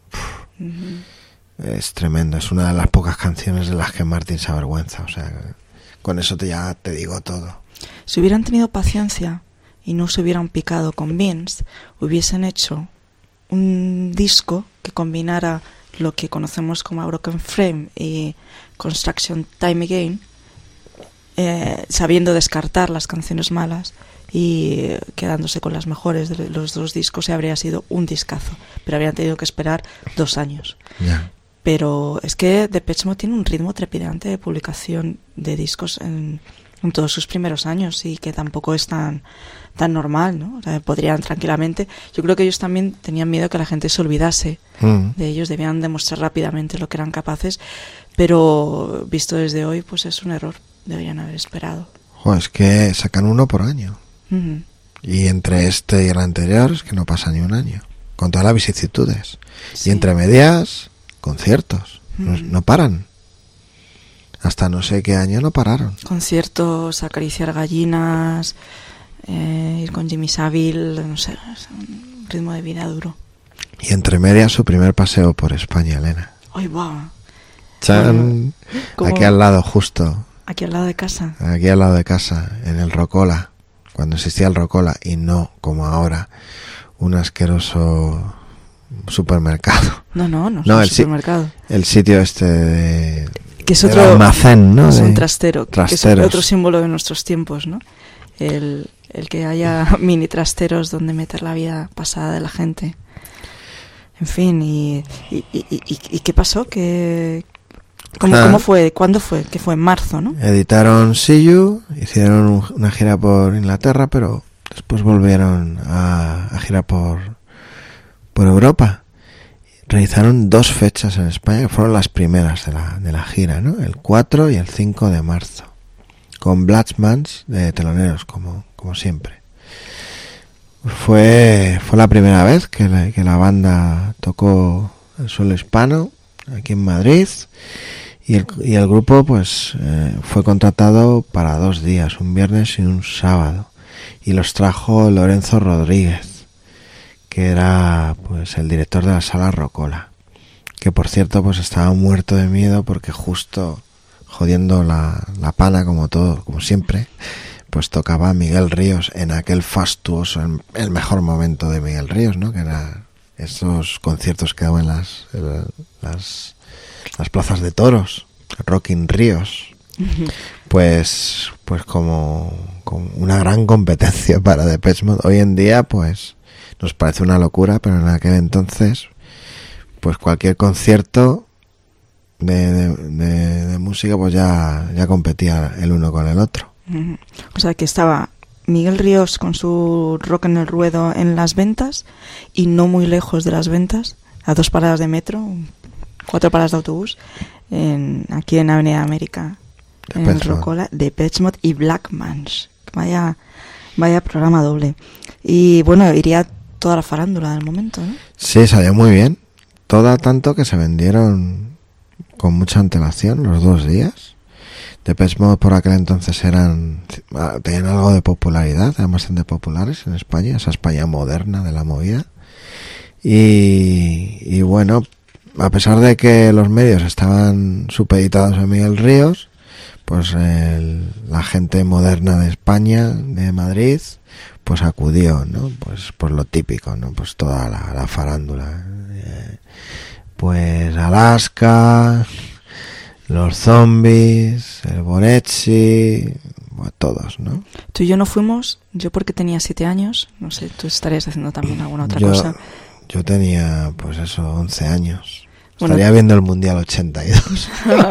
Es tremendo, es una de las pocas canciones de las que Martin se avergüenza, o sea, con eso ya te digo todo. Si hubieran tenido paciencia y no se hubieran picado con Vince, hubiesen hecho un disco que combinara lo que conocemos como Broken Frame y Construction Time Again, sabiendo descartar las canciones malas y quedándose con las mejores de los dos discos, y habría sido un discazo, pero habrían tenido que esperar 2 años. Yeah. Pero es que Depeche Mode tiene un ritmo trepidante de publicación de discos en todos sus primeros años, y que tampoco es tan normal, ¿no? O sea, podrían tranquilamente... Yo creo que ellos también tenían miedo que la gente se olvidase de ellos, debían demostrar rápidamente lo que eran capaces, pero visto desde hoy, pues es un error, deberían haber esperado. Es que sacan uno por año. Y entre este y el anterior es que no pasa ni un año, con todas las vicisitudes. Sí. Y entre medias, conciertos, no paran. Hasta no sé qué año no pararon. Conciertos, acariciar gallinas, ir con Jimmy Savile, no sé, es un ritmo de vida duro. Y entre medias su primer paseo por España, Elena. ¡Ay, wow! ¡Chan! Aquí al lado, justo. ¿Aquí al lado de casa? Aquí al lado de casa, en el Rocola, cuando existía el Rocola, y no como ahora, un asqueroso supermercado. No es un supermercado. El sitio este de... Que es otro almacén, ¿no? Es un trastero, que es otro símbolo de nuestros tiempos, ¿no? El que haya mini trasteros donde meter la vida pasada de la gente. En fin, ¿y qué pasó? ¿Cómo fue? ¿Cuándo fue? Que fue en marzo, ¿no? Editaron See You, hicieron una gira por Inglaterra, pero después volvieron a girar por Europa. Realizaron 2 fechas en España, que fueron las primeras de la gira, ¿no? El 4 y el 5 de marzo, con Blatchmans de teloneros, como siempre. Fue la primera vez que la banda tocó el suelo hispano aquí en Madrid, y el grupo pues fue contratado para 2 días, un viernes y un sábado, y los trajo Lorenzo Rodríguez, que era pues el director de la sala Rocola, que por cierto pues estaba muerto de miedo porque justo jodiendo la pana como siempre, pues tocaba Miguel Ríos en aquel fastuoso, el mejor momento de Miguel Ríos, ¿no? Que era esos conciertos que daban en las plazas de toros, Rocking Ríos. Pues como una gran competencia para Depeche Mode. Hoy en día pues nos parece una locura, pero en aquel entonces pues cualquier concierto de música pues ya competía el uno con el otro. O sea que estaba Miguel Ríos con su Rock en el Ruedo en Las Ventas, y no muy lejos de Las Ventas, a 2 paradas de metro, 4 paradas de autobús, aquí en Avenida América, en el Rocola, Depeche Mode y Blatchmans. Vaya programa doble. Y bueno, iría toda la farándula del momento, ¿no? Sí, salió muy bien. Toda tanto que se vendieron con mucha antelación los 2 días. Depeche Mode por aquel entonces tenían algo de popularidad, eran bastante populares en España, esa España moderna de la movida. Y bueno, a pesar de que los medios estaban supeditados a Miguel Ríos, pues la gente moderna de España, de Madrid, pues acudió, ¿no? Pues por lo típico, ¿no? Pues toda la farándula. Pues Alaska, los zombies, el Bonetti, bueno, todos, ¿no? Tú y yo no fuimos, yo porque tenía 7 años, no sé, tú estarías haciendo también alguna otra cosa. Yo tenía, pues eso, 11 años. Bueno, Estaría viendo el Mundial 82.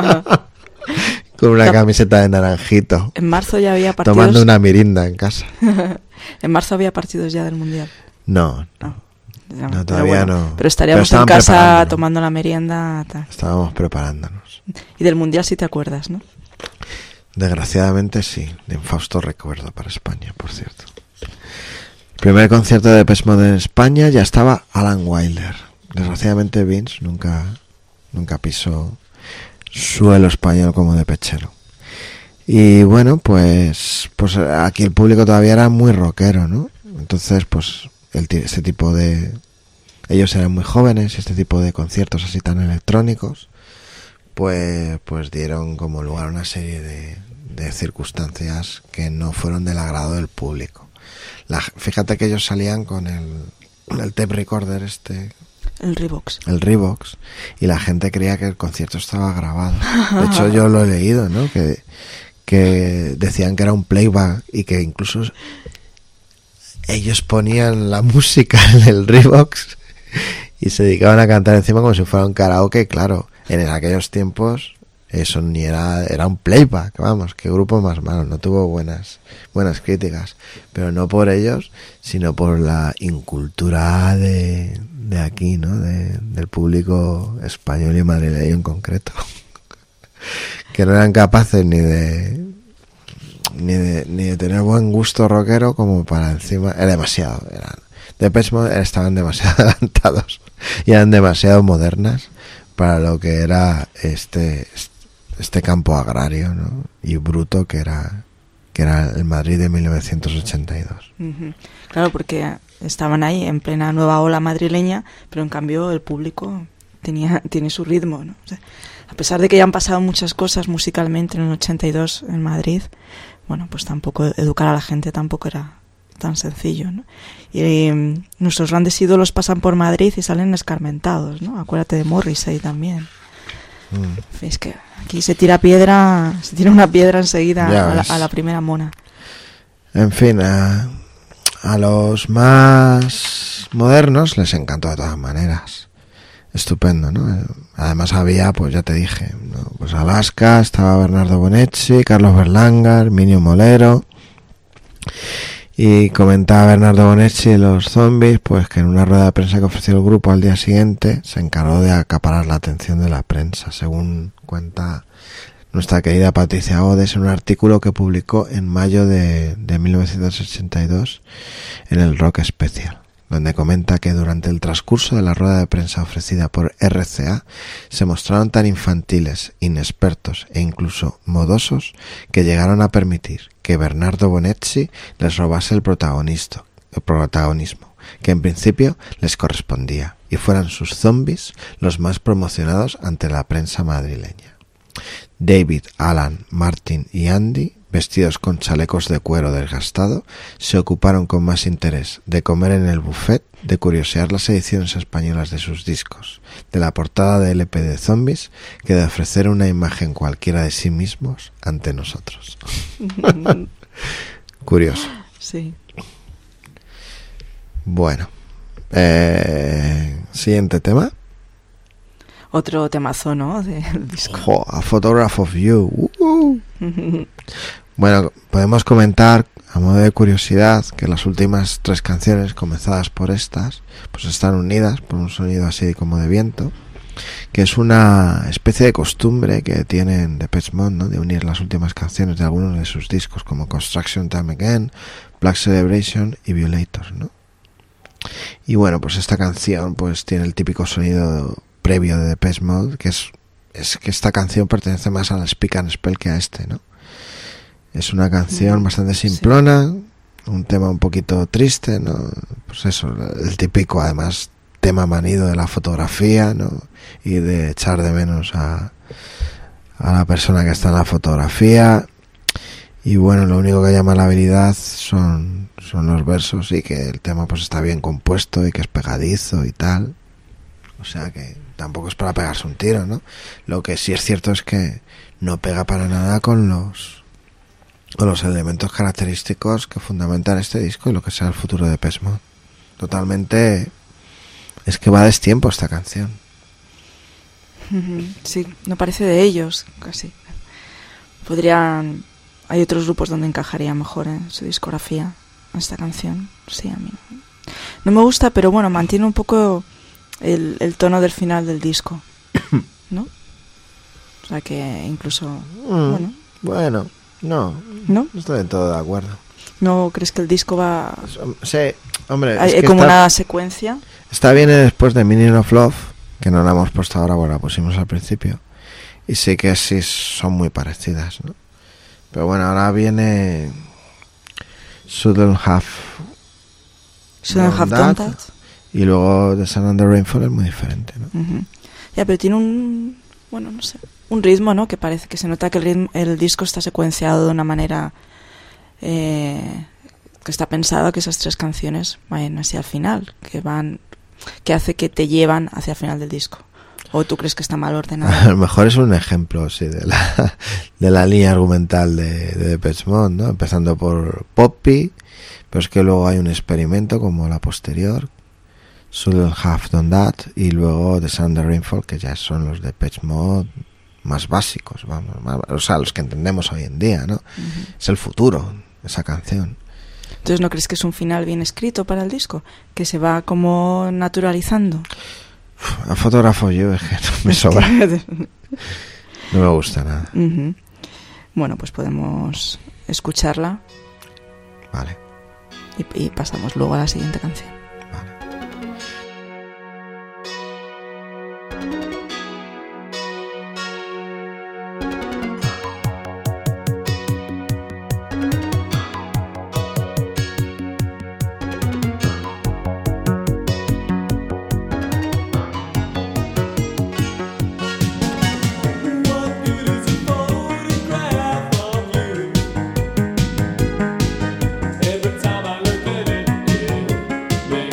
Con una camiseta de naranjito. En marzo ya había partidos. Tomando una mirinda en casa. En marzo había partidos ya del Mundial. No, todavía no. Pero estaríamos en casa tomando la merienda. Tal. Estábamos preparándonos. Y del Mundial sí te acuerdas, ¿no? Desgraciadamente sí. De infausto recuerdo para España, por cierto. El primer concierto de Depeche Mode en España ya estaba Alan Wilder. Desgraciadamente Vince nunca pisó suelo español como depechero. Y bueno, pues aquí el público todavía era muy rockero, ¿no? Entonces, pues este tipo de... Ellos eran muy jóvenes y este tipo de conciertos así tan electrónicos, pues dieron como lugar a una serie de circunstancias que no fueron del agrado del público. Fíjate que ellos salían con el tape recorder el Revox, y la gente creía que el concierto estaba grabado. De hecho, yo lo he leído, ¿no? Que decían que era un playback y que incluso ellos ponían la música en el Revox y se dedicaban a cantar encima como si fuera un karaoke. Claro, en aquellos tiempos eso ni era un playback, vamos, qué grupo más malo. No tuvo buenas críticas, pero no por ellos, sino por la incultura de aquí, ¿no? Del público español y madrileño en concreto, que no eran capaces ni de tener buen gusto rockero como para encima. Era demasiado. Depeche Mode estaban demasiado adelantados y eran demasiado modernas para lo que era este campo agrario, ¿no? Y bruto que era el Madrid de 1982. Uh-huh. Claro, porque estaban ahí en plena nueva ola madrileña, pero en cambio el público tiene su ritmo, ¿no? O sea, a pesar de que ya han pasado muchas cosas musicalmente en el 82 en Madrid, bueno, pues tampoco educar a la gente tampoco era tan sencillo, ¿no? Y nuestros grandes ídolos pasan por Madrid y salen escarmentados, ¿no? Acuérdate de Morrissey también. Es que aquí se tira una piedra enseguida a la primera mona. En fin, a los más modernos les encantó de todas maneras. Estupendo, ¿no? Además había, pues ya te dije, ¿no? Pues Alaska, estaba Bernardo Bonetti, Carlos Berlanga, Herminio Molero. Y comentaba Bernardo Bonetti de los zombies, pues que en una rueda de prensa que ofreció el grupo al día siguiente se encargó de acaparar la atención de la prensa, según cuenta nuestra querida Patricia Odes en un artículo que publicó en mayo de 1982 en el Rock Special, donde comenta que durante el transcurso de la rueda de prensa ofrecida por RCA se mostraron tan infantiles, inexpertos e incluso modosos que llegaron a permitir que Bernardo Bonetti les robase el protagonismo, que en principio les correspondía, y fueran sus zombies los más promocionados ante la prensa madrileña. David, Alan, Martin y Andy, vestidos con chalecos de cuero desgastado, se ocuparon con más interés de comer en el buffet, de curiosear las ediciones españolas de sus discos, de la portada de LP de Zombies, que de ofrecer una imagen cualquiera de sí mismos ante nosotros. Curioso. Sí. Bueno, siguiente tema. Otro temazo, ¿no? Del disco. A Photograph of You. Bueno, podemos comentar, a modo de curiosidad, que las últimas 3 canciones, comenzadas por estas, pues están unidas por un sonido así como de viento, que es una especie de costumbre que tienen Depeche Mode, ¿no? De unir las últimas canciones de algunos de sus discos, como Construction Time Again, Black Celebration y Violators, ¿no? Y bueno, pues esta canción pues tiene el típico sonido previo de Depeche Mode, que es que esta canción pertenece más al Speak and Spell que a ¿no? Es una canción bastante simplona, un tema un poquito triste, ¿no? Pues eso, el típico, además tema manido de la fotografía, ¿no? Y de echar de menos a la persona que está en la fotografía. Y bueno, lo único que llama la habilidad son los versos, y que el tema pues está bien compuesto y que es pegadizo y tal. O sea que tampoco es para pegarse un tiro, ¿no? Lo que sí es cierto es que no pega para nada con los elementos característicos que fundamentan este disco y lo que sea el futuro de Depeche Mode. Totalmente, es que va a destiempo esta canción. Sí, no parece de ellos, casi. Hay otros grupos donde encajaría mejor en su discografía esta canción. Sí, a mí no me gusta, pero bueno, mantiene un poco el tono del final del disco, ¿no? O sea que incluso Bueno, no estoy del todo de acuerdo. ¿No crees que el disco va...? Sí, hombre, hay es que como una secuencia. Está bien después de Meaning of Love, que no la hemos puesto ahora, bueno, la pusimos al principio, y sí que sí son muy parecidas, ¿no? Pero bueno, ahora viene Shouldn't Have Done That, y luego The Sun and the Rainfall es muy diferente, ¿no? Ya, pero tiene un ritmo, ¿no? Que parece que se nota que el disco está secuenciado de una manera que está pensado que esas tres canciones vayan hacia el final, que hace que te llevan hacia el final del disco. ¿O tú crees que está mal ordenado? A lo mejor es un ejemplo, sí, de la línea argumental de Depeche Mode, ¿no? Empezando por Poppy, pero es que luego hay un experimento como la posterior, Shouldn't Have Done That, y luego The Sun and the Rainfall, que ya son los Depeche Mode más básicos, vamos, o sea, los que entendemos hoy en día, ¿no? Es el futuro, esa canción. Entonces, ¿no crees que es un final bien escrito para el disco? Que se va como naturalizando. A fotógrafo yo, es que no me sobra. No me gusta nada. Bueno, pues podemos escucharla. Vale. Y pasamos luego a la siguiente canción. Every time I look at it, yeah.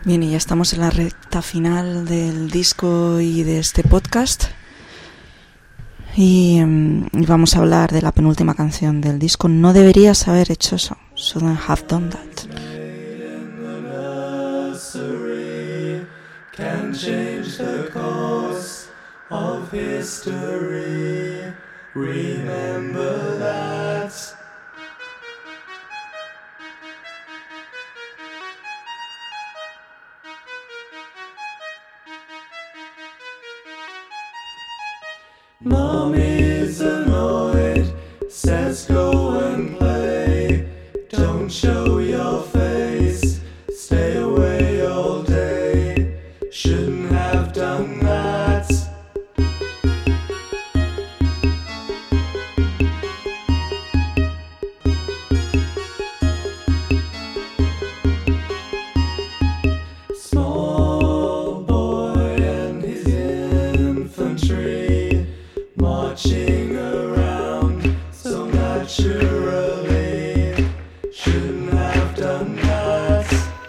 Bien, y ya estamos en la recta final del disco y de este podcast. Y vamos a hablar de la penúltima canción del disco. No deberías haber hecho eso. Shouldn't have done that. Can change the course of history. Remember that. Mom is annoyed, says go and play. Don't show your face, stay away all day. Shouldn't have done that. Small boy and his infantry marching around so naturally. Shouldn't have done that.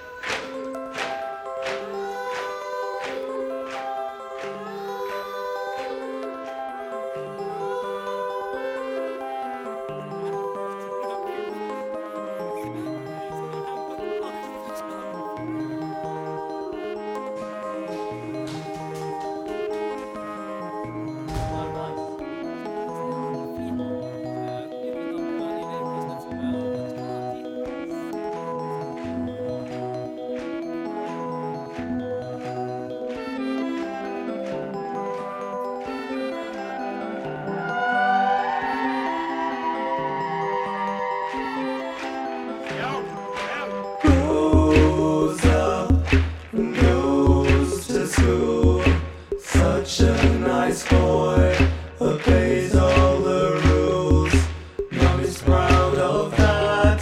Grows up and goes to school. Such a nice boy, obeys all the rules. Mommy's proud of that.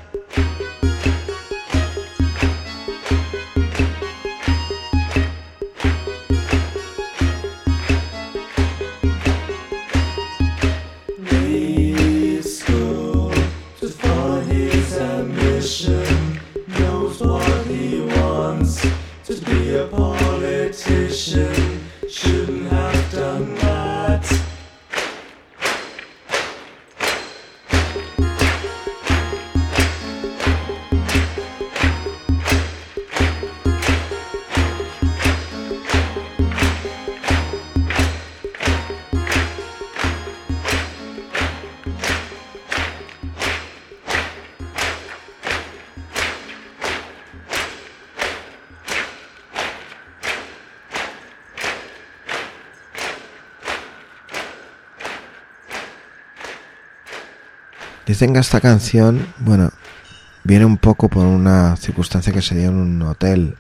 Leaves school to follow his ambition. Knows what he wants, to be a politician. Shouldn't have done that. Dicen que esta canción, bueno, viene un poco por una circunstancia que se dio en un hotel,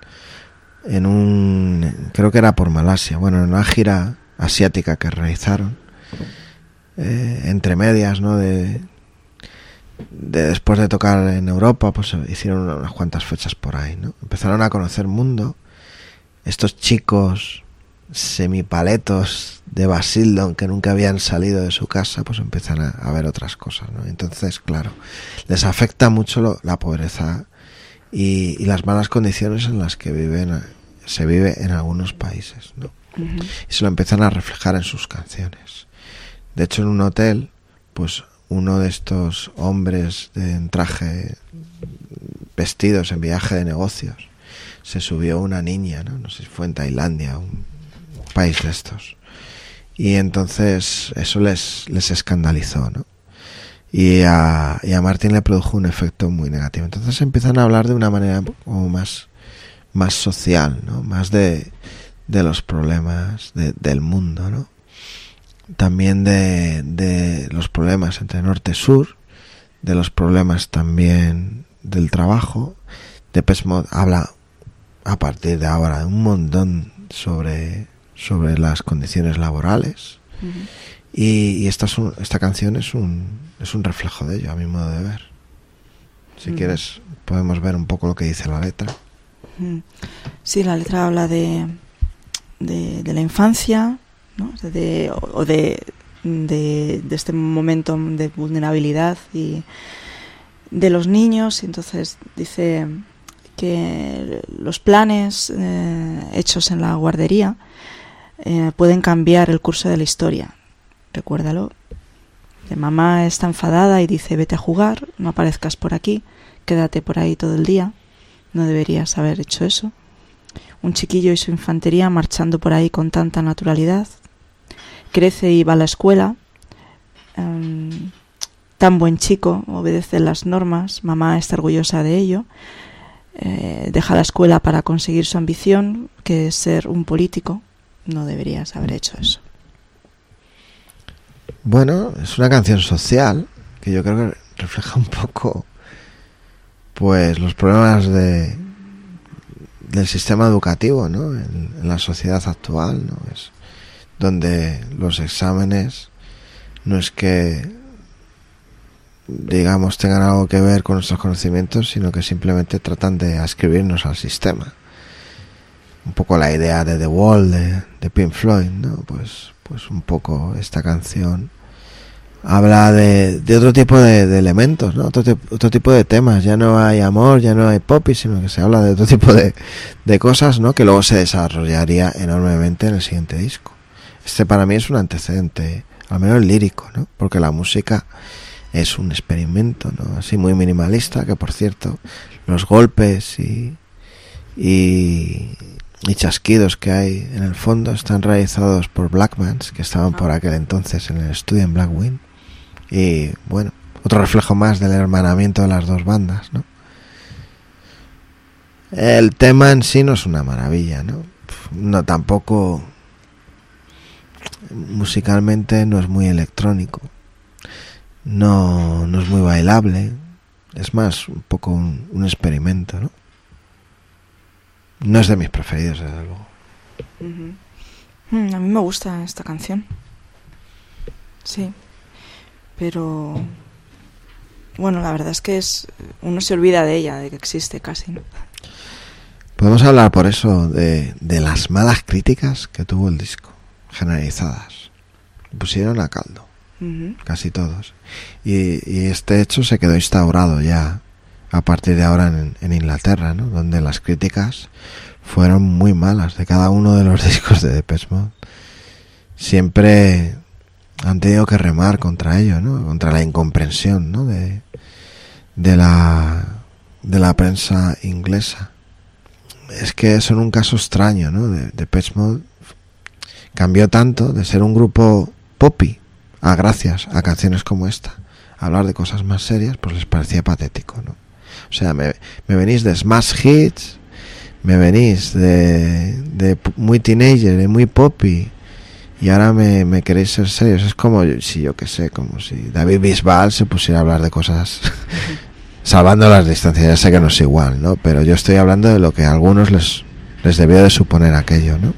creo que era por Malasia, bueno, en una gira asiática que realizaron, entre medias, ¿no? De después de tocar en Europa, pues hicieron unas cuantas fechas por ahí, ¿no? Empezaron a conocer mundo. Estos chicos semipaletos de Basildon que nunca habían salido de su casa, pues empiezan a ver otras cosas, ¿no? Entonces, claro, les afecta mucho la pobreza y las malas condiciones en las que se vive en algunos países, ¿no? Uh-huh. Y se lo empiezan a reflejar en sus canciones. De hecho, en un hotel, pues uno de estos hombres en traje, vestidos en viaje de negocios, se subió una niña, no sé si fue en Tailandia, un país de estos, y entonces eso les escandalizó, ¿no? Y a Martin le produjo un efecto muy negativo. Entonces empiezan a hablar de una manera como más social, ¿no? Más de los problemas del mundo, ¿no? También de los problemas entre norte y sur, de los problemas también del trabajo. Depeche Mode habla a partir de ahora de un montón sobre las condiciones laborales. Uh-huh. Y esta canción es un reflejo de ello, a mi modo de ver. Si uh-huh. quieres podemos ver un poco lo que dice la letra. Uh-huh. Sí, la letra habla de la infancia, ¿no? de este momento de vulnerabilidad y de los niños. Y entonces dice que los planes hechos en la guardería pueden cambiar el curso de la historia. Recuérdalo. La mamá está enfadada y dice: vete a jugar, no aparezcas por aquí, quédate por ahí todo el día. No deberías haber hecho eso. Un chiquillo y su infantería marchando por ahí con tanta naturalidad. Crece y va a la escuela. Tan buen chico, obedece las normas, mamá está orgullosa de ello. Deja la escuela para conseguir su ambición, que es ser un político. No deberías haber hecho eso. Bueno, es una canción social que yo creo que refleja un poco pues los problemas del sistema educativo, ¿no? En la sociedad actual, ¿no? Es donde los exámenes no es que, digamos, tengan algo que ver con nuestros conocimientos, sino que simplemente tratan de adscribirnos al sistema. Un poco la idea de The Wall de Pink Floyd, ¿no? Pues un poco esta canción habla de otro tipo de elementos, ¿no? Otro tipo de temas. Ya no hay amor, ya no hay poppy, sino que se habla de otro tipo de cosas, ¿no? Que luego se desarrollaría enormemente en el siguiente disco. Este para mí es un antecedente, al menos lírico, ¿no? Porque la música es un experimento, ¿no? Así muy minimalista, que por cierto, los golpes y chasquidos que hay en el fondo están realizados por Blackmans, que estaban por aquel entonces en el estudio en Blackwing. Y bueno, otro reflejo más del hermanamiento de las dos bandas, ¿no? El tema en sí no es una maravilla, ¿no? No, tampoco musicalmente no es muy electrónico, no es muy bailable, es más un poco un experimento, ¿no? No es de mis preferidos, desde luego. A mí me gusta esta canción. Sí. Pero bueno, la verdad es que uno se olvida de ella, de que existe casi, ¿no? Podemos hablar por eso de las malas críticas que tuvo el disco, generalizadas. Pusieron a caldo, casi todos. Y este hecho se quedó instaurado ya a partir de ahora en Inglaterra, ¿no? Donde las críticas fueron muy malas de cada uno de los discos de Depeche Mode. Siempre han tenido que remar contra ello, ¿no? Contra la incomprensión, ¿no? de la prensa inglesa. Es que son un caso extraño, ¿no? Depeche Mode cambió tanto de ser un grupo poppy gracias a canciones como esta. Hablar de cosas más serias pues les parecía patético, ¿no? O sea, me venís de smash hits, me venís de muy teenager, de muy poppy, y ahora me queréis ser serios. Es como si, yo qué sé, como si David Bisbal se pusiera a hablar de cosas salvando las distancias. Ya sé que no es igual, ¿no? Pero yo estoy hablando de lo que a algunos les debió de suponer aquello, ¿no?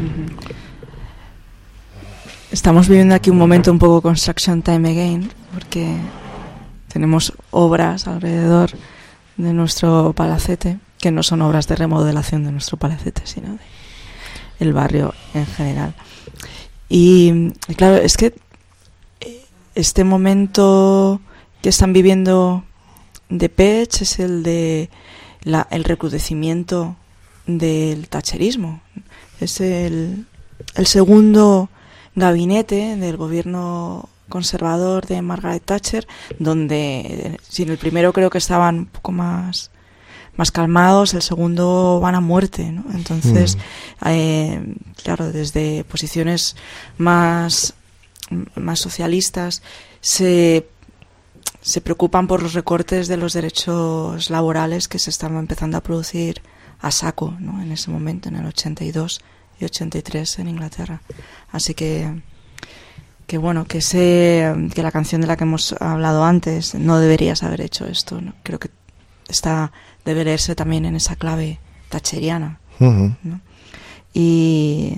Estamos viviendo aquí un momento un poco Construction Time Again, porque tenemos obras alrededor de nuestro palacete, que no son obras de remodelación de nuestro palacete, sino de el barrio en general. Y claro, es que este momento que están viviendo Depeche es el de el recrudecimiento del thatcherismo. Es el segundo gabinete del gobierno conservador de Margaret Thatcher, donde si en el primero creo que estaban un poco más calmados, el segundo van a muerte, ¿no? Entonces, claro, desde posiciones más socialistas se preocupan por los recortes de los derechos laborales que se estaban empezando a producir a saco, ¿no? En ese momento, en el 82 y 83 en Inglaterra. Así que bueno, que la canción de la que hemos hablado antes, no deberías haber hecho esto, ¿no? Creo que debe leerse también en esa clave thatcheriana, ¿no? Y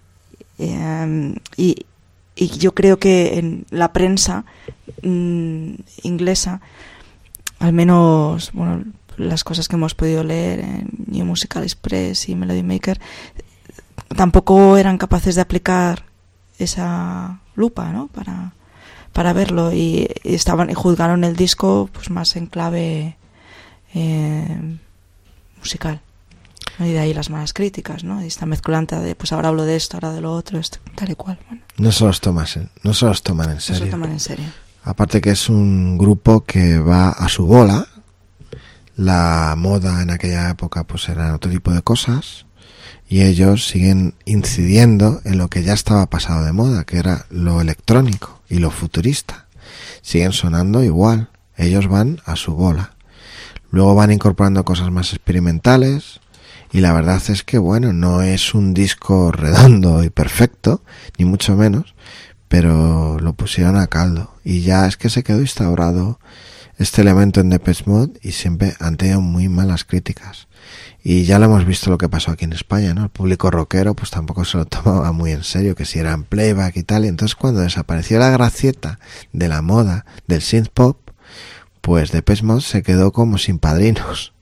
yo creo que en la prensa inglesa, al menos, bueno, las cosas que hemos podido leer en New Musical Express y Melody Maker, tampoco eran capaces de aplicar esa lupa, ¿no? Para verlo, y juzgaron el disco pues más en clave musical, ¿no? Y de ahí las malas críticas, ¿no? Y esta mezcolanza de pues ahora hablo de esto, ahora de lo otro, esto, tal y cual. Bueno, No se los toman en no se serio. lo toman en serio. Aparte que es un grupo que va a su bola. La moda en aquella época pues eran otro tipo de cosas y ellos siguen incidiendo en lo que ya estaba pasado de moda, que era lo electrónico y lo futurista. Siguen sonando igual, ellos van a su bola. Luego van incorporando cosas más experimentales y la verdad es que bueno, no es un disco redondo y perfecto, ni mucho menos, pero lo pusieron a caldo y ya es que se quedó instaurado este elemento en Depeche Mode y siempre han tenido muy malas críticas. Y ya lo hemos visto lo que pasó aquí en España, ¿no? El público rockero pues tampoco se lo tomaba muy en serio, que si eran playback y tal. Y entonces cuando desapareció la gracieta de la moda del synth pop, pues Depeche Mode se quedó como sin padrinos.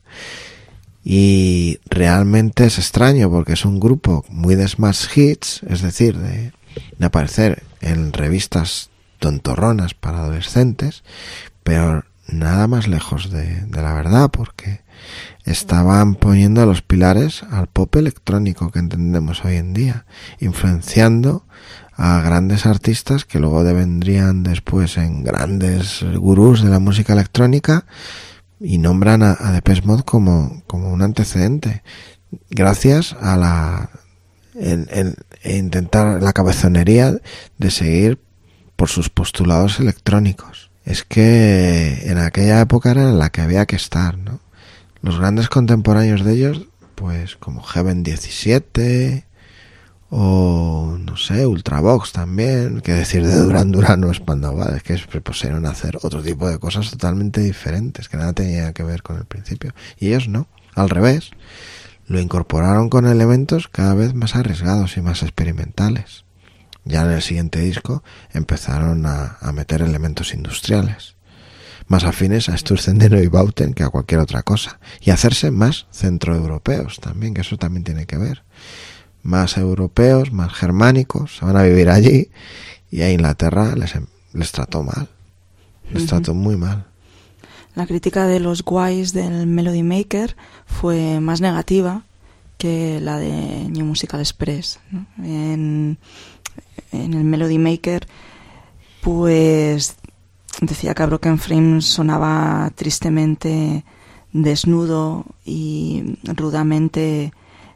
Y realmente es extraño porque es un grupo muy de smash hits, es decir, de aparecer en revistas tontorronas para adolescentes, pero nada más lejos de la verdad, porque estaban poniendo los pilares al pop electrónico que entendemos hoy en día, influenciando a grandes artistas que luego vendrían después en grandes gurús de la música electrónica y nombran a Depeche Mode como un antecedente, gracias a intentar la cabezonería de seguir por sus postulados electrónicos. Es que en aquella época era en la que había que estar, ¿no? Los grandes contemporáneos de ellos, pues como Heaven 17 o no sé, Ultravox también, que decir de Duran Duran o Spandau Ballet, que se propusieron hacer otro tipo de cosas totalmente diferentes, que nada tenía que ver con el principio. Y ellos no, al revés, lo incorporaron con elementos cada vez más arriesgados y más experimentales. Ya en el siguiente disco empezaron a meter elementos industriales, más afines a Sturzenegger y Bauten que a cualquier otra cosa, y hacerse más centroeuropeos también, que eso también tiene que ver. Más europeos, más germánicos, se van a vivir allí, y a Inglaterra les trató mal, les trató muy mal. La crítica de los guays del Melody Maker fue más negativa que la de New Musical Express, ¿no? En el Melody Maker pues decía que Broken Frame sonaba tristemente desnudo y rudamente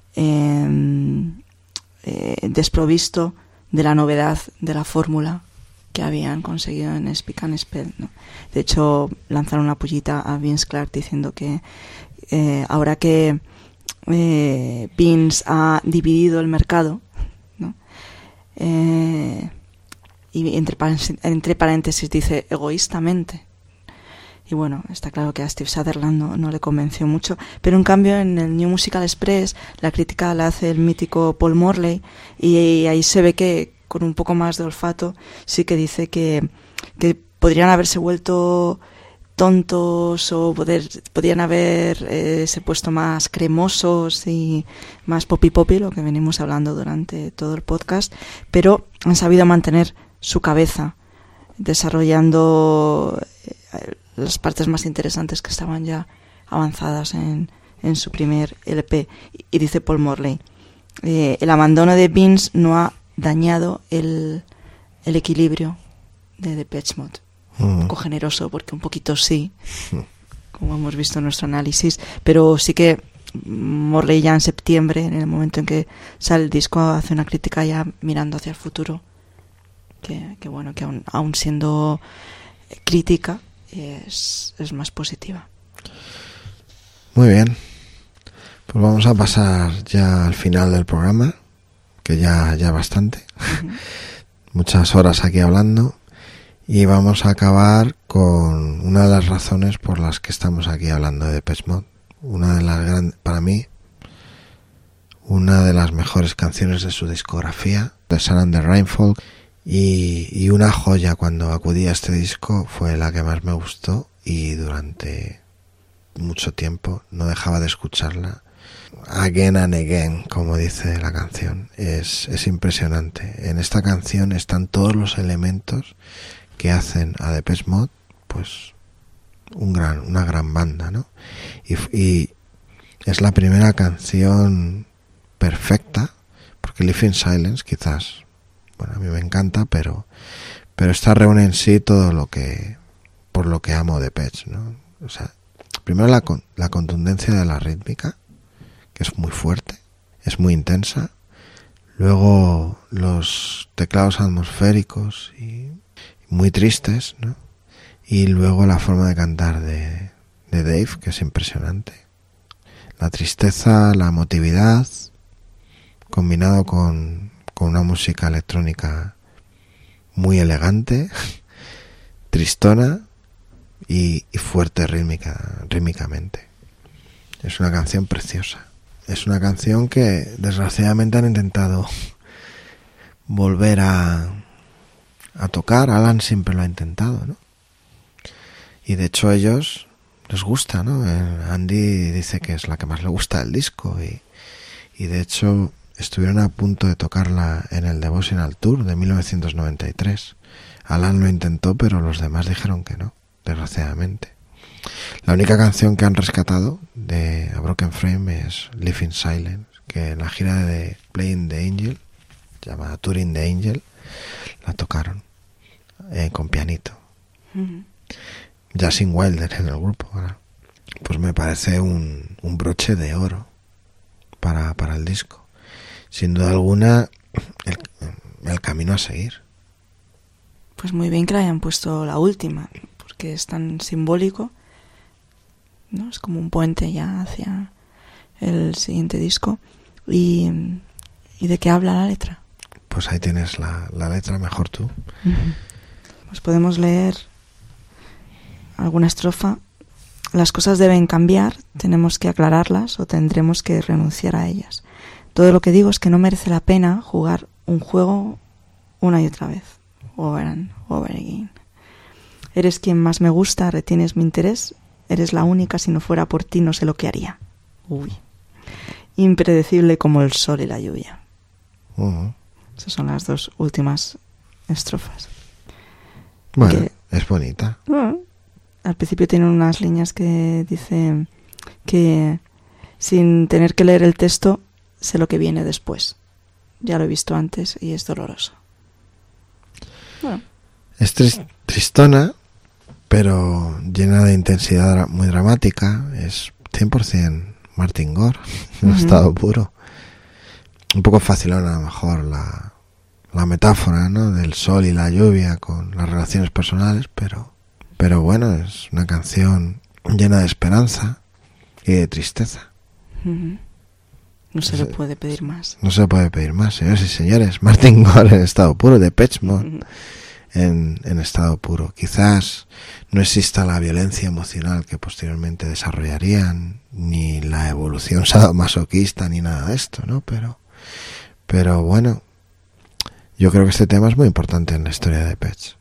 desprovisto de la novedad de la fórmula que habían conseguido en Speak and Spell, ¿no? De hecho lanzaron una pullita a Vince Clarke diciendo que ahora que Vince ha dividido el mercado, ¿no? Y entre paréntesis dice egoístamente, y bueno, está claro que a Steve Sutherland no le convenció mucho, pero en cambio en el New Musical Express la crítica la hace el mítico Paul Morley, y ahí se ve que con un poco más de olfato sí que dice que podrían haberse vuelto tontos o podrían haberse puesto más cremosos y más poppy, lo que venimos hablando durante todo el podcast, pero han sabido mantener su cabeza desarrollando las partes más interesantes que estaban ya avanzadas en su primer LP. Y dice Paul Morley, el abandono de Vince no ha dañado el equilibrio de Depeche Mode. Un poco generoso, porque un poquito sí, como hemos visto en nuestro análisis, pero sí que Morley ya en septiembre, en el momento en que sale el disco, hace una crítica ya mirando hacia el futuro, que bueno, que aún siendo crítica es más positiva. Muy bien, pues vamos a pasar ya al final del programa, que ya bastante, muchas horas aquí hablando. Y vamos a acabar con una de las razones por las que estamos aquí hablando de Depeche Mode. Una de las para mí, una de las mejores canciones de su discografía, The Sun and the Rainfall, y una joya. Cuando acudí a este disco fue la que más me gustó y durante mucho tiempo no dejaba de escucharla. Again and again, como dice la canción. Es impresionante. En esta canción están todos los elementos que hacen a Depeche Mode pues una gran banda, ¿no? Y es la primera canción perfecta, porque Live in Silence quizás, bueno, a mí me encanta, pero esta reúne en sí todo lo que, por lo que amo de Depeche, ¿no? O sea, primero la contundencia de la rítmica, que es muy fuerte, es muy intensa. Luego los teclados atmosféricos y muy tristes, ¿no? Y luego la forma de cantar de Dave, que es impresionante. La tristeza, la emotividad, combinado con una música electrónica muy elegante, tristona y fuerte rítmicamente. Es una canción preciosa. Es una canción que desgraciadamente han intentado volver a tocar. Alan siempre lo ha intentado, ¿no? Y de hecho a ellos les gusta, ¿no? Andy dice que es la que más le gusta del disco y de hecho estuvieron a punto de tocarla en el Devotional Tour de 1993. Alan lo intentó, pero los demás dijeron que no, desgraciadamente. La única canción que han rescatado de A Broken Frame es Live in Silence, que en la gira de Playing the Angel, llamada Touring the Angel, la tocaron con pianito. Ya sin Wilder en el grupo. ¿Verdad? Pues me parece un broche de oro para el disco. Sin duda alguna, el camino a seguir. Pues muy bien que le hayan puesto la última, porque es tan simbólico, ¿no? Es como un puente ya hacia el siguiente disco. ¿Y de qué habla la letra? Pues ahí tienes la letra, mejor tú. Pues podemos leer alguna estrofa. Las cosas deben cambiar, tenemos que aclararlas o tendremos que renunciar a ellas. Todo lo que digo es que no merece la pena jugar un juego una y otra vez. Over and over again. Eres quien más me gusta, retienes mi interés. Eres la única, si no fuera por ti no sé lo que haría. Uy. Impredecible como el sol y la lluvia. Esas son las dos últimas estrofas. Bueno, es bonita. Al principio tiene unas líneas que dicen que sin tener que leer el texto sé lo que viene después. Ya lo he visto antes y es doloroso. Bueno. Es tristona, pero llena de intensidad muy dramática. Es 100% Martin Gore, en estado puro. Un poco facilona a lo mejor la metáfora, ¿no? Del sol y la lluvia con las relaciones personales, pero bueno, es una canción llena de esperanza y de tristeza. No se le puede pedir más. No se puede pedir más, señores y señores. Martin Gore en estado puro, Depeche Mode en estado puro. Quizás no exista la violencia emocional que posteriormente desarrollarían, ni la evolución sadomasoquista, ni nada de esto, ¿no? Pero bueno, yo creo que este tema es muy importante en la historia de Depeche.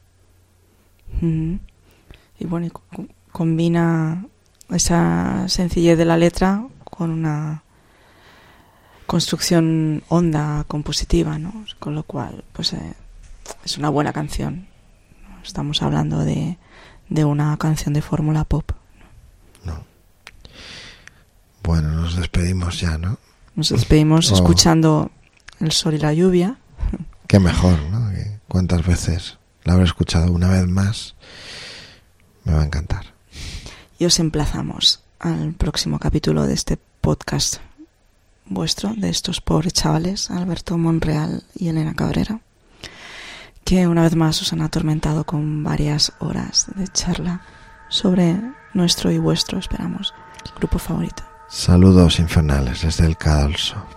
Y bueno, combina esa sencillez de la letra con una construcción honda, compositiva, ¿no? Con lo cual, pues es una buena canción. Estamos hablando de una canción de fórmula pop. No. Bueno, nos despedimos ya, ¿no? Nos despedimos escuchando El sol y la lluvia. Qué mejor, ¿no? ¿Cuántas veces la habré escuchado? Una vez más me va a encantar. Y os emplazamos al próximo capítulo de este podcast vuestro, de estos pobres chavales, Alberto Monreal y Elena Cabrera, que una vez más os han atormentado con varias horas de charla sobre nuestro y vuestro, esperamos, grupo favorito. Saludos infernales desde el Cadalso.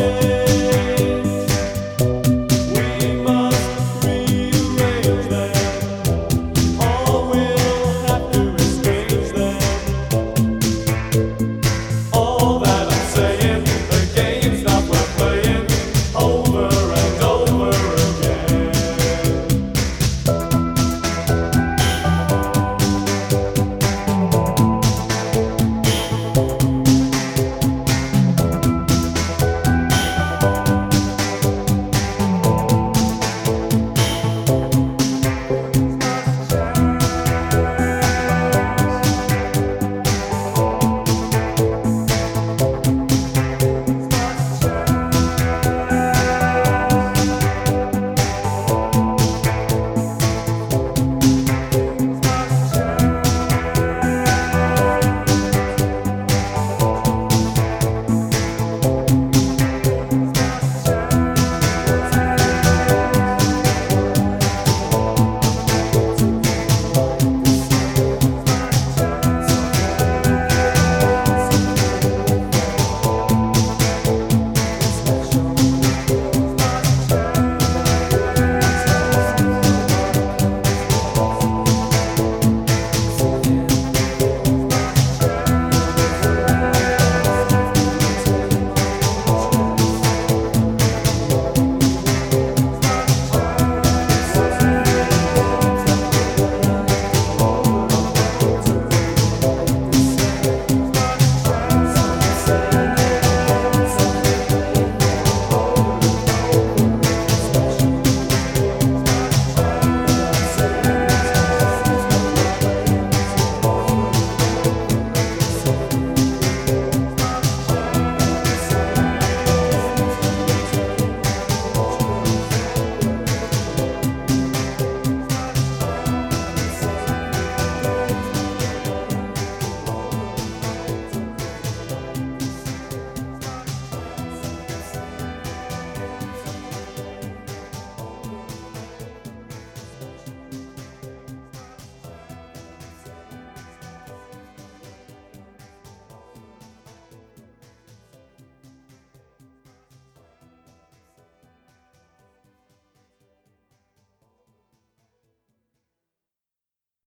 yeah.